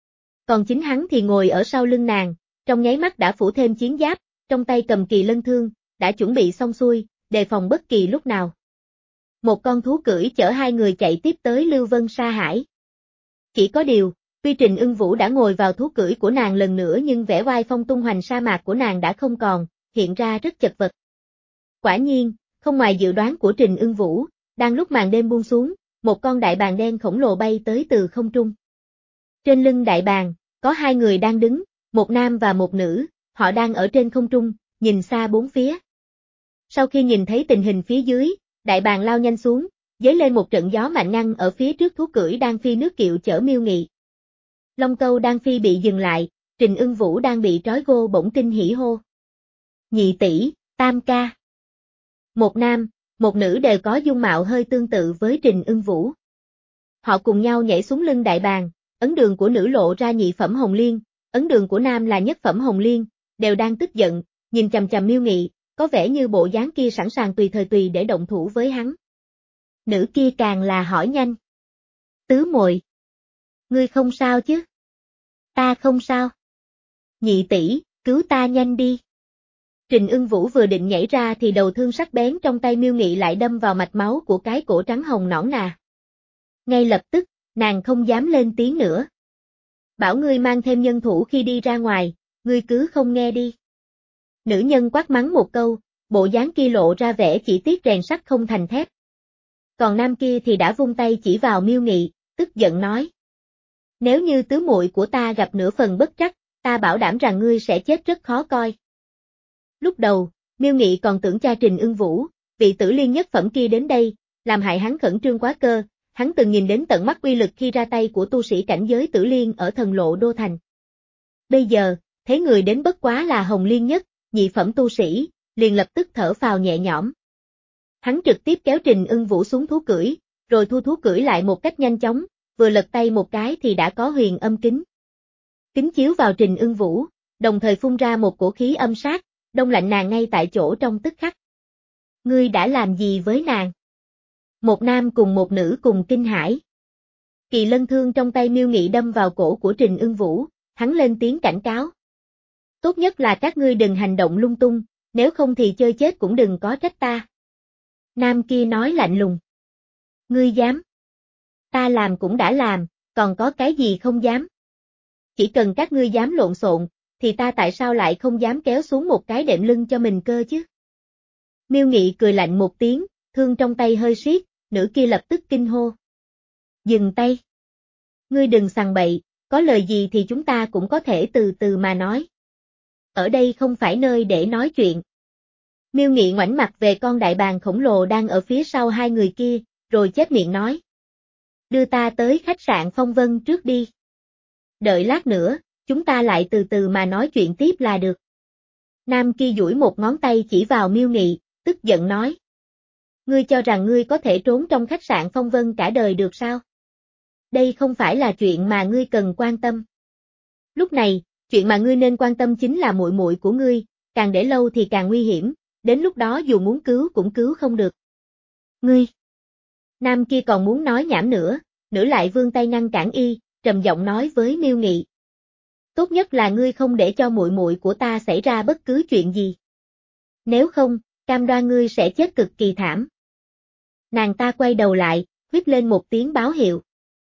Còn chính hắn thì ngồi ở sau lưng nàng, trong nháy mắt đã phủ thêm chiến giáp, trong tay cầm kỳ lân thương, đã chuẩn bị xong xuôi, đề phòng bất kỳ lúc nào. Một con thú cưỡi chở hai người chạy tiếp tới Lưu Vân Sa Hải. Chỉ có điều, tuy Trình Ưng Vũ đã ngồi vào thú cưỡi của nàng lần nữa nhưng vẻ oai phong tung hoành sa mạc của nàng đã không còn, hiện ra rất chật vật. Quả nhiên, không ngoài dự đoán của Trình Ưng Vũ, đang lúc màn đêm buông xuống, một con đại bàng đen khổng lồ bay tới từ không trung. Trên lưng đại bàng, có hai người đang đứng, một nam và một nữ, họ đang ở trên không trung, nhìn xa bốn phía. Sau khi nhìn thấy tình hình phía dưới, đại bàng lao nhanh xuống, giấy lên một trận gió mạnh ngăn ở phía trước thú cưỡi đang phi nước kiệu chở Miêu Nghị. Long câu đang phi bị dừng lại, Trình Ưng Vũ đang bị trói gô bỗng kinh hỉ hô. Nhị tỷ, tam ca. Một nam, một nữ đều có dung mạo hơi tương tự với Trình Ưng Vũ. Họ cùng nhau nhảy xuống lưng đại bàng, ấn đường của nữ lộ ra nhị phẩm hồng liên, ấn đường của nam là nhất phẩm hồng liên, đều đang tức giận, nhìn chằm chằm Miêu Nghị, có vẻ như bộ dáng kia sẵn sàng tùy thời tùy để động thủ với hắn. Nữ kia càng là hỏi nhanh. Tứ muội, ngươi không sao chứ? Ta không sao. Nhị tỷ, cứu ta nhanh đi. Trình Ưng Vũ vừa định nhảy ra thì đầu thương sắc bén trong tay Miêu Nghị lại đâm vào mạch máu của cái cổ trắng hồng nõn nà. Ngay lập tức, nàng không dám lên tiếng nữa. Bảo ngươi mang thêm nhân thủ khi đi ra ngoài, ngươi cứ không nghe đi. Nữ nhân quát mắng một câu, bộ dáng kia lộ ra vẻ chỉ tiếc rèn sắt không thành thép. Còn nam kia thì đã vung tay chỉ vào Miêu Nghị, tức giận nói. Nếu như tứ muội của ta gặp nửa phần bất trắc, ta bảo đảm rằng ngươi sẽ chết rất khó coi. Lúc đầu, Miêu Nghị còn tưởng cha Trình Ưng Vũ, vị tử liên nhất phẩm kia đến đây, làm hại hắn khẩn trương quá cơ, hắn từng nhìn đến tận mắt uy lực khi ra tay của tu sĩ cảnh giới tử liên ở thần lộ đô thành. Bây giờ, thấy người đến bất quá là hồng liên nhất, nhị phẩm tu sĩ, liền lập tức thở phào nhẹ nhõm. Hắn trực tiếp kéo Trình Ưng Vũ xuống thú cưỡi, rồi thu thú cưỡi lại một cách nhanh chóng, vừa lật tay một cái thì đã có huyền âm kính. Kính chiếu vào Trình Ưng Vũ, đồng thời phun ra một cổ khí âm sát, đông lạnh nàng ngay tại chỗ trong tức khắc. Ngươi đã làm gì với nàng? Một nam cùng một nữ cùng kinh hãi. Kỳ lân thương trong tay Miêu Nghị đâm vào cổ của Trình Ưng Vũ, hắn lên tiếng cảnh cáo. Tốt nhất là các ngươi đừng hành động lung tung, nếu không thì chơi chết cũng đừng có trách ta. Nam kia nói lạnh lùng. Ngươi dám? Ta làm cũng đã làm, còn có cái gì không dám? Chỉ cần các ngươi dám lộn xộn, thì ta tại sao lại không dám kéo xuống một cái đệm lưng cho mình cơ chứ? Miêu Nghị cười lạnh một tiếng, thương trong tay hơi siết, nữ kia lập tức kinh hô. Dừng tay. Ngươi đừng sằng bậy, có lời gì thì chúng ta cũng có thể từ từ mà nói. Ở đây không phải nơi để nói chuyện. Miêu Nghị ngoảnh mặt về con đại bàng khổng lồ đang ở phía sau hai người kia, rồi chép miệng nói. Đưa ta tới khách sạn Phong Vân trước đi. Đợi lát nữa, chúng ta lại từ từ mà nói chuyện tiếp là được. Nam kia duỗi một ngón tay chỉ vào Miêu Nghị, tức giận nói. Ngươi cho rằng ngươi có thể trốn trong khách sạn Phong Vân cả đời được sao? Đây không phải là chuyện mà ngươi cần quan tâm. Lúc này, chuyện mà ngươi nên quan tâm chính là muội muội của ngươi, càng để lâu thì càng nguy hiểm, đến lúc đó dù muốn cứu cũng cứu không được. Ngươi! Nam kia còn muốn nói nhảm nữa, nữ lại vươn tay ngăn cản y, trầm giọng nói với Miêu Nghị. Tốt nhất là ngươi không để cho muội muội của ta xảy ra bất cứ chuyện gì. Nếu không, cam đoan ngươi sẽ chết cực kỳ thảm. Nàng ta quay đầu lại, huýt lên một tiếng báo hiệu.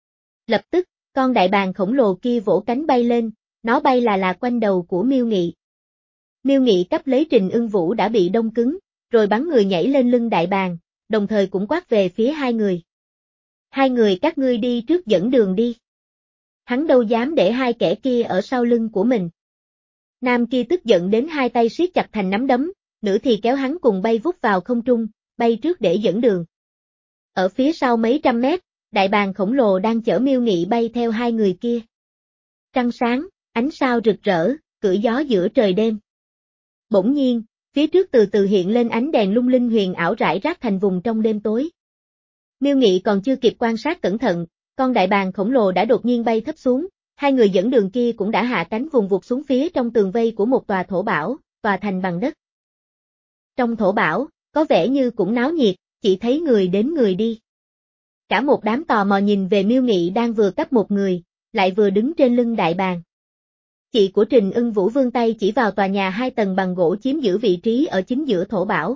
Lập tức, con đại bàng khổng lồ kia vỗ cánh bay lên, nó bay là là quanh đầu của Miêu Nghị. Miêu Nghị cắp lấy Trình Ưng Vũ đã bị đông cứng, rồi bắn người nhảy lên lưng đại bàng, đồng thời cũng quát về phía hai người. Hai người các ngươi đi trước dẫn đường đi. Hắn đâu dám để hai kẻ kia ở sau lưng của mình. Nam kia tức giận đến hai tay siết chặt thành nắm đấm, nữ thì kéo hắn cùng bay vút vào không trung, bay trước để dẫn đường. Ở phía sau mấy trăm mét, đại bàng khổng lồ đang chở Miêu Nghị bay theo hai người kia. Trăng sáng, ánh sao rực rỡ, cưỡi gió giữa trời đêm. Bỗng nhiên, phía trước từ từ hiện lên ánh đèn lung linh huyền ảo rải rác thành vùng trong đêm tối. Miêu Nghị còn chưa kịp quan sát cẩn thận, con đại bàng khổng lồ đã đột nhiên bay thấp xuống, hai người dẫn đường kia cũng đã hạ cánh vùng vụt xuống phía trong tường vây của một tòa thổ bảo, tòa thành bằng đất. Trong thổ bảo, có vẻ như cũng náo nhiệt, chỉ thấy người đến người đi. Cả một đám tò mò nhìn về Miêu Nghị đang vừa cấp một người, lại vừa đứng trên lưng đại bàng. Chị của Trình Ưng Vũ vươn tay chỉ vào tòa nhà hai tầng bằng gỗ chiếm giữ vị trí ở chính giữa thổ bảo.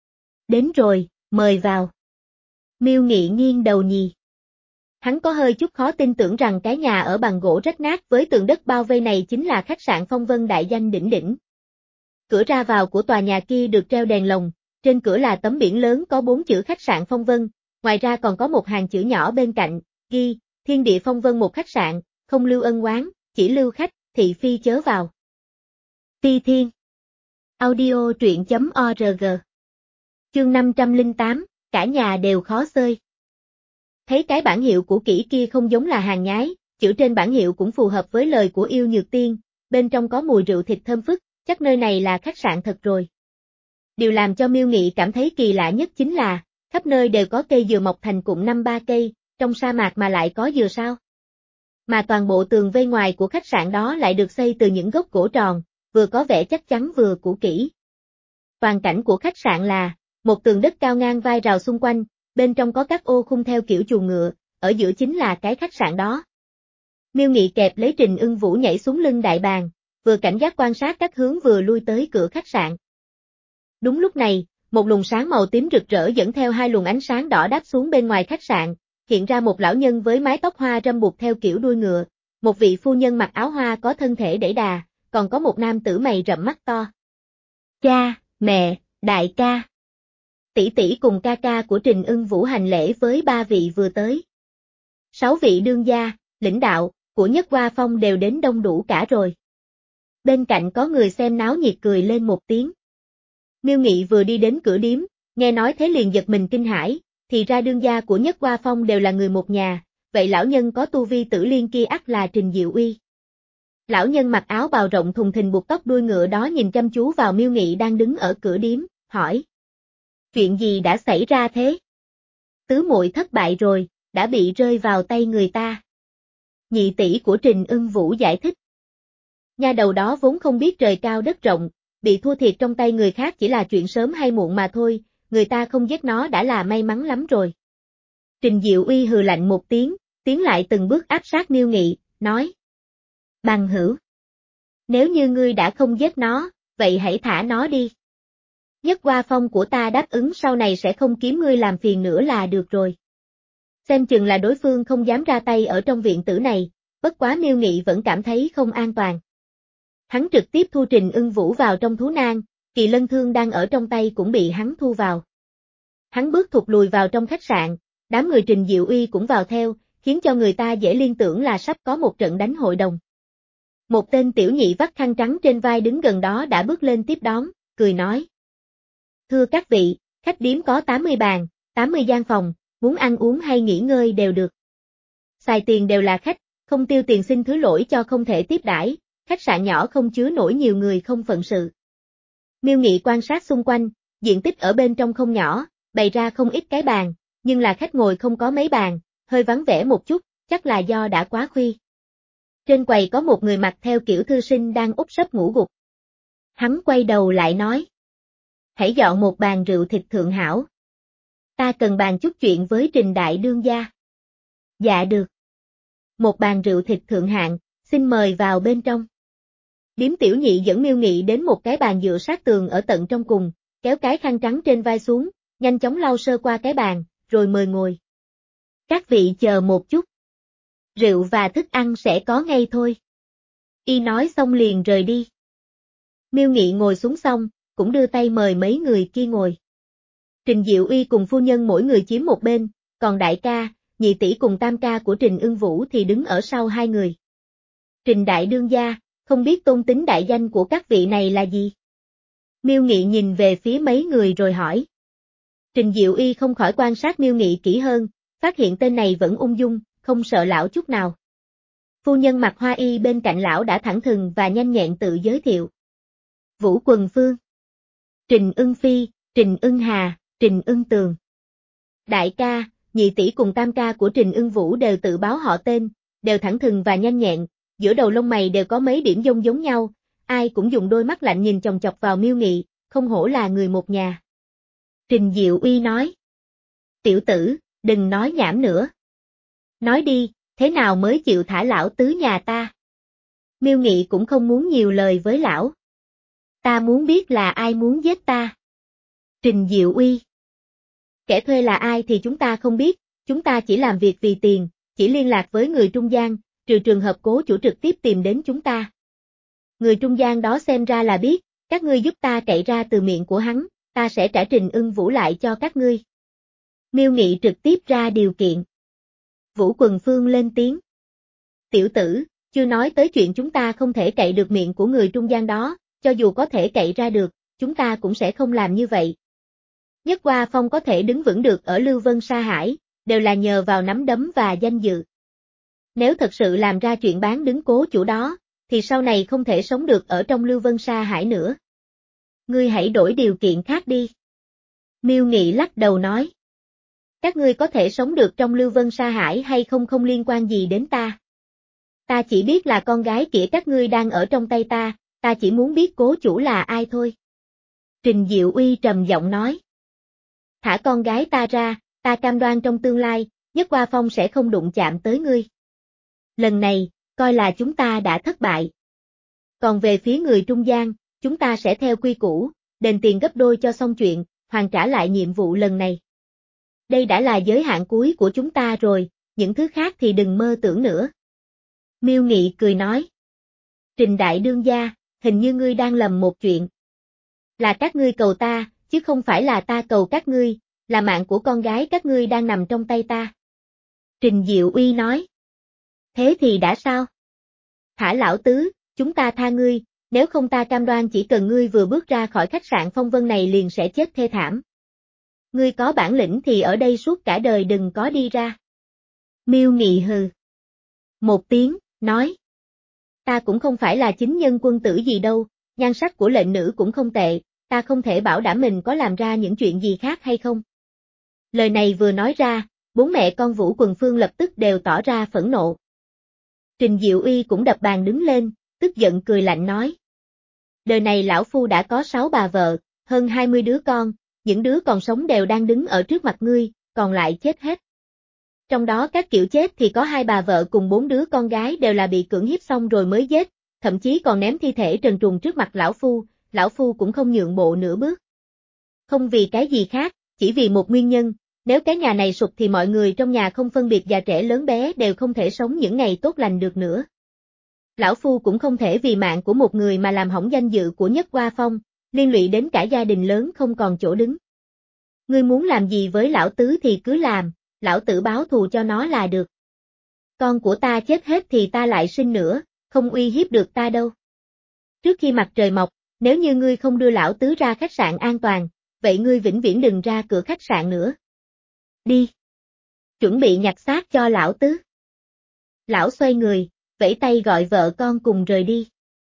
Đến rồi, mời vào. Miêu Nghị nghiêng đầu nhì. Hắn có hơi chút khó tin tưởng rằng cái nhà ở bằng gỗ rách nát với tường đất bao vây này chính là khách sạn Phong Vân đại danh đỉnh đỉnh. Cửa ra vào của tòa nhà kia được treo đèn lồng, trên cửa là tấm biển lớn có bốn chữ khách sạn Phong Vân, ngoài ra còn có một hàng chữ nhỏ bên cạnh, ghi, Thiên địa Phong Vân một khách sạn, không lưu ân oán, chỉ lưu khách, thị phi chớ vào. Phi Thiên Audio truyện chấm org Chương năm trăm lẻ tám, cả nhà đều khó xơi. Thấy cái bản hiệu cũ kỹ kia không giống là hàng nhái, chữ trên bản hiệu cũng phù hợp với lời của Yêu Nhược Tiên, bên trong có mùi rượu thịt thơm phức, chắc nơi này là khách sạn thật rồi. Điều làm cho Miêu Nghị cảm thấy kỳ lạ nhất chính là, khắp nơi đều có cây dừa mọc thành cụm năm ba cây, trong sa mạc mà lại có dừa sao? Mà toàn bộ tường vây ngoài của khách sạn đó lại được xây từ những gốc gỗ tròn, vừa có vẻ chắc chắn vừa cũ kỹ. Toàn cảnh của khách sạn là một tường đất cao ngang vai rào xung quanh, bên trong có các ô khung theo kiểu chuồng ngựa, ở giữa chính là cái khách sạn đó. Miêu Nghị kẹp lấy Trình Ưng Vũ nhảy xuống lưng đại bàng, vừa cảnh giác quan sát các hướng vừa lui tới cửa khách sạn. Đúng lúc này, một luồng sáng màu tím rực rỡ dẫn theo hai luồng ánh sáng đỏ đáp xuống bên ngoài khách sạn, hiện ra một lão nhân với mái tóc hoa râm buộc theo kiểu đuôi ngựa, một vị phu nhân mặc áo hoa có thân thể đẩy đà, còn có một nam tử mày rậm mắt to. Cha, mẹ, đại ca. Tỷ tỷ cùng ca ca của Trình Ưng Vũ hành lễ với ba vị vừa tới. Sáu vị đương gia, lãnh đạo của Nhất Hoa Phong đều đến đông đủ cả rồi. Bên cạnh có người xem náo nhiệt cười lên một tiếng. Miêu Nghị vừa đi đến cửa điếm, nghe nói thế liền giật mình kinh hãi, thì ra đương gia của Nhất Hoa Phong đều là người một nhà, vậy lão nhân có tu vi tử liên kia ắt là Trình Diệu Uy. Lão nhân mặc áo bào rộng thùng thình buộc tóc đuôi ngựa đó nhìn chăm chú vào Miêu Nghị đang đứng ở cửa điếm, hỏi. Chuyện gì đã xảy ra thế? Tứ muội thất bại rồi, đã bị rơi vào tay người ta. Nhị tỷ của Trình Ưng Vũ giải thích. Nha đầu đó vốn không biết trời cao đất rộng, bị thua thiệt trong tay người khác chỉ là chuyện sớm hay muộn mà thôi, người ta không giết nó đã là may mắn lắm rồi. Trình Diệu Uy hừ lạnh một tiếng, tiến lại từng bước áp sát Miêu Nghị, nói. Bằng hữu. Nếu như ngươi đã không giết nó, vậy hãy thả nó đi. Nhất Hoa Phong của ta đáp ứng sau này sẽ không kiếm ngươi làm phiền nữa là được rồi. Xem chừng là đối phương không dám ra tay ở trong viện tử này, bất quá Miêu Nghị vẫn cảm thấy không an toàn. Hắn trực tiếp thu Trình Ưng Vũ vào trong thú nang, kỳ lân thương đang ở trong tay cũng bị hắn thu vào. Hắn bước thụt lùi vào trong khách sạn, đám người Trình Diệu Uy cũng vào theo, khiến cho người ta dễ liên tưởng là sắp có một trận đánh hội đồng. Một tên tiểu nhị vắt khăn trắng trên vai đứng gần đó đã bước lên tiếp đón, cười nói. Thưa các vị, khách điếm có tám mươi bàn, tám mươi gian phòng, muốn ăn uống hay nghỉ ngơi đều được. Xài tiền đều là khách, không tiêu tiền xin thứ lỗi cho không thể tiếp đãi, khách sạn nhỏ không chứa nổi nhiều người không phận sự. Miêu Nghị quan sát xung quanh, diện tích ở bên trong không nhỏ, bày ra không ít cái bàn, nhưng là khách ngồi không có mấy bàn, hơi vắng vẻ một chút, chắc là do đã quá khuya. Trên quầy có một người mặc theo kiểu thư sinh đang úp sấp ngủ gục. Hắn quay đầu lại nói. Hãy dọn một bàn rượu thịt thượng hảo. Ta cần bàn chút chuyện với Trình đại đương gia. Dạ được. Một bàn rượu thịt thượng hạng, xin mời vào bên trong. Điếm tiểu nhị dẫn Miêu Nghị đến một cái bàn dựa sát tường ở tận trong cùng, kéo cái khăn trắng trên vai xuống, nhanh chóng lau sơ qua cái bàn, rồi mời ngồi. Các vị chờ một chút. Rượu và thức ăn sẽ có ngay thôi. Y nói xong liền rời đi. Miêu Nghị ngồi xuống xong, cũng đưa tay mời mấy người kia ngồi. Trình Diệu Uy cùng phu nhân mỗi người chiếm một bên, còn đại ca, nhị tỷ cùng tam ca của Trình Ưng Vũ thì đứng ở sau hai người. Trình đại đương gia, không biết tôn tính đại danh của các vị này là gì? Miêu Nghị nhìn về phía mấy người rồi hỏi. Trình Diệu Uy không khỏi quan sát Miêu Nghị kỹ hơn, phát hiện tên này vẫn ung dung, không sợ lão chút nào. Phu nhân mặc hoa y bên cạnh lão đã thẳng thừng và nhanh nhẹn tự giới thiệu. Vũ Quần Phương, Trình Ưng Phi, Trình Ưng Hà, Trình Ưng Tường. Đại ca, nhị tỷ cùng tam ca của Trình Ưng Vũ đều tự báo họ tên, đều thẳng thừng và nhanh nhẹn, giữa đầu lông mày đều có mấy điểm giống giống nhau, ai cũng dùng đôi mắt lạnh nhìn chòng chọc vào Miêu Nghị, không hổ là người một nhà. Trình Diệu Uy nói. Tiểu tử, đừng nói nhảm nữa. Nói đi, thế nào mới chịu thả lão tứ nhà ta? Miêu Nghị cũng không muốn nhiều lời với lão. Ta muốn biết là ai muốn giết ta. Trình Diệu Uy. Kẻ thuê là ai thì chúng ta không biết, chúng ta chỉ làm việc vì tiền, chỉ liên lạc với người trung gian, trừ trường hợp cố chủ trực tiếp tìm đến chúng ta. Người trung gian đó xem ra là biết, các ngươi giúp ta cậy ra từ miệng của hắn, ta sẽ trả Trình Ưng Vũ lại cho các ngươi. Miêu Nghị trực tiếp ra điều kiện. Vũ Quần Phương lên tiếng. Tiểu tử, chưa nói tới chuyện chúng ta không thể cậy được miệng của người trung gian đó, cho dù có thể cậy ra được, chúng ta cũng sẽ không làm như vậy. Nhất Hoa Phong có thể đứng vững được ở Lưu Vân Sa Hải, đều là nhờ vào nắm đấm và danh dự. Nếu thật sự làm ra chuyện bán đứng cố chủ đó, thì sau này không thể sống được ở trong Lưu Vân Sa Hải nữa. Ngươi hãy đổi điều kiện khác đi. Miêu Nghị lắc đầu nói. Các ngươi có thể sống được trong Lưu Vân Sa Hải hay không không liên quan gì đến ta. Ta chỉ biết là con gái kia các ngươi đang ở trong tay ta, ta chỉ muốn biết cố chủ là ai thôi. Trình Diệu Uy trầm giọng nói. Thả con gái ta ra, ta cam đoan trong tương lai, Nhất Hoa Phong sẽ không đụng chạm tới ngươi. Lần này, coi là chúng ta đã thất bại. Còn về phía người trung gian, chúng ta sẽ theo quy củ, đền tiền gấp đôi cho xong chuyện, hoàn trả lại nhiệm vụ lần này. Đây đã là giới hạn cuối của chúng ta rồi, những thứ khác thì đừng mơ tưởng nữa. Miêu Nghị cười nói. Trình đại đương gia, hình như ngươi đang lầm một chuyện. Là các ngươi cầu ta, chứ không phải là ta cầu các ngươi, là mạng của con gái các ngươi đang nằm trong tay ta. Trình Diệu Uy nói. Thế thì đã sao? Thả lão tứ, chúng ta tha ngươi, nếu không ta cam đoan chỉ cần ngươi vừa bước ra khỏi khách sạn Phong Vân này liền sẽ chết thê thảm. Ngươi có bản lĩnh thì ở đây suốt cả đời đừng có đi ra. Miêu Nghị hừ. Một tiếng, nói. Ta cũng không phải là chính nhân quân tử gì đâu, nhan sắc của lệnh nữ cũng không tệ, ta không thể bảo đảm mình có làm ra những chuyện gì khác hay không. Lời này vừa nói ra, bốn mẹ con Vũ Quần Phương lập tức đều tỏ ra phẫn nộ. Trình Diệu Uy cũng đập bàn đứng lên, tức giận cười lạnh nói. Đời này lão phu đã có sáu bà vợ, hơn hai mươi đứa con, những đứa còn sống đều đang đứng ở trước mặt ngươi, còn lại chết hết. Trong đó các kiểu chết thì có hai bà vợ cùng bốn đứa con gái đều là bị cưỡng hiếp xong rồi mới giết, thậm chí còn ném thi thể trần truồng trước mặt lão phu, lão phu cũng không nhượng bộ nửa bước. Không vì cái gì khác, chỉ vì một nguyên nhân, nếu cái nhà này sụp thì mọi người trong nhà không phân biệt già trẻ lớn bé đều không thể sống những ngày tốt lành được nữa. Lão phu cũng không thể vì mạng của một người mà làm hỏng danh dự của Nhất Hoa Phong, liên lụy đến cả gia đình lớn không còn chỗ đứng. Ngươi muốn làm gì với lão tứ thì cứ làm, lão tử báo thù cho nó là được. Con của ta chết hết thì ta lại sinh nữa, không uy hiếp được ta đâu. Trước khi mặt trời mọc, nếu như ngươi không đưa lão tứ ra khách sạn an toàn, vậy ngươi vĩnh viễn đừng ra cửa khách sạn nữa. Đi. Chuẩn bị nhặt xác cho lão tứ. Lão xoay người, vẫy tay gọi vợ con cùng rời đi.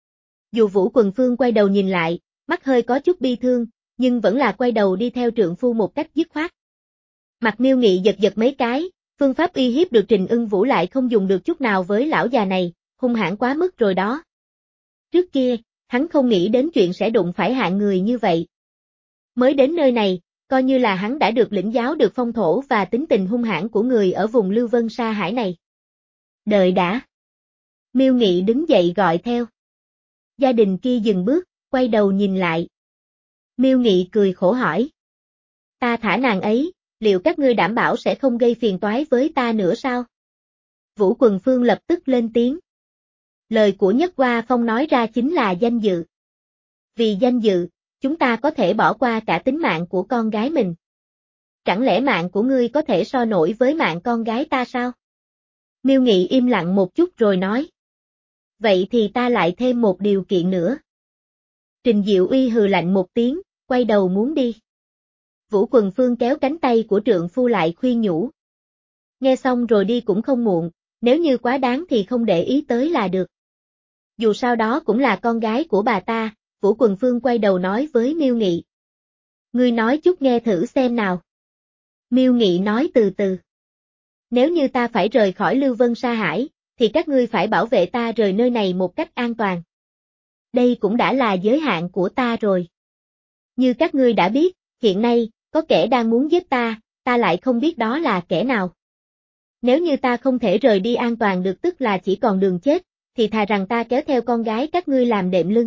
Dù Vũ Quần Phương quay đầu nhìn lại, mắt hơi có chút bi thương, nhưng vẫn là quay đầu đi theo trượng phu một cách dứt khoát. Mặt Miêu Nghị giật giật mấy cái, phương pháp uy hiếp được Trình Ưng Vũ lại không dùng được chút nào với lão già này, hung hãn quá mức rồi đó. Trước kia, hắn không nghĩ đến chuyện sẽ đụng phải hạng người như vậy. Mới đến nơi này, coi như là hắn đã được lĩnh giáo được phong thổ và tính tình hung hãn của người ở vùng Lưu Vân Sa Hải này. Đợi đã. Miêu Nghị đứng dậy gọi theo. Gia đình kia dừng bước, quay đầu nhìn lại. Miêu Nghị cười khổ hỏi. Ta thả nàng ấy, liệu các ngươi đảm bảo sẽ không gây phiền toái với ta nữa sao? Vũ Quần Phương lập tức lên tiếng. Lời của Nhất Hoa Phong nói ra chính là danh dự. Vì danh dự, chúng ta có thể bỏ qua cả tính mạng của con gái mình. Chẳng lẽ mạng của ngươi có thể so nổi với mạng con gái ta sao? Miêu Nghị im lặng một chút rồi nói. Vậy thì ta lại thêm một điều kiện nữa. Trình Diệu Uy hừ lạnh một tiếng, quay đầu muốn đi. Vũ Quần Phương kéo cánh tay của trượng phu lại khuyên nhủ. Nghe xong rồi đi cũng không muộn, nếu như quá đáng thì không để ý tới là được. Dù sao đó cũng là con gái của bà ta, Vũ Quần Phương quay đầu nói với Miêu Nghị. Ngươi nói chút nghe thử xem nào. Miêu Nghị nói từ từ. Nếu như ta phải rời khỏi Lưu Vân Sa Hải, thì các ngươi phải bảo vệ ta rời nơi này một cách an toàn. Đây cũng đã là giới hạn của ta rồi. Như các ngươi đã biết, hiện nay, có kẻ đang muốn giết ta, ta lại không biết đó là kẻ nào. Nếu như ta không thể rời đi an toàn được tức là chỉ còn đường chết, thì thà rằng ta kéo theo con gái các ngươi làm đệm lưng.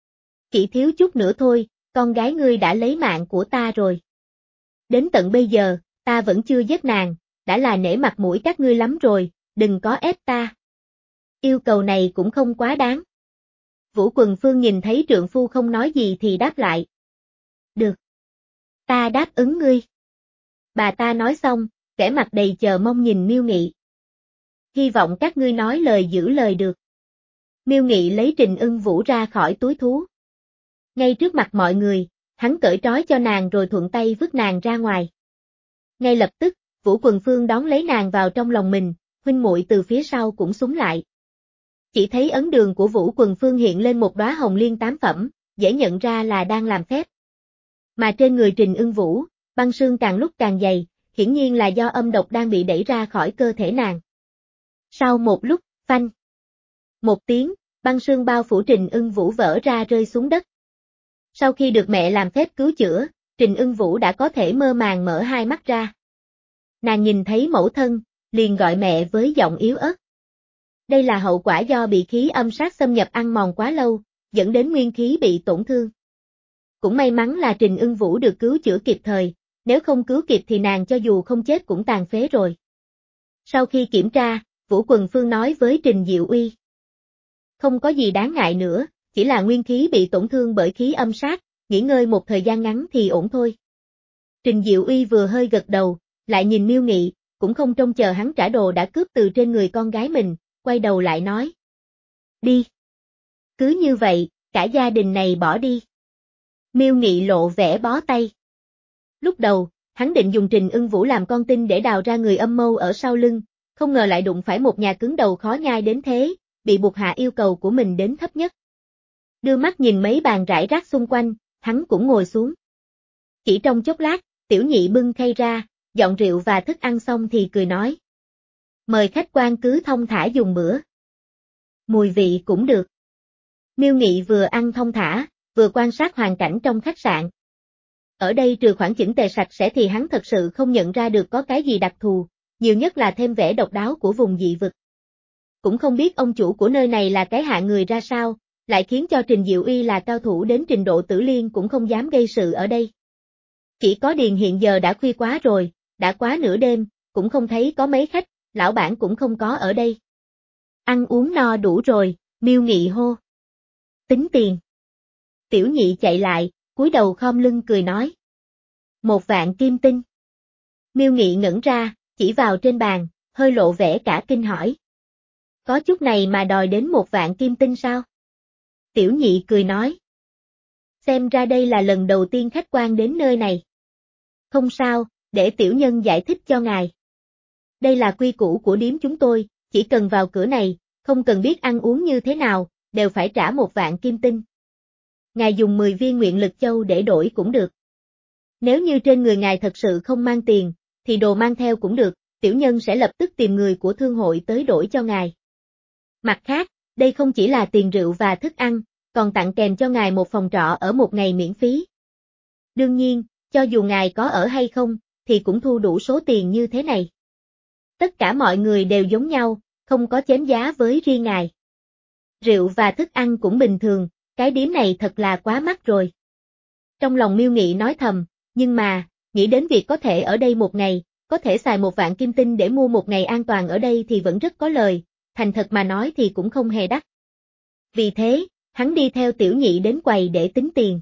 Chỉ thiếu chút nữa thôi, con gái ngươi đã lấy mạng của ta rồi. Đến tận bây giờ, ta vẫn chưa giết nàng, đã là nể mặt mũi các ngươi lắm rồi, đừng có ép ta. Yêu cầu này cũng không quá đáng. Vũ Quần Phương nhìn thấy trượng phu không nói gì thì đáp lại. Được. Ta đáp ứng ngươi. Bà ta nói xong, vẻ mặt đầy chờ mong nhìn Miêu Nghị. Hy vọng các ngươi nói lời giữ lời được. Miêu Nghị lấy Trình Ưng Vũ ra khỏi túi thú. Ngay trước mặt mọi người, hắn cởi trói cho nàng rồi thuận tay vứt nàng ra ngoài. Ngay lập tức, Vũ Quần Phương đón lấy nàng vào trong lòng mình, huynh muội từ phía sau cũng xúm lại. Chỉ thấy ấn đường của Vũ Quần Phương hiện lên một đóa hồng liên tám phẩm, dễ nhận ra là đang làm phép. Mà trên người Trình Ưng Vũ, băng sương càng lúc càng dày, hiển nhiên là do âm độc đang bị đẩy ra khỏi cơ thể nàng. Sau một lúc, phanh. Một tiếng, băng sương bao phủ Trình Ưng Vũ vỡ ra rơi xuống đất. Sau khi được mẹ làm phép cứu chữa, Trình Ưng Vũ đã có thể mơ màng mở hai mắt ra. Nàng nhìn thấy mẫu thân, liền gọi mẹ với giọng yếu ớt. Đây là hậu quả do bị khí âm sát xâm nhập ăn mòn quá lâu, dẫn đến nguyên khí bị tổn thương. Cũng may mắn là Trình Ưng Vũ được cứu chữa kịp thời, nếu không cứu kịp thì nàng cho dù không chết cũng tàn phế rồi. Sau khi kiểm tra, Vũ Quần Phương nói với Trình Diệu Uy. Không có gì đáng ngại nữa, chỉ là nguyên khí bị tổn thương bởi khí âm sát, nghỉ ngơi một thời gian ngắn thì ổn thôi. Trình Diệu Uy vừa hơi gật đầu, lại nhìn Miêu Nghị, cũng không trông chờ hắn trả đồ đã cướp từ trên người con gái mình, quay đầu lại nói. Đi. Cứ như vậy, cả gia đình này bỏ đi. Miêu Nghị lộ vẻ bó tay. Lúc đầu, hắn định dùng Trình Ưng Vũ làm con tin để đào ra người âm mưu ở sau lưng, không ngờ lại đụng phải một nhà cứng đầu khó nhai đến thế, bị buộc hạ yêu cầu của mình đến thấp nhất. Đưa mắt nhìn mấy bàn rải rác xung quanh, hắn cũng ngồi xuống. Chỉ trong chốc lát, Tiểu Nhị bưng khay ra, dọn rượu và thức ăn xong thì cười nói. Mời khách quan cứ thong thả dùng bữa. Mùi vị cũng được. Miêu Nghị vừa ăn thong thả, vừa quan sát hoàn cảnh trong khách sạn. Ở đây trừ khoảng chỉnh tề sạch sẽ thì hắn thật sự không nhận ra được có cái gì đặc thù, nhiều nhất là thêm vẻ độc đáo của vùng dị vực. Cũng không biết ông chủ của nơi này là cái hạng người ra sao, lại khiến cho Trình Diệu Uy là cao thủ đến trình độ Tử Liên cũng không dám gây sự ở đây. Chỉ có Điền hiện giờ đã khuya quá rồi, đã quá nửa đêm, cũng không thấy có mấy khách, lão bản cũng không có ở đây. Ăn uống no đủ rồi, Miêu Nghị hô. Tính tiền. Tiểu Nhị chạy lại, cúi đầu khom lưng cười nói. Một vạn kim tinh. Miêu Nghị ngẩn ra, chỉ vào trên bàn, hơi lộ vẻ cả kinh hỏi. Có chút này mà đòi đến một vạn kim tinh sao? Tiểu Nhị cười nói. Xem ra đây là lần đầu tiên khách quan đến nơi này. Không sao, để tiểu nhân giải thích cho ngài. Đây là quy củ của điếm chúng tôi, chỉ cần vào cửa này, không cần biết ăn uống như thế nào, đều phải trả một vạn kim tinh. Ngài dùng mười viên nguyện lực châu để đổi cũng được. Nếu như trên người ngài thật sự không mang tiền, thì đồ mang theo cũng được, tiểu nhân sẽ lập tức tìm người của thương hội tới đổi cho ngài. Mặt khác, đây không chỉ là tiền rượu và thức ăn, còn tặng kèm cho ngài một phòng trọ ở một ngày miễn phí. Đương nhiên, cho dù ngài có ở hay không, thì cũng thu đủ số tiền như thế này. Tất cả mọi người đều giống nhau, không có chém giá với riêng ngài. Rượu và thức ăn cũng bình thường, cái điếm này thật là quá mắc rồi. Trong lòng Miêu Nghị nói thầm, nhưng mà, nghĩ đến việc có thể ở đây một ngày, có thể xài một vạn kim tinh để mua một ngày an toàn ở đây thì vẫn rất có lời, thành thật mà nói thì cũng không hề đắt. Vì thế, hắn đi theo Tiểu Nhị đến quầy để tính tiền.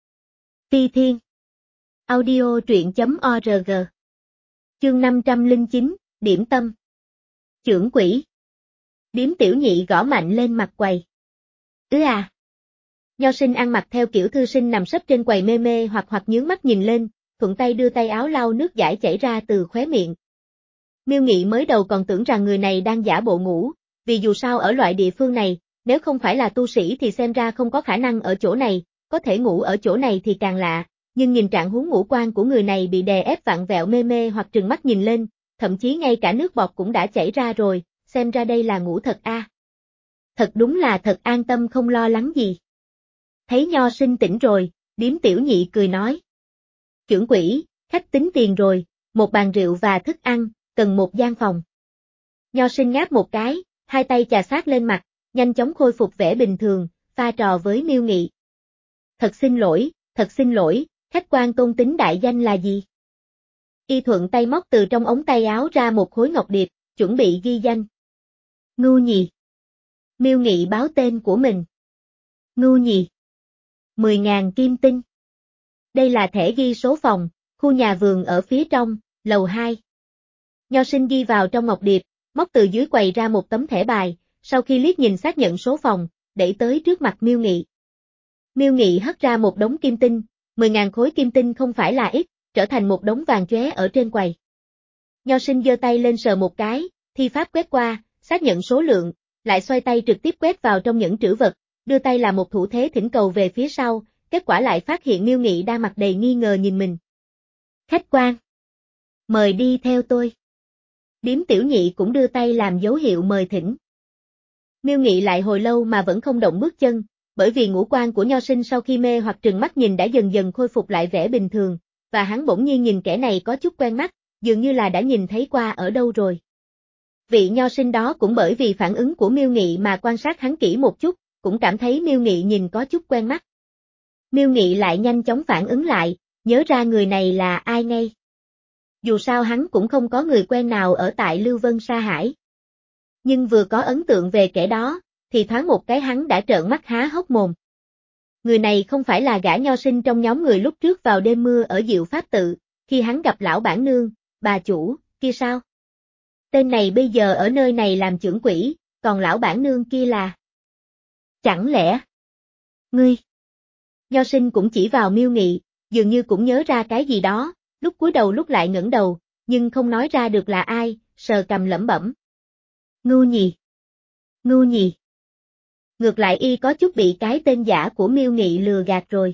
Phi Thiên Audio truyện chấm org Chương năm trăm lẻ chín, Điểm tâm Chưởng quỷ Điếm Tiểu Nhị gõ mạnh lên mặt quầy. Ứ à! Nho Sinh ăn mặc theo kiểu thư sinh nằm sấp trên quầy mê mê hoặc hoặc nhướng mắt nhìn lên, thuận tay đưa tay áo lau nước dãi chảy ra từ khóe miệng. Miêu Nghị mới đầu còn tưởng rằng người này đang giả bộ ngủ, vì dù sao ở loại địa phương này, nếu không phải là tu sĩ thì xem ra không có khả năng ở chỗ này, có thể ngủ ở chỗ này thì càng lạ, nhưng nhìn trạng huống ngũ quan của người này bị đè ép vặn vẹo mê mê hoặc trừng mắt nhìn lên, thậm chí ngay cả nước bọt cũng đã chảy ra rồi, xem ra đây là ngủ thật a. À. Thật đúng là thật an tâm không lo lắng gì. Thấy Nho Sinh tỉnh rồi, Điếm Tiểu Nhị cười nói. Chưởng quỷ, khách tính tiền rồi, một bàn rượu và thức ăn, cần một gian phòng. Nho Sinh ngáp một cái, hai tay chà sát lên mặt, nhanh chóng khôi phục vẻ bình thường, pha trò với Miêu Nghị. Thật xin lỗi, thật xin lỗi, khách quan tôn tính đại danh là gì? Y thuận tay móc từ trong ống tay áo ra một khối ngọc điệp, chuẩn bị ghi danh. Ngưu Nhì. Miêu Nghị báo tên của mình. Ngưu Nhì. Mười ngàn kim tinh. Đây là thẻ ghi số phòng, khu nhà vườn ở phía trong, lầu hai. Nho Sinh ghi vào trong ngọc điệp, móc từ dưới quầy ra một tấm thẻ bài, sau khi liếc nhìn xác nhận số phòng, đẩy tới trước mặt Miêu Nghị. Miêu Nghị hất ra một đống kim tinh, mười ngàn khối kim tinh không phải là ít, trở thành một đống vàng chóe ở trên quầy. Nho Sinh giơ tay lên sờ một cái, thi pháp quét qua, xác nhận số lượng, lại xoay tay trực tiếp quét vào trong những trữ vật, đưa tay làm một thủ thế thỉnh cầu về phía sau, kết quả lại phát hiện Miêu Nghị đang mặt đầy nghi ngờ nhìn mình. Khách quan. Mời đi theo tôi. Điếm tiểu nhị cũng đưa tay làm dấu hiệu mời thỉnh. Miêu Nghị lại hồi lâu mà vẫn không động bước chân, bởi vì ngũ quan của nho sinh sau khi mê hoặc trừng mắt nhìn đã dần dần khôi phục lại vẻ bình thường, và hắn bỗng nhiên nhìn kẻ này có chút quen mắt, dường như là đã nhìn thấy qua ở đâu rồi. Vị nho sinh đó cũng bởi vì phản ứng của Miêu Nghị mà quan sát hắn kỹ một chút, cũng cảm thấy Miêu Nghị nhìn có chút quen mắt. Miêu Nghị lại nhanh chóng phản ứng lại, nhớ ra người này là ai ngay. Dù sao hắn cũng không có người quen nào ở tại Lưu Vân Sa Hải. Nhưng vừa có ấn tượng về kẻ đó, thì thoáng một cái hắn đã trợn mắt há hốc mồm. Người này không phải là gã nho sinh trong nhóm người lúc trước vào đêm mưa ở Diệu Pháp Tự, khi hắn gặp lão bản nương, bà chủ, kia sao? Tên này bây giờ ở nơi này làm chưởng quỹ, còn lão bản nương kia là... Chẳng lẽ... Ngươi... Nho sinh cũng chỉ vào Miêu Nghị, dường như cũng nhớ ra cái gì đó, lúc cúi đầu lúc lại ngẩng đầu, nhưng không nói ra được là ai, sờ cằm lẩm bẩm. Ngưu Nhì. Ngưu Nhì. Ngược lại y có chút bị cái tên giả của Miêu Nghị lừa gạt rồi.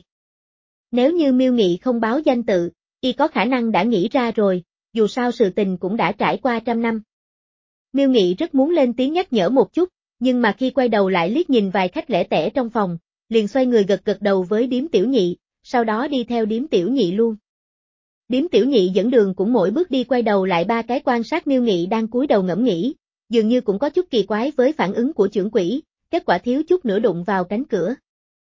Nếu như Miêu Nghị không báo danh tự, y có khả năng đã nghĩ ra rồi, dù sao sự tình cũng đã trải qua trăm năm. Miêu Nghị rất muốn lên tiếng nhắc nhở một chút, nhưng mà khi quay đầu lại liếc nhìn vài khách lẻ tẻ trong phòng, liền xoay người gật gật đầu với điếm tiểu nhị, sau đó đi theo điếm tiểu nhị luôn. Điếm tiểu nhị dẫn đường cũng mỗi bước đi quay đầu lại ba cái quan sát Miêu Nghị đang cúi đầu ngẫm nghĩ, dường như cũng có chút kỳ quái với phản ứng của chưởng quỹ, kết quả thiếu chút nữa đụng vào cánh cửa.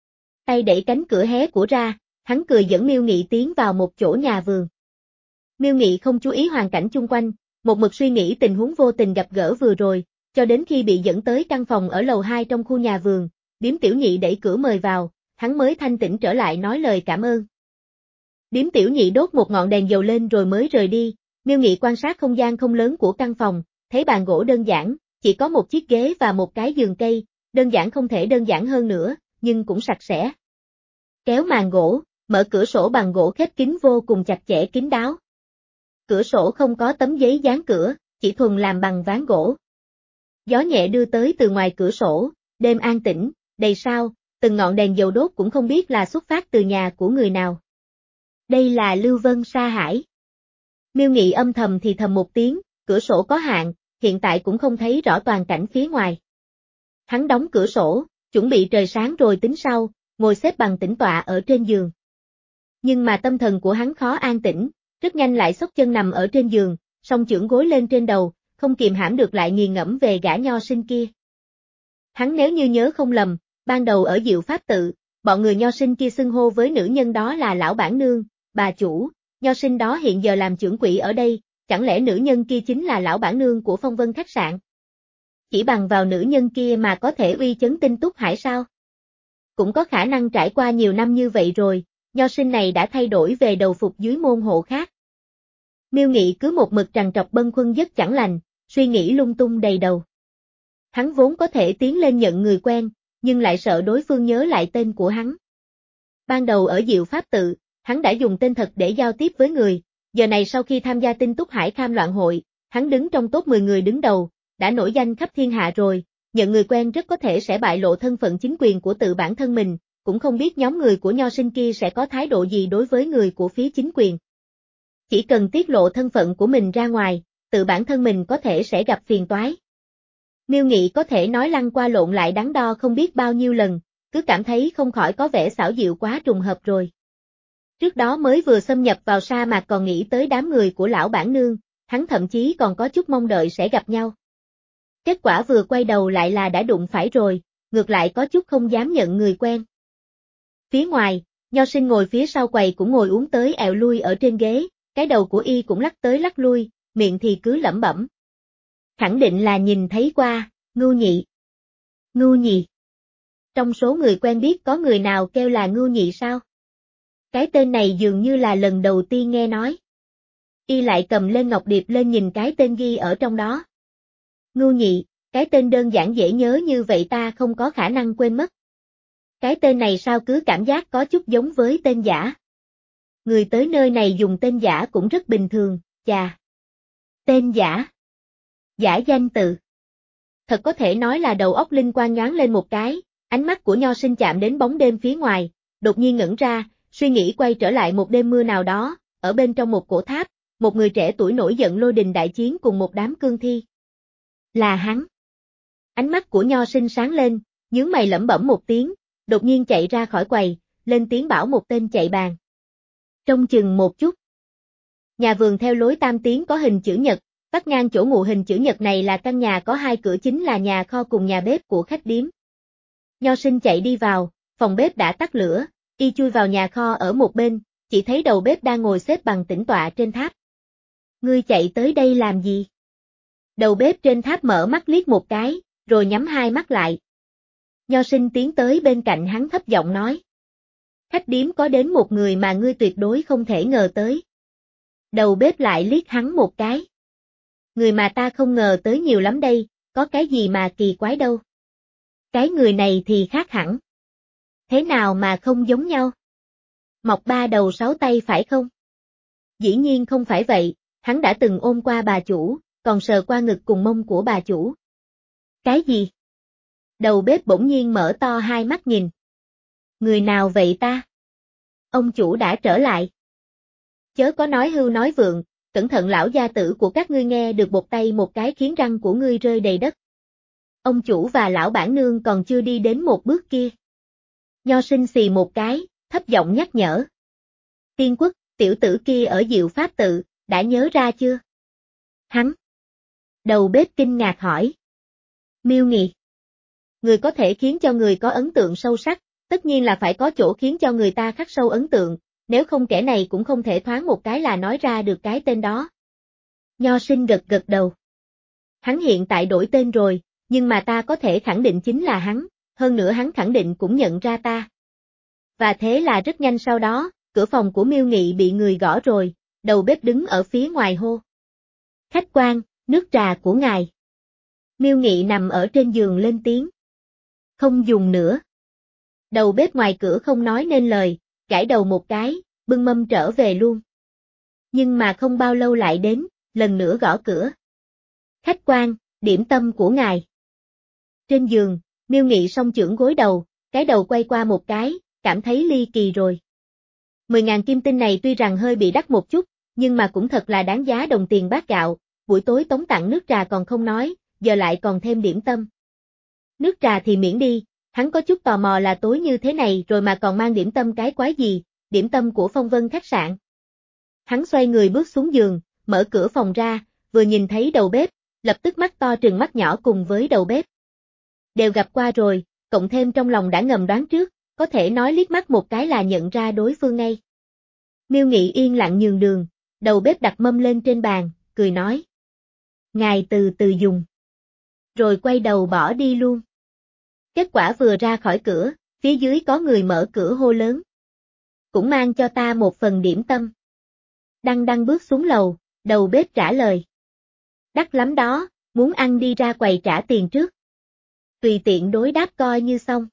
Tay đẩy cánh cửa hé của ra, hắn cười dẫn Miêu Nghị tiến vào một chỗ nhà vườn. Miêu Nghị không chú ý hoàn cảnh chung quanh, một mực suy nghĩ tình huống vô tình gặp gỡ vừa rồi, cho đến khi bị dẫn tới căn phòng ở lầu hai trong khu nhà vườn, điếm tiểu nhị đẩy cửa mời vào, hắn mới thanh tĩnh trở lại nói lời cảm ơn. Điếm tiểu nhị đốt một ngọn đèn dầu lên rồi mới rời đi, Miêu Nghị quan sát không gian không lớn của căn phòng, thấy bàn gỗ đơn giản, chỉ có một chiếc ghế và một cái giường cây, đơn giản không thể đơn giản hơn nữa, nhưng cũng sạch sẽ. Kéo màn gỗ, mở cửa sổ bằng gỗ khép kín vô cùng chặt chẽ kín đáo. Cửa sổ không có tấm giấy dán cửa, chỉ thuần làm bằng ván gỗ. Gió nhẹ đưa tới từ ngoài cửa sổ, đêm an tĩnh, đầy sao, từng ngọn đèn dầu đốt cũng không biết là xuất phát từ nhà của người nào. Đây là Lưu Vân Sa Hải. Miêu Nghị âm thầm thì thầm một tiếng, cửa sổ có hạn, hiện tại cũng không thấy rõ toàn cảnh phía ngoài. Hắn đóng cửa sổ, chuẩn bị trời sáng rồi tính sau, ngồi xếp bằng tĩnh tọa ở trên giường. Nhưng mà tâm thần của hắn khó an tĩnh, rất nhanh lại xốc chân nằm ở trên giường, song chưởng gối lên trên đầu, không kìm hãm được lại nghiền ngẫm về gã nho sinh kia. Hắn nếu như nhớ không lầm, ban đầu ở Diệu Pháp Tự, bọn người nho sinh kia xưng hô với nữ nhân đó là lão bản nương, bà chủ, nho sinh đó hiện giờ làm chưởng quỹ ở đây, chẳng lẽ nữ nhân kia chính là lão bản nương của Phong Vân khách sạn? Chỉ bằng vào nữ nhân kia mà có thể uy chấn Tinh Túc Hải sao? Cũng có khả năng trải qua nhiều năm như vậy rồi, nho sinh này đã thay đổi về đầu phục dưới môn hộ khác. Miêu Nghị cứ một mực trằn trọc bâng khuâng giấc chẳng lành, suy nghĩ lung tung đầy đầu. Hắn vốn có thể tiến lên nhận người quen, nhưng lại sợ đối phương nhớ lại tên của hắn. Ban đầu ở Diệu Pháp Tự, hắn đã dùng tên thật để giao tiếp với người, giờ này sau khi tham gia Tinh Túc Hải Kham Loạn Hội, hắn đứng trong top mười người đứng đầu, đã nổi danh khắp thiên hạ rồi, nhận người quen rất có thể sẽ bại lộ thân phận chính quyền của tự bản thân mình, cũng không biết nhóm người của nho sinh kia sẽ có thái độ gì đối với người của phía chính quyền. Chỉ cần tiết lộ thân phận của mình ra ngoài, tự bản thân mình có thể sẽ gặp phiền toái. Miêu Nghị có thể nói lăn qua lộn lại đắn đo không biết bao nhiêu lần, cứ cảm thấy không khỏi có vẻ xảo diệu quá trùng hợp rồi. Trước đó mới vừa xâm nhập vào sa mạc còn nghĩ tới đám người của lão bản nương, hắn thậm chí còn có chút mong đợi sẽ gặp nhau. Kết quả vừa quay đầu lại là đã đụng phải rồi, ngược lại có chút không dám nhận người quen. Phía ngoài, nho sinh ngồi phía sau quầy cũng ngồi uống tới ẹo lui ở trên ghế, cái đầu của y cũng lắc tới lắc lui, miệng thì cứ lẩm bẩm. Khẳng định là nhìn thấy qua, Ngưu Nhị. Ngưu Nhị. Trong số người quen biết có người nào kêu là Ngưu Nhị sao? Cái tên này dường như là lần đầu tiên nghe nói. Y lại cầm lên ngọc điệp lên nhìn cái tên ghi ở trong đó. Ngưu Nhị, cái tên đơn giản dễ nhớ như vậy ta không có khả năng quên mất. Cái tên này sao cứ cảm giác có chút giống với tên giả. Người tới nơi này dùng tên giả cũng rất bình thường, chà. Tên giả. Giả danh tự. Thật có thể nói là đầu óc linh quang nhoáng lên một cái, ánh mắt của nho sinh chạm đến bóng đêm phía ngoài, đột nhiên ngẩn ra, suy nghĩ quay trở lại một đêm mưa nào đó, ở bên trong một cổ tháp, một người trẻ tuổi nổi giận lôi đình đại chiến cùng một đám cương thi. Là hắn. Ánh mắt của Nho Sinh sáng lên, nhướng mày lẩm bẩm một tiếng, đột nhiên chạy ra khỏi quầy, lên tiếng bảo một tên chạy bàn. Trông chừng một chút. Nhà vườn theo lối tam tiến có hình chữ nhật, vắt ngang chỗ ngụ hình chữ nhật này là căn nhà có hai cửa chính là nhà kho cùng nhà bếp của khách điếm. Nho Sinh chạy đi vào, phòng bếp đã tắt lửa, y chui vào nhà kho ở một bên, chỉ thấy đầu bếp đang ngồi xếp bằng tĩnh tọa trên tháp. Ngươi chạy tới đây làm gì? Đầu bếp trên tháp mở mắt liếc một cái, rồi nhắm hai mắt lại. Nho Sinh tiến tới bên cạnh hắn thấp giọng nói. Khách điếm có đến một người mà ngươi tuyệt đối không thể ngờ tới. Đầu bếp lại liếc hắn một cái. Người mà ta không ngờ tới nhiều lắm đây, có cái gì mà kỳ quái đâu. Cái người này thì khác hẳn. Thế nào mà không giống nhau? Mọc ba đầu sáu tay phải không? Dĩ nhiên không phải vậy, hắn đã từng ôm qua bà chủ, còn sờ qua ngực cùng mông của bà chủ. Cái gì? Đầu bếp bỗng nhiên mở to hai mắt nhìn. Người nào vậy ta? Ông chủ đã trở lại. Chớ có nói hưu nói vượng, cẩn thận lão gia tử của các ngươi nghe được bột tay một cái khiến răng của ngươi rơi đầy đất. Ông chủ và lão bản nương còn chưa đi đến một bước kia. Nho Sinh xì một cái, thấp giọng nhắc nhở. Tiên Quốc, tiểu tử kia ở Diệu Pháp tự, đã nhớ ra chưa? Hắn. Đầu bếp kinh ngạc hỏi. Miêu Nghị. Người có thể khiến cho người có ấn tượng sâu sắc, tất nhiên là phải có chỗ khiến cho người ta khắc sâu ấn tượng, nếu không kẻ này cũng không thể thoáng một cái là nói ra được cái tên đó. Nho Sinh gật gật đầu. Hắn hiện tại đổi tên rồi, nhưng mà ta có thể khẳng định chính là hắn, hơn nữa hắn khẳng định cũng nhận ra ta. Và thế là rất nhanh sau đó, cửa phòng của Miêu Nghị bị người gõ rồi, đầu bếp đứng ở phía ngoài hô. Khách quan, nước trà của ngài. Miêu Nghị nằm ở trên giường lên tiếng. Không dùng nữa. Đầu bếp ngoài cửa không nói nên lời, gãi đầu một cái, bưng mâm trở về luôn. Nhưng mà không bao lâu lại đến, lần nữa gõ cửa. Khách quan, điểm tâm của ngài. Trên giường, Miêu Nghị song chưởng gối đầu, cái đầu quay qua một cái, cảm thấy ly kỳ rồi. Mười ngàn kim tinh này tuy rằng hơi bị đắt một chút, nhưng mà cũng thật là đáng giá đồng tiền bát gạo, buổi tối tống tặng nước trà còn không nói, giờ lại còn thêm điểm tâm. Nước trà thì miễn đi, hắn có chút tò mò là tối như thế này rồi mà còn mang điểm tâm cái quái gì, điểm tâm của Phong Vân khách sạn. Hắn xoay người bước xuống giường, mở cửa phòng ra, vừa nhìn thấy đầu bếp, lập tức mắt to trừng mắt nhỏ cùng với đầu bếp. Đều gặp qua rồi, cộng thêm trong lòng đã ngầm đoán trước, có thể nói liếc mắt một cái là nhận ra đối phương ngay. Miêu Nghị yên lặng nhường đường, đầu bếp đặt mâm lên trên bàn, cười nói. Ngài từ từ dùng. Rồi quay đầu bỏ đi luôn. Kết quả vừa ra khỏi cửa, phía dưới có người mở cửa hô lớn. Cũng mang cho ta một phần điểm tâm. Đăng đăng bước xuống lầu, đầu bếp trả lời. Đắt lắm đó, muốn ăn đi ra quầy trả tiền trước. Tùy tiện đối đáp coi như xong.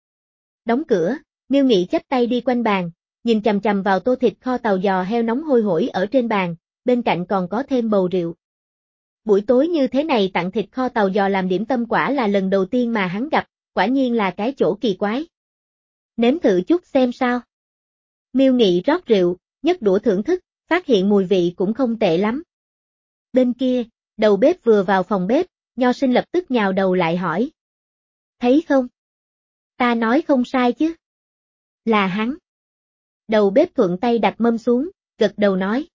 Đóng cửa, Miêu Nghị chắp tay đi quanh bàn, nhìn chằm chằm vào tô thịt kho tàu giò heo nóng hôi hổi ở trên bàn, bên cạnh còn có thêm bầu rượu. Buổi tối như thế này tặng thịt kho tàu giò làm điểm tâm quả là lần đầu tiên mà hắn gặp, quả nhiên là cái chỗ kỳ quái. Nếm thử chút xem sao. Miêu Nghị rót rượu, nhấc đũa thưởng thức, phát hiện mùi vị cũng không tệ lắm. Bên kia, đầu bếp vừa vào phòng bếp, Nho Sinh lập tức nhào đầu lại hỏi. Thấy không? Ta nói không sai chứ. Là hắn. Đầu bếp thuận tay đặt mâm xuống, gật đầu nói.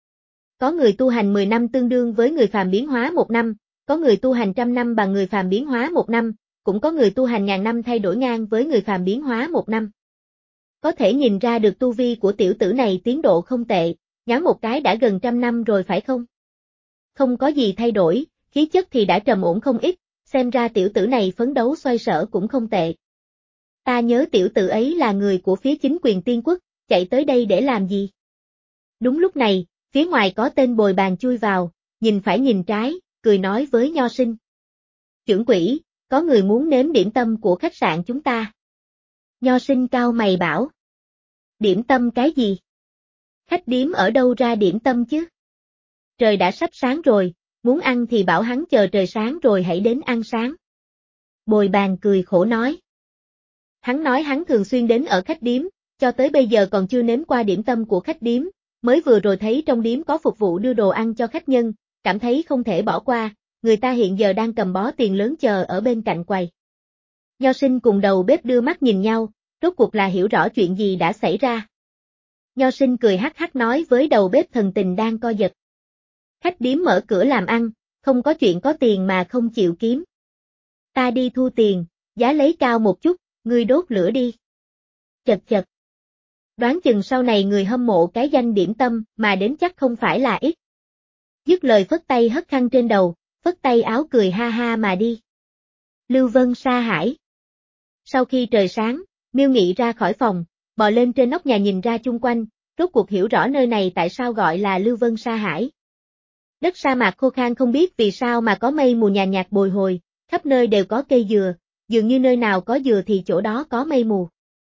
Có người tu hành mười năm tương đương với người phàm biến hóa một năm, có người tu hành trăm năm bằng người phàm biến hóa một năm, cũng có người tu hành ngàn năm thay đổi ngang với người phàm biến hóa một năm. Có thể nhìn ra được tu vi của tiểu tử này tiến độ không tệ, nhoáng một cái đã gần trăm năm rồi phải không? Không có gì thay đổi, khí chất thì đã trầm ổn không ít, xem ra tiểu tử này phấn đấu xoay sở cũng không tệ. Ta nhớ tiểu tử ấy là người của phía chính quyền Tiên Quốc, chạy tới đây để làm gì? Đúng lúc này, phía ngoài có tên bồi bàn chui vào, nhìn phải nhìn trái, cười nói với Nho Sinh. Trưởng quỹ, có người muốn nếm điểm tâm của khách sạn chúng ta. Nho Sinh cau mày bảo. Điểm tâm cái gì? Khách điếm ở đâu ra điểm tâm chứ? Trời đã sắp sáng rồi, muốn ăn thì bảo hắn chờ trời sáng rồi hãy đến ăn sáng. Bồi bàn cười khổ nói. Hắn nói hắn thường xuyên đến ở khách điếm, cho tới bây giờ còn chưa nếm qua điểm tâm của khách điếm, mới vừa rồi thấy trong điếm có phục vụ đưa đồ ăn cho khách nhân, cảm thấy không thể bỏ qua, người ta hiện giờ đang cầm bó tiền lớn chờ ở bên cạnh quầy. Nho Sinh cùng đầu bếp đưa mắt nhìn nhau, rốt cuộc là hiểu rõ chuyện gì đã xảy ra. Nho Sinh cười hắc hắc nói với đầu bếp thần tình đang co giật. Khách điếm mở cửa làm ăn, không có chuyện có tiền mà không chịu kiếm. Ta đi thu tiền, giá lấy cao một chút, ngươi đốt lửa đi. Chật chật. Đoán chừng sau này người hâm mộ cái danh điểm tâm mà đến chắc không phải là ít. Dứt lời phất tay hất khăn trên đầu, phất tay áo cười ha ha mà đi. Lưu Vân sa hải. Sau khi trời sáng, Miêu Nghị ra khỏi phòng, bò lên trên nóc nhà nhìn ra chung quanh, rốt cuộc hiểu rõ nơi này tại sao gọi là Lưu Vân sa hải. Đất sa mạc khô khan không biết vì sao mà có mây mù nhàn nhạt bồi hồi, khắp nơi đều có cây dừa, dường như nơi nào có dừa thì chỗ đó có mây mù.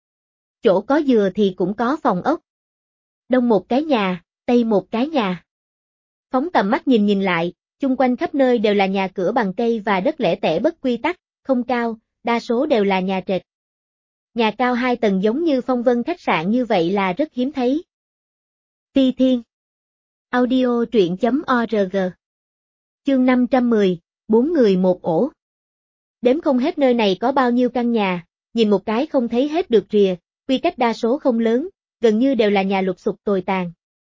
Chỗ có dừa thì cũng có phòng ốc. Đông một cái nhà, tây một cái nhà. Phóng tầm mắt nhìn nhìn lại, chung quanh khắp nơi đều là nhà cửa bằng cây và đất lẻ tẻ bất quy tắc, không cao, đa số đều là nhà trệt. Nhà cao hai tầng giống như Phong Vân khách sạn như vậy là rất hiếm thấy. Phi Thiên Audio truyện chấm org Chương năm trăm mười, bốn người một ổ. Đếm không hết nơi này có bao nhiêu căn nhà, nhìn một cái không thấy hết được rìa, quy cách đa số không lớn, gần như đều là nhà lụp xụp tồi tàn.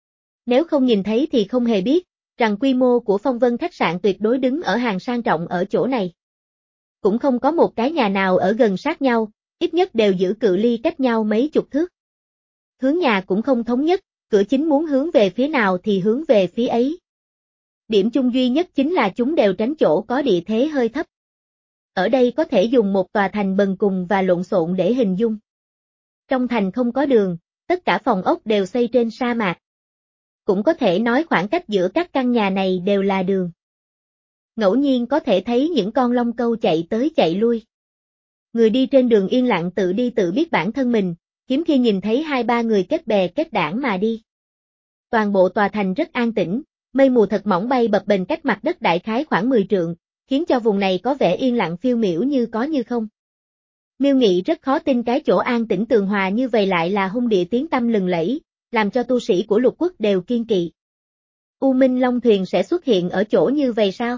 Nếu không nhìn thấy thì không hề biết, rằng quy mô của Phong Vân khách sạn tuyệt đối đứng ở hàng sang trọng ở chỗ này. Cũng không có một cái nhà nào ở gần sát nhau, ít nhất đều giữ cự ly cách nhau mấy chục thước. Hướng nhà cũng không thống nhất, cửa chính muốn hướng về phía nào thì hướng về phía ấy. Điểm chung duy nhất chính là chúng đều tránh chỗ có địa thế hơi thấp. Ở đây có thể dùng một tòa thành bần cùng và lộn xộn để hình dung. Trong thành không có đường, tất cả phòng ốc đều xây trên sa mạc. Cũng có thể nói khoảng cách giữa các căn nhà này đều là đường. Ngẫu nhiên có thể thấy những con long câu chạy tới chạy lui. Người đi trên đường yên lặng tự đi tự biết bản thân mình, hiếm khi nhìn thấy hai ba người kết bè kết đảng mà đi. Toàn bộ tòa thành rất an tĩnh, mây mù thật mỏng bay bập bềnh cách mặt đất đại khái khoảng mười trượng, khiến cho vùng này có vẻ yên lặng phiêu miểu như có như không. Miêu Nghị rất khó tin cái chỗ an tĩnh tường hòa như vậy lại là hung địa tiếng tăm lừng lẫy, làm cho tu sĩ của lục quốc đều kiên kỵ. U Minh Long Thuyền sẽ xuất hiện ở chỗ như vậy sao?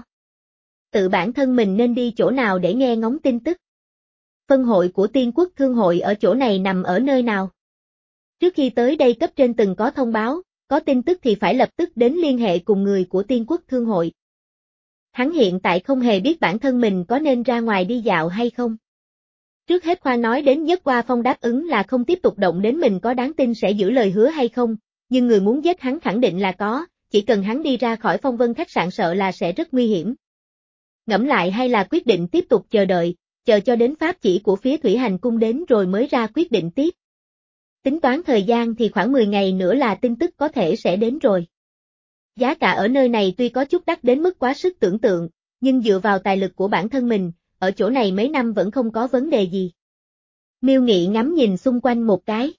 Tự bản thân mình nên đi chỗ nào để nghe ngóng tin tức? Phân hội của Tiên Quốc Thương hội ở chỗ này nằm ở nơi nào? Trước khi tới đây cấp trên từng có thông báo, có tin tức thì phải lập tức đến liên hệ cùng người của Tiên Quốc Thương hội. Hắn hiện tại không hề biết bản thân mình có nên ra ngoài đi dạo hay không. Trước hết khoa nói đến Nhất Qua Phong đáp ứng là không tiếp tục động đến mình có đáng tin sẽ giữ lời hứa hay không, nhưng người muốn giết hắn khẳng định là có, chỉ cần hắn đi ra khỏi Phong Vân khách sạn sợ là sẽ rất nguy hiểm. Ngẫm lại hay là quyết định tiếp tục chờ đợi, chờ cho đến pháp chỉ của phía Thủy Hành Cung đến rồi mới ra quyết định tiếp. Tính toán thời gian thì khoảng mười ngày nữa là tin tức có thể sẽ đến rồi. Giá cả ở nơi này tuy có chút đắt đến mức quá sức tưởng tượng, nhưng dựa vào tài lực của bản thân mình, ở chỗ này mấy năm vẫn không có vấn đề gì. Miêu Nghị ngắm nhìn xung quanh một cái.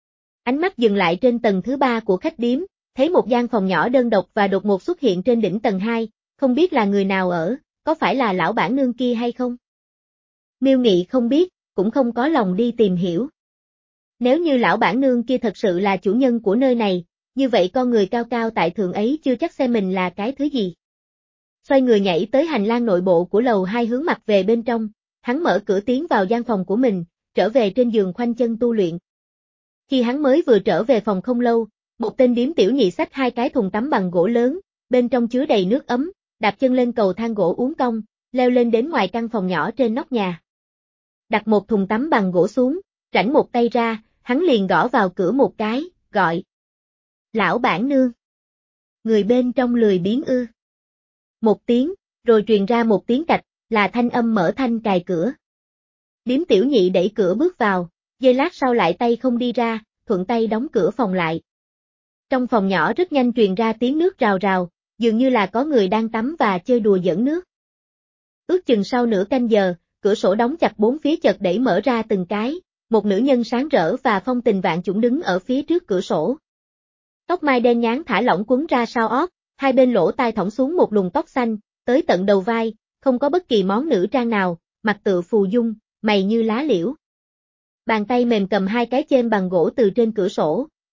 Ánh mắt dừng lại trên tầng thứ ba của khách điếm, thấy một gian phòng nhỏ đơn độc và đột ngột xuất hiện trên đỉnh tầng hai, không biết là người nào ở, có phải là lão bản nương kia hay không? Miêu Nghị không biết, cũng không có lòng đi tìm hiểu. Nếu như lão bản nương kia thật sự là chủ nhân của nơi này, như vậy con người cao cao tại thượng ấy chưa chắc xem mình là cái thứ gì. Xoay người nhảy tới hành lang nội bộ của lầu hai hướng mặt về bên trong, hắn mở cửa tiến vào gian phòng của mình, trở về trên giường khoanh chân tu luyện. Khi hắn mới vừa trở về phòng không lâu, một tên điếm tiểu nhị xách hai cái thùng tắm bằng gỗ lớn, bên trong chứa đầy nước ấm, đạp chân lên cầu thang gỗ uốn cong, leo lên đến ngoài căn phòng nhỏ trên nóc nhà. Đặt một thùng tắm bằng gỗ xuống, rảnh một tay ra, hắn liền gõ vào cửa một cái, gọi. Lão bản nương. Người bên trong lười biếng ư. Một tiếng, rồi truyền ra một tiếng cạch, là thanh âm mở thanh cài cửa. Điếm tiểu nhị đẩy cửa bước vào, giây lát sau lại tay không đi ra, thuận tay đóng cửa phòng lại. Trong phòng nhỏ rất nhanh truyền ra tiếng nước rào rào, dường như là có người đang tắm và chơi đùa giỡn nước. Ước chừng sau nửa canh giờ, cửa sổ đóng chặt bốn phía chợt đẩy mở ra từng cái, một nữ nhân sáng rỡ và phong tình vạn chủng đứng ở phía trước cửa sổ. Tóc mai đen nháng thả lỏng quấn ra sau ót, hai bên lỗ tai thõng xuống một luồng tóc xanh, tới tận đầu vai, không có bất kỳ món nữ trang nào, mặt tựa phù dung, mày như lá liễu. Bàn tay mềm cầm hai cái chêm bằng gỗ từ trên cửa sổ,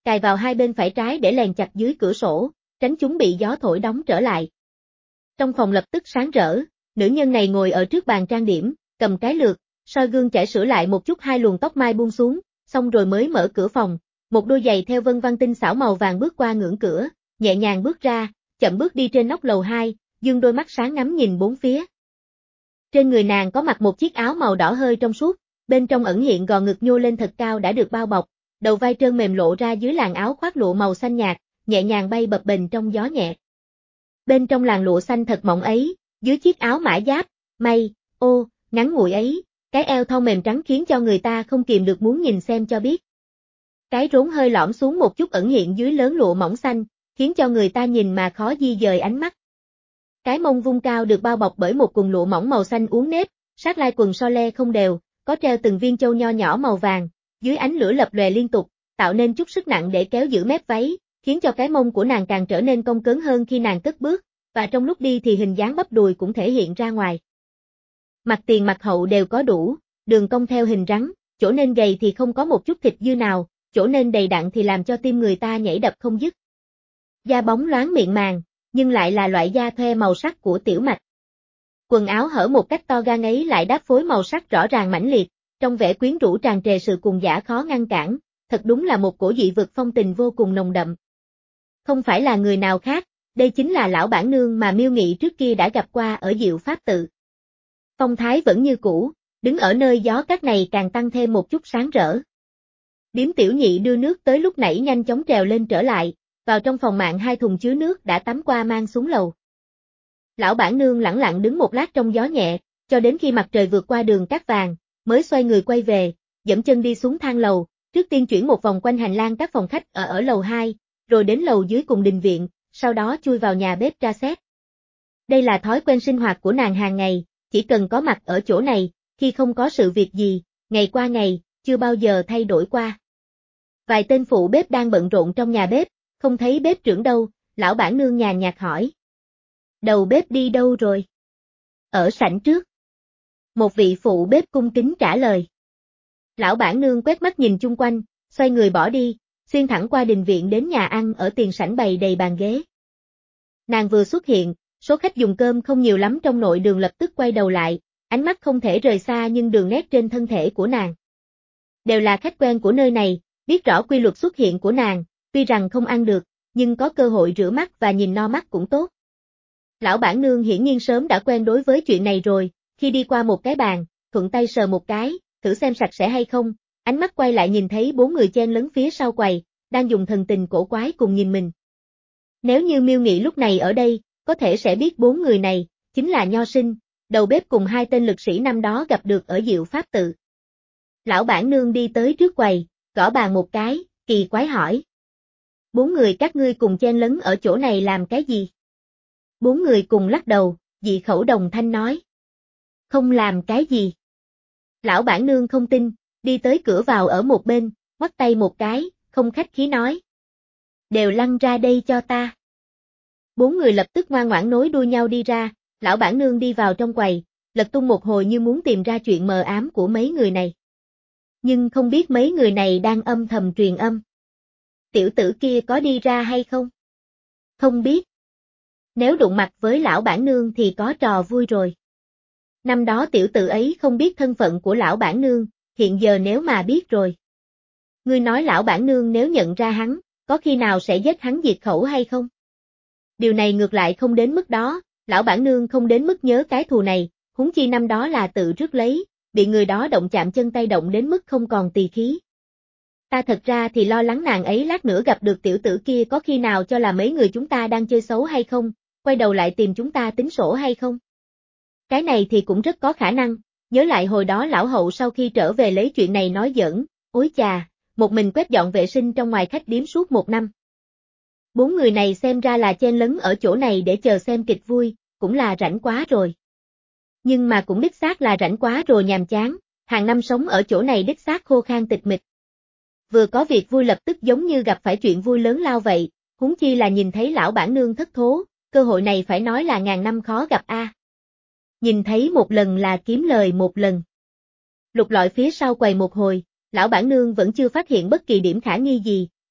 cài vào hai bên phải trái để lèn chặt dưới cửa sổ, tránh chúng bị gió thổi đóng trở lại. Trong phòng lập tức sáng rỡ, nữ nhân này ngồi ở trước bàn trang điểm, cầm cái lược, soi gương chải sửa lại một chút hai luồng tóc mai buông xuống, xong rồi mới mở cửa phòng, một đôi giày theo vân vân tinh xảo màu vàng bước qua ngưỡng cửa, nhẹ nhàng bước ra, chậm bước đi trên nóc lầu hai, dương đôi mắt sáng ngắm nhìn bốn phía. Trên người nàng có mặc một chiếc áo màu đỏ hơi trong suốt, bên trong ẩn hiện gò ngực nhô lên thật cao đã được bao bọc, đầu vai trơn mềm lộ ra dưới làn áo khoác lụa màu xanh nhạt, nhẹ nhàng bay bập bềnh trong gió nhẹ. Bên trong làn lụa xanh thật mỏng ấy, dưới chiếc áo mã giáp, may, ô, ngắn ngủi ấy, cái eo thon mềm trắng khiến cho người ta không kìm được muốn nhìn xem cho biết. Cái rốn hơi lõm xuống một chút ẩn hiện dưới lớn lụa mỏng xanh, khiến cho người ta nhìn mà khó di dời ánh mắt. Cái mông vung cao được bao bọc bởi một quần lụa mỏng màu xanh uốn nếp, sát lai quần so le không đều, có treo từng viên châu nho nhỏ màu vàng, dưới ánh lửa lập lòe liên tục, tạo nên chút sức nặng để kéo giữ mép váy, khiến cho cái mông của nàng càng trở nên cong cớn hơn khi nàng cất bước, và trong lúc đi thì hình dáng bắp đùi cũng thể hiện ra ngoài. Mặt tiền mặt hậu đều có đủ, đường cong theo hình rắn, chỗ nên gầy thì không có một chút thịt dư nào, chỗ nên đầy đặn thì làm cho tim người ta nhảy đập không dứt. Da bóng loáng mịn màng, nhưng lại là loại da thuê màu sắc của tiểu mạch. Quần áo hở một cách to gan ấy lại đáp phối màu sắc rõ ràng mãnh liệt, trong vẻ quyến rũ tràn trề sự cuồng dã khó ngăn cản, thật đúng là một cổ dị vực phong tình vô cùng nồng đậm. Không phải là người nào khác, đây chính là lão bản nương mà Miêu Nghị trước kia đã gặp qua ở Diệu Pháp tự. Phong thái vẫn như cũ, đứng ở nơi gió cát này càng tăng thêm một chút sáng rỡ. Điếm tiểu nhị đưa nước tới lúc nãy nhanh chóng trèo lên trở lại, vào trong phòng mạng hai thùng chứa nước đã tắm qua mang xuống lầu. Lão bản nương lẳng lặng đứng một lát trong gió nhẹ, cho đến khi mặt trời vượt qua đường cát vàng, mới xoay người quay về, dẫm chân đi xuống thang lầu, trước tiên chuyển một vòng quanh hành lang các phòng khách ở ở lầu hai, rồi đến lầu dưới cùng đình viện, sau đó chui vào nhà bếp tra xét. Đây là thói quen sinh hoạt của nàng hàng ngày, chỉ cần có mặt ở chỗ này, khi không có sự việc gì, ngày qua ngày, chưa bao giờ thay đổi qua. Vài tên phụ bếp đang bận rộn trong nhà bếp, không thấy bếp trưởng đâu, lão bản nương nhàn nhạt hỏi. Đầu bếp đi đâu rồi? Ở sảnh trước. Một vị phụ bếp cung kính trả lời. Lão bản nương quét mắt nhìn chung quanh, xoay người bỏ đi, xuyên thẳng qua đình viện đến nhà ăn ở tiền sảnh bày đầy bàn ghế. Nàng vừa xuất hiện, số khách dùng cơm không nhiều lắm trong nội đường lập tức quay đầu lại, ánh mắt không thể rời xa nhưng đường nét trên thân thể của nàng. Đều là khách quen của nơi này, biết rõ quy luật xuất hiện của nàng, tuy rằng không ăn được, nhưng có cơ hội rửa mắt và nhìn no mắt cũng tốt. Lão bản nương hiển nhiên sớm đã quen đối với chuyện này rồi, khi đi qua một cái bàn, thuận tay sờ một cái, thử xem sạch sẽ hay không, ánh mắt quay lại nhìn thấy bốn người chen lấn phía sau quầy, đang dùng thần tình cổ quái cùng nhìn mình. Nếu như Miêu Nghị lúc này ở đây, có thể sẽ biết bốn người này, chính là Nho Sinh, đầu bếp cùng hai tên lực sĩ năm đó gặp được ở Diệu Pháp tự. Lão bản nương đi tới trước quầy, gõ bàn một cái, kỳ quái hỏi. Bốn người các ngươi cùng chen lấn ở chỗ này làm cái gì? Bốn người cùng lắc đầu, dị khẩu đồng thanh nói. Không làm cái gì. Lão bản nương không tin, đi tới cửa vào ở một bên, ngoắc tay một cái, không khách khí nói. Đều lăn ra đây cho ta. Bốn người lập tức ngoan ngoãn nối đuôi nhau đi ra, lão bản nương đi vào trong quầy, lật tung một hồi như muốn tìm ra chuyện mờ ám của mấy người này. Nhưng không biết mấy người này đang âm thầm truyền âm. Tiểu tử kia có đi ra hay không? Không biết. Nếu đụng mặt với lão bản nương thì có trò vui rồi. Năm đó tiểu tử ấy không biết thân phận của lão bản nương, hiện giờ nếu mà biết rồi. Ngươi nói lão bản nương nếu nhận ra hắn, có khi nào sẽ giết hắn diệt khẩu hay không? Điều này ngược lại không đến mức đó, lão bản nương không đến mức nhớ cái thù này, huống chi năm đó là tự rước lấy, bị người đó động chạm chân tay động đến mức không còn tỳ khí. Ta thật ra thì lo lắng nàng ấy lát nữa gặp được tiểu tử kia có khi nào cho là mấy người chúng ta đang chơi xấu hay không, quay đầu lại tìm chúng ta tính sổ hay không? Cái này thì cũng rất có khả năng, nhớ lại hồi đó lão hậu sau khi trở về lấy chuyện này nói giỡn, ối chà, một mình quét dọn vệ sinh trong ngoài khách điếm suốt một năm. Bốn người này xem ra là chen lấn ở chỗ này để chờ xem kịch vui, cũng là rảnh quá rồi. Nhưng mà cũng đích xác là rảnh quá rồi nhàm chán, hàng năm sống ở chỗ này đích xác khô khan tịch mịch. Vừa có việc vui lập tức giống như gặp phải chuyện vui lớn lao vậy, huống chi là nhìn thấy lão bản nương thất thố, cơ hội này phải nói là ngàn năm khó gặp a. Nhìn thấy một lần là kiếm lời một lần. Lục lọi phía sau quầy một hồi, lão bản nương vẫn chưa phát hiện bất kỳ điểm khả nghi gì,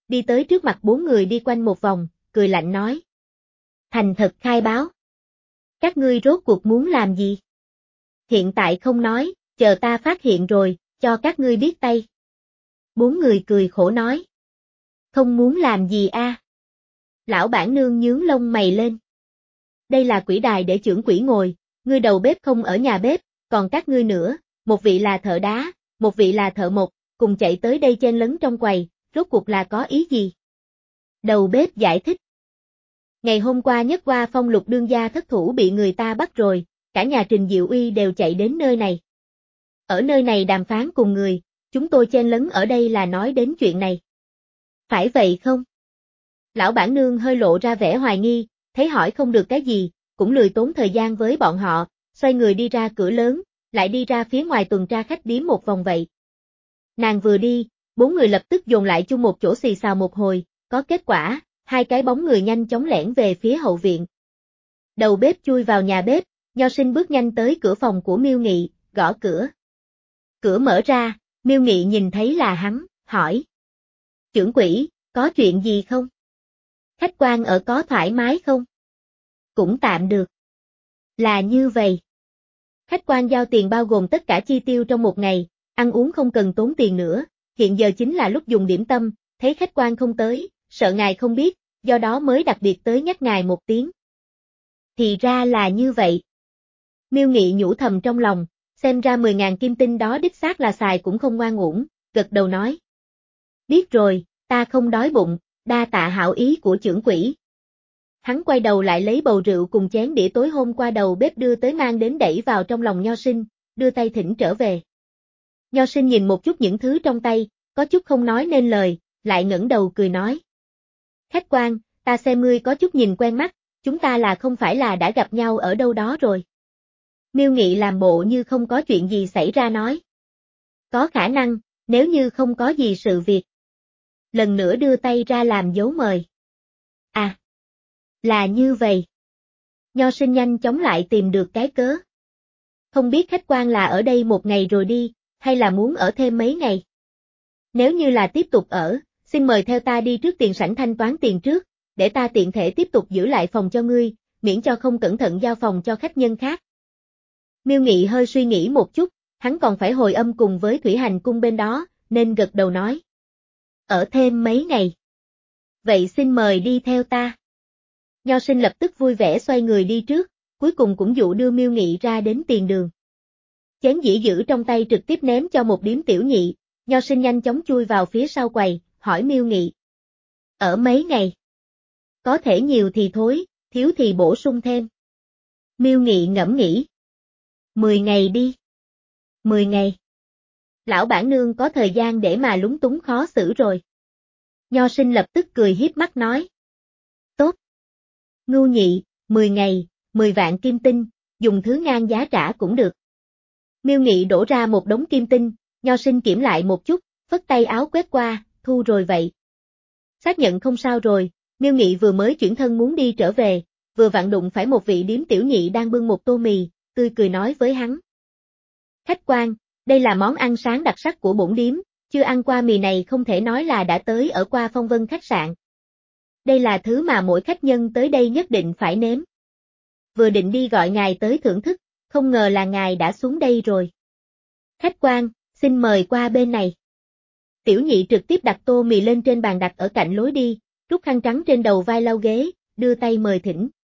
đi tới trước mặt bốn người đi quanh một vòng, cười lạnh nói. Thành thật khai báo. Các ngươi rốt cuộc muốn làm gì? Hiện tại không nói, chờ ta phát hiện rồi, cho các ngươi biết tay. Bốn người cười khổ nói. Không muốn làm gì a? Lão bản nương nhướng lông mày lên. Đây là quỷ đài để chưởng quỷ ngồi, ngươi đầu bếp không ở nhà bếp, còn các ngươi nữa, một vị là thợ đá, một vị là thợ mộc, cùng chạy tới đây chen lấn trong quầy, rốt cuộc là có ý gì? Đầu bếp giải thích. Ngày hôm qua nhất qua Phong Lục đương gia thất thủ bị người ta bắt rồi, cả nhà Trình Diệu Uy đều chạy đến nơi này. Ở nơi này đàm phán cùng người, chúng tôi chen lấn ở đây là nói đến chuyện này. Phải vậy không? Lão bản nương hơi lộ ra vẻ hoài nghi, thấy hỏi không được cái gì, cũng lười tốn thời gian với bọn họ, xoay người đi ra cửa lớn, lại đi ra phía ngoài tuần tra khách điếm một vòng vậy. Nàng vừa đi, bốn người lập tức dồn lại chung một chỗ xì xào một hồi, có kết quả, hai cái bóng người nhanh chóng lẻn về phía hậu viện. Đầu bếp chui vào nhà bếp, Nho Sinh bước nhanh tới cửa phòng của Miêu Nghị, gõ cửa. Cửa mở ra, Miêu Nghị nhìn thấy là hắn, hỏi. Chưởng quỷ, có chuyện gì không? Khách quan ở có thoải mái không? Cũng tạm được. Là như vậy. Khách quan giao tiền bao gồm tất cả chi tiêu trong một ngày, ăn uống không cần tốn tiền nữa, hiện giờ chính là lúc dùng điểm tâm, thấy khách quan không tới, sợ ngài không biết, do đó mới đặc biệt tới nhắc ngài một tiếng. Thì ra là như vậy. Miêu Nghị nhủ thầm trong lòng, xem ra mười ngàn kim tinh đó đích xác là xài cũng không ngoan uổng, gật đầu nói. Biết rồi, ta không đói bụng, đa tạ hảo ý của chưởng quỷ. Hắn quay đầu lại lấy bầu rượu cùng chén đĩa tối hôm qua đầu bếp đưa tới mang đến đẩy vào trong lòng Nho Sinh, đưa tay thỉnh trở về. Nho Sinh nhìn một chút những thứ trong tay, có chút không nói nên lời, lại ngẩng đầu cười nói. Khách quan, ta xem ngươi có chút nhìn quen mắt, chúng ta là không phải là đã gặp nhau ở đâu đó rồi. Miêu Nghị làm bộ như không có chuyện gì xảy ra nói. Có khả năng, nếu như không có gì sự việc. Lần nữa đưa tay ra làm dấu mời. À, là như vậy. Nho Sinh nhanh chóng lại tìm được cái cớ. Không biết khách quan là ở đây một ngày rồi đi, hay là muốn ở thêm mấy ngày? Nếu như là tiếp tục ở, xin mời theo ta đi trước tiền sảnh thanh toán tiền trước, để ta tiện thể tiếp tục giữ lại phòng cho ngươi, miễn cho không cẩn thận giao phòng cho khách nhân khác. Miêu Nghị hơi suy nghĩ một chút, hắn còn phải hồi âm cùng với Thủy Hành cung bên đó, nên gật đầu nói. Ở thêm mấy ngày. Vậy xin mời đi theo ta. Nho Sinh lập tức vui vẻ xoay người đi trước, cuối cùng cũng dụ đưa Miêu Nghị ra đến tiền đường. Chén dĩa giữ trong tay trực tiếp ném cho một điếm tiểu nhị, Nho Sinh nhanh chóng chui vào phía sau quầy, hỏi Miêu Nghị. Ở mấy ngày? Có thể nhiều thì thối, thiếu thì bổ sung thêm. Miêu Nghị ngẫm nghĩ. Mười ngày đi. Mười ngày. Lão bản nương có thời gian để mà lúng túng khó xử rồi. Nho Sinh lập tức cười hiếp mắt nói. Tốt. Ngưu nhị, mười ngày, mười vạn kim tinh, dùng thứ ngang giá trả cũng được. Miêu Nghị đổ ra một đống kim tinh, Nho Sinh kiểm lại một chút, phất tay áo quét qua, thu rồi vậy. Xác nhận không sao rồi, Miêu Nghị vừa mới chuyển thân muốn đi trở về, vừa vặn đụng phải một vị điếm tiểu nhị đang bưng một tô mì, tươi cười nói với hắn. Khách quan, đây là món ăn sáng đặc sắc của bổn điếm, chưa ăn qua mì này không thể nói là đã tới ở qua Phong Vân khách sạn. Đây là thứ mà mỗi khách nhân tới đây nhất định phải nếm. Vừa định đi gọi ngài tới thưởng thức, không ngờ là ngài đã xuống đây rồi. Khách quan, xin mời qua bên này. Tiểu nhị trực tiếp đặt tô mì lên trên bàn đặt ở cạnh lối đi, rút khăn trắng trên đầu vai lau ghế, đưa tay mời thỉnh.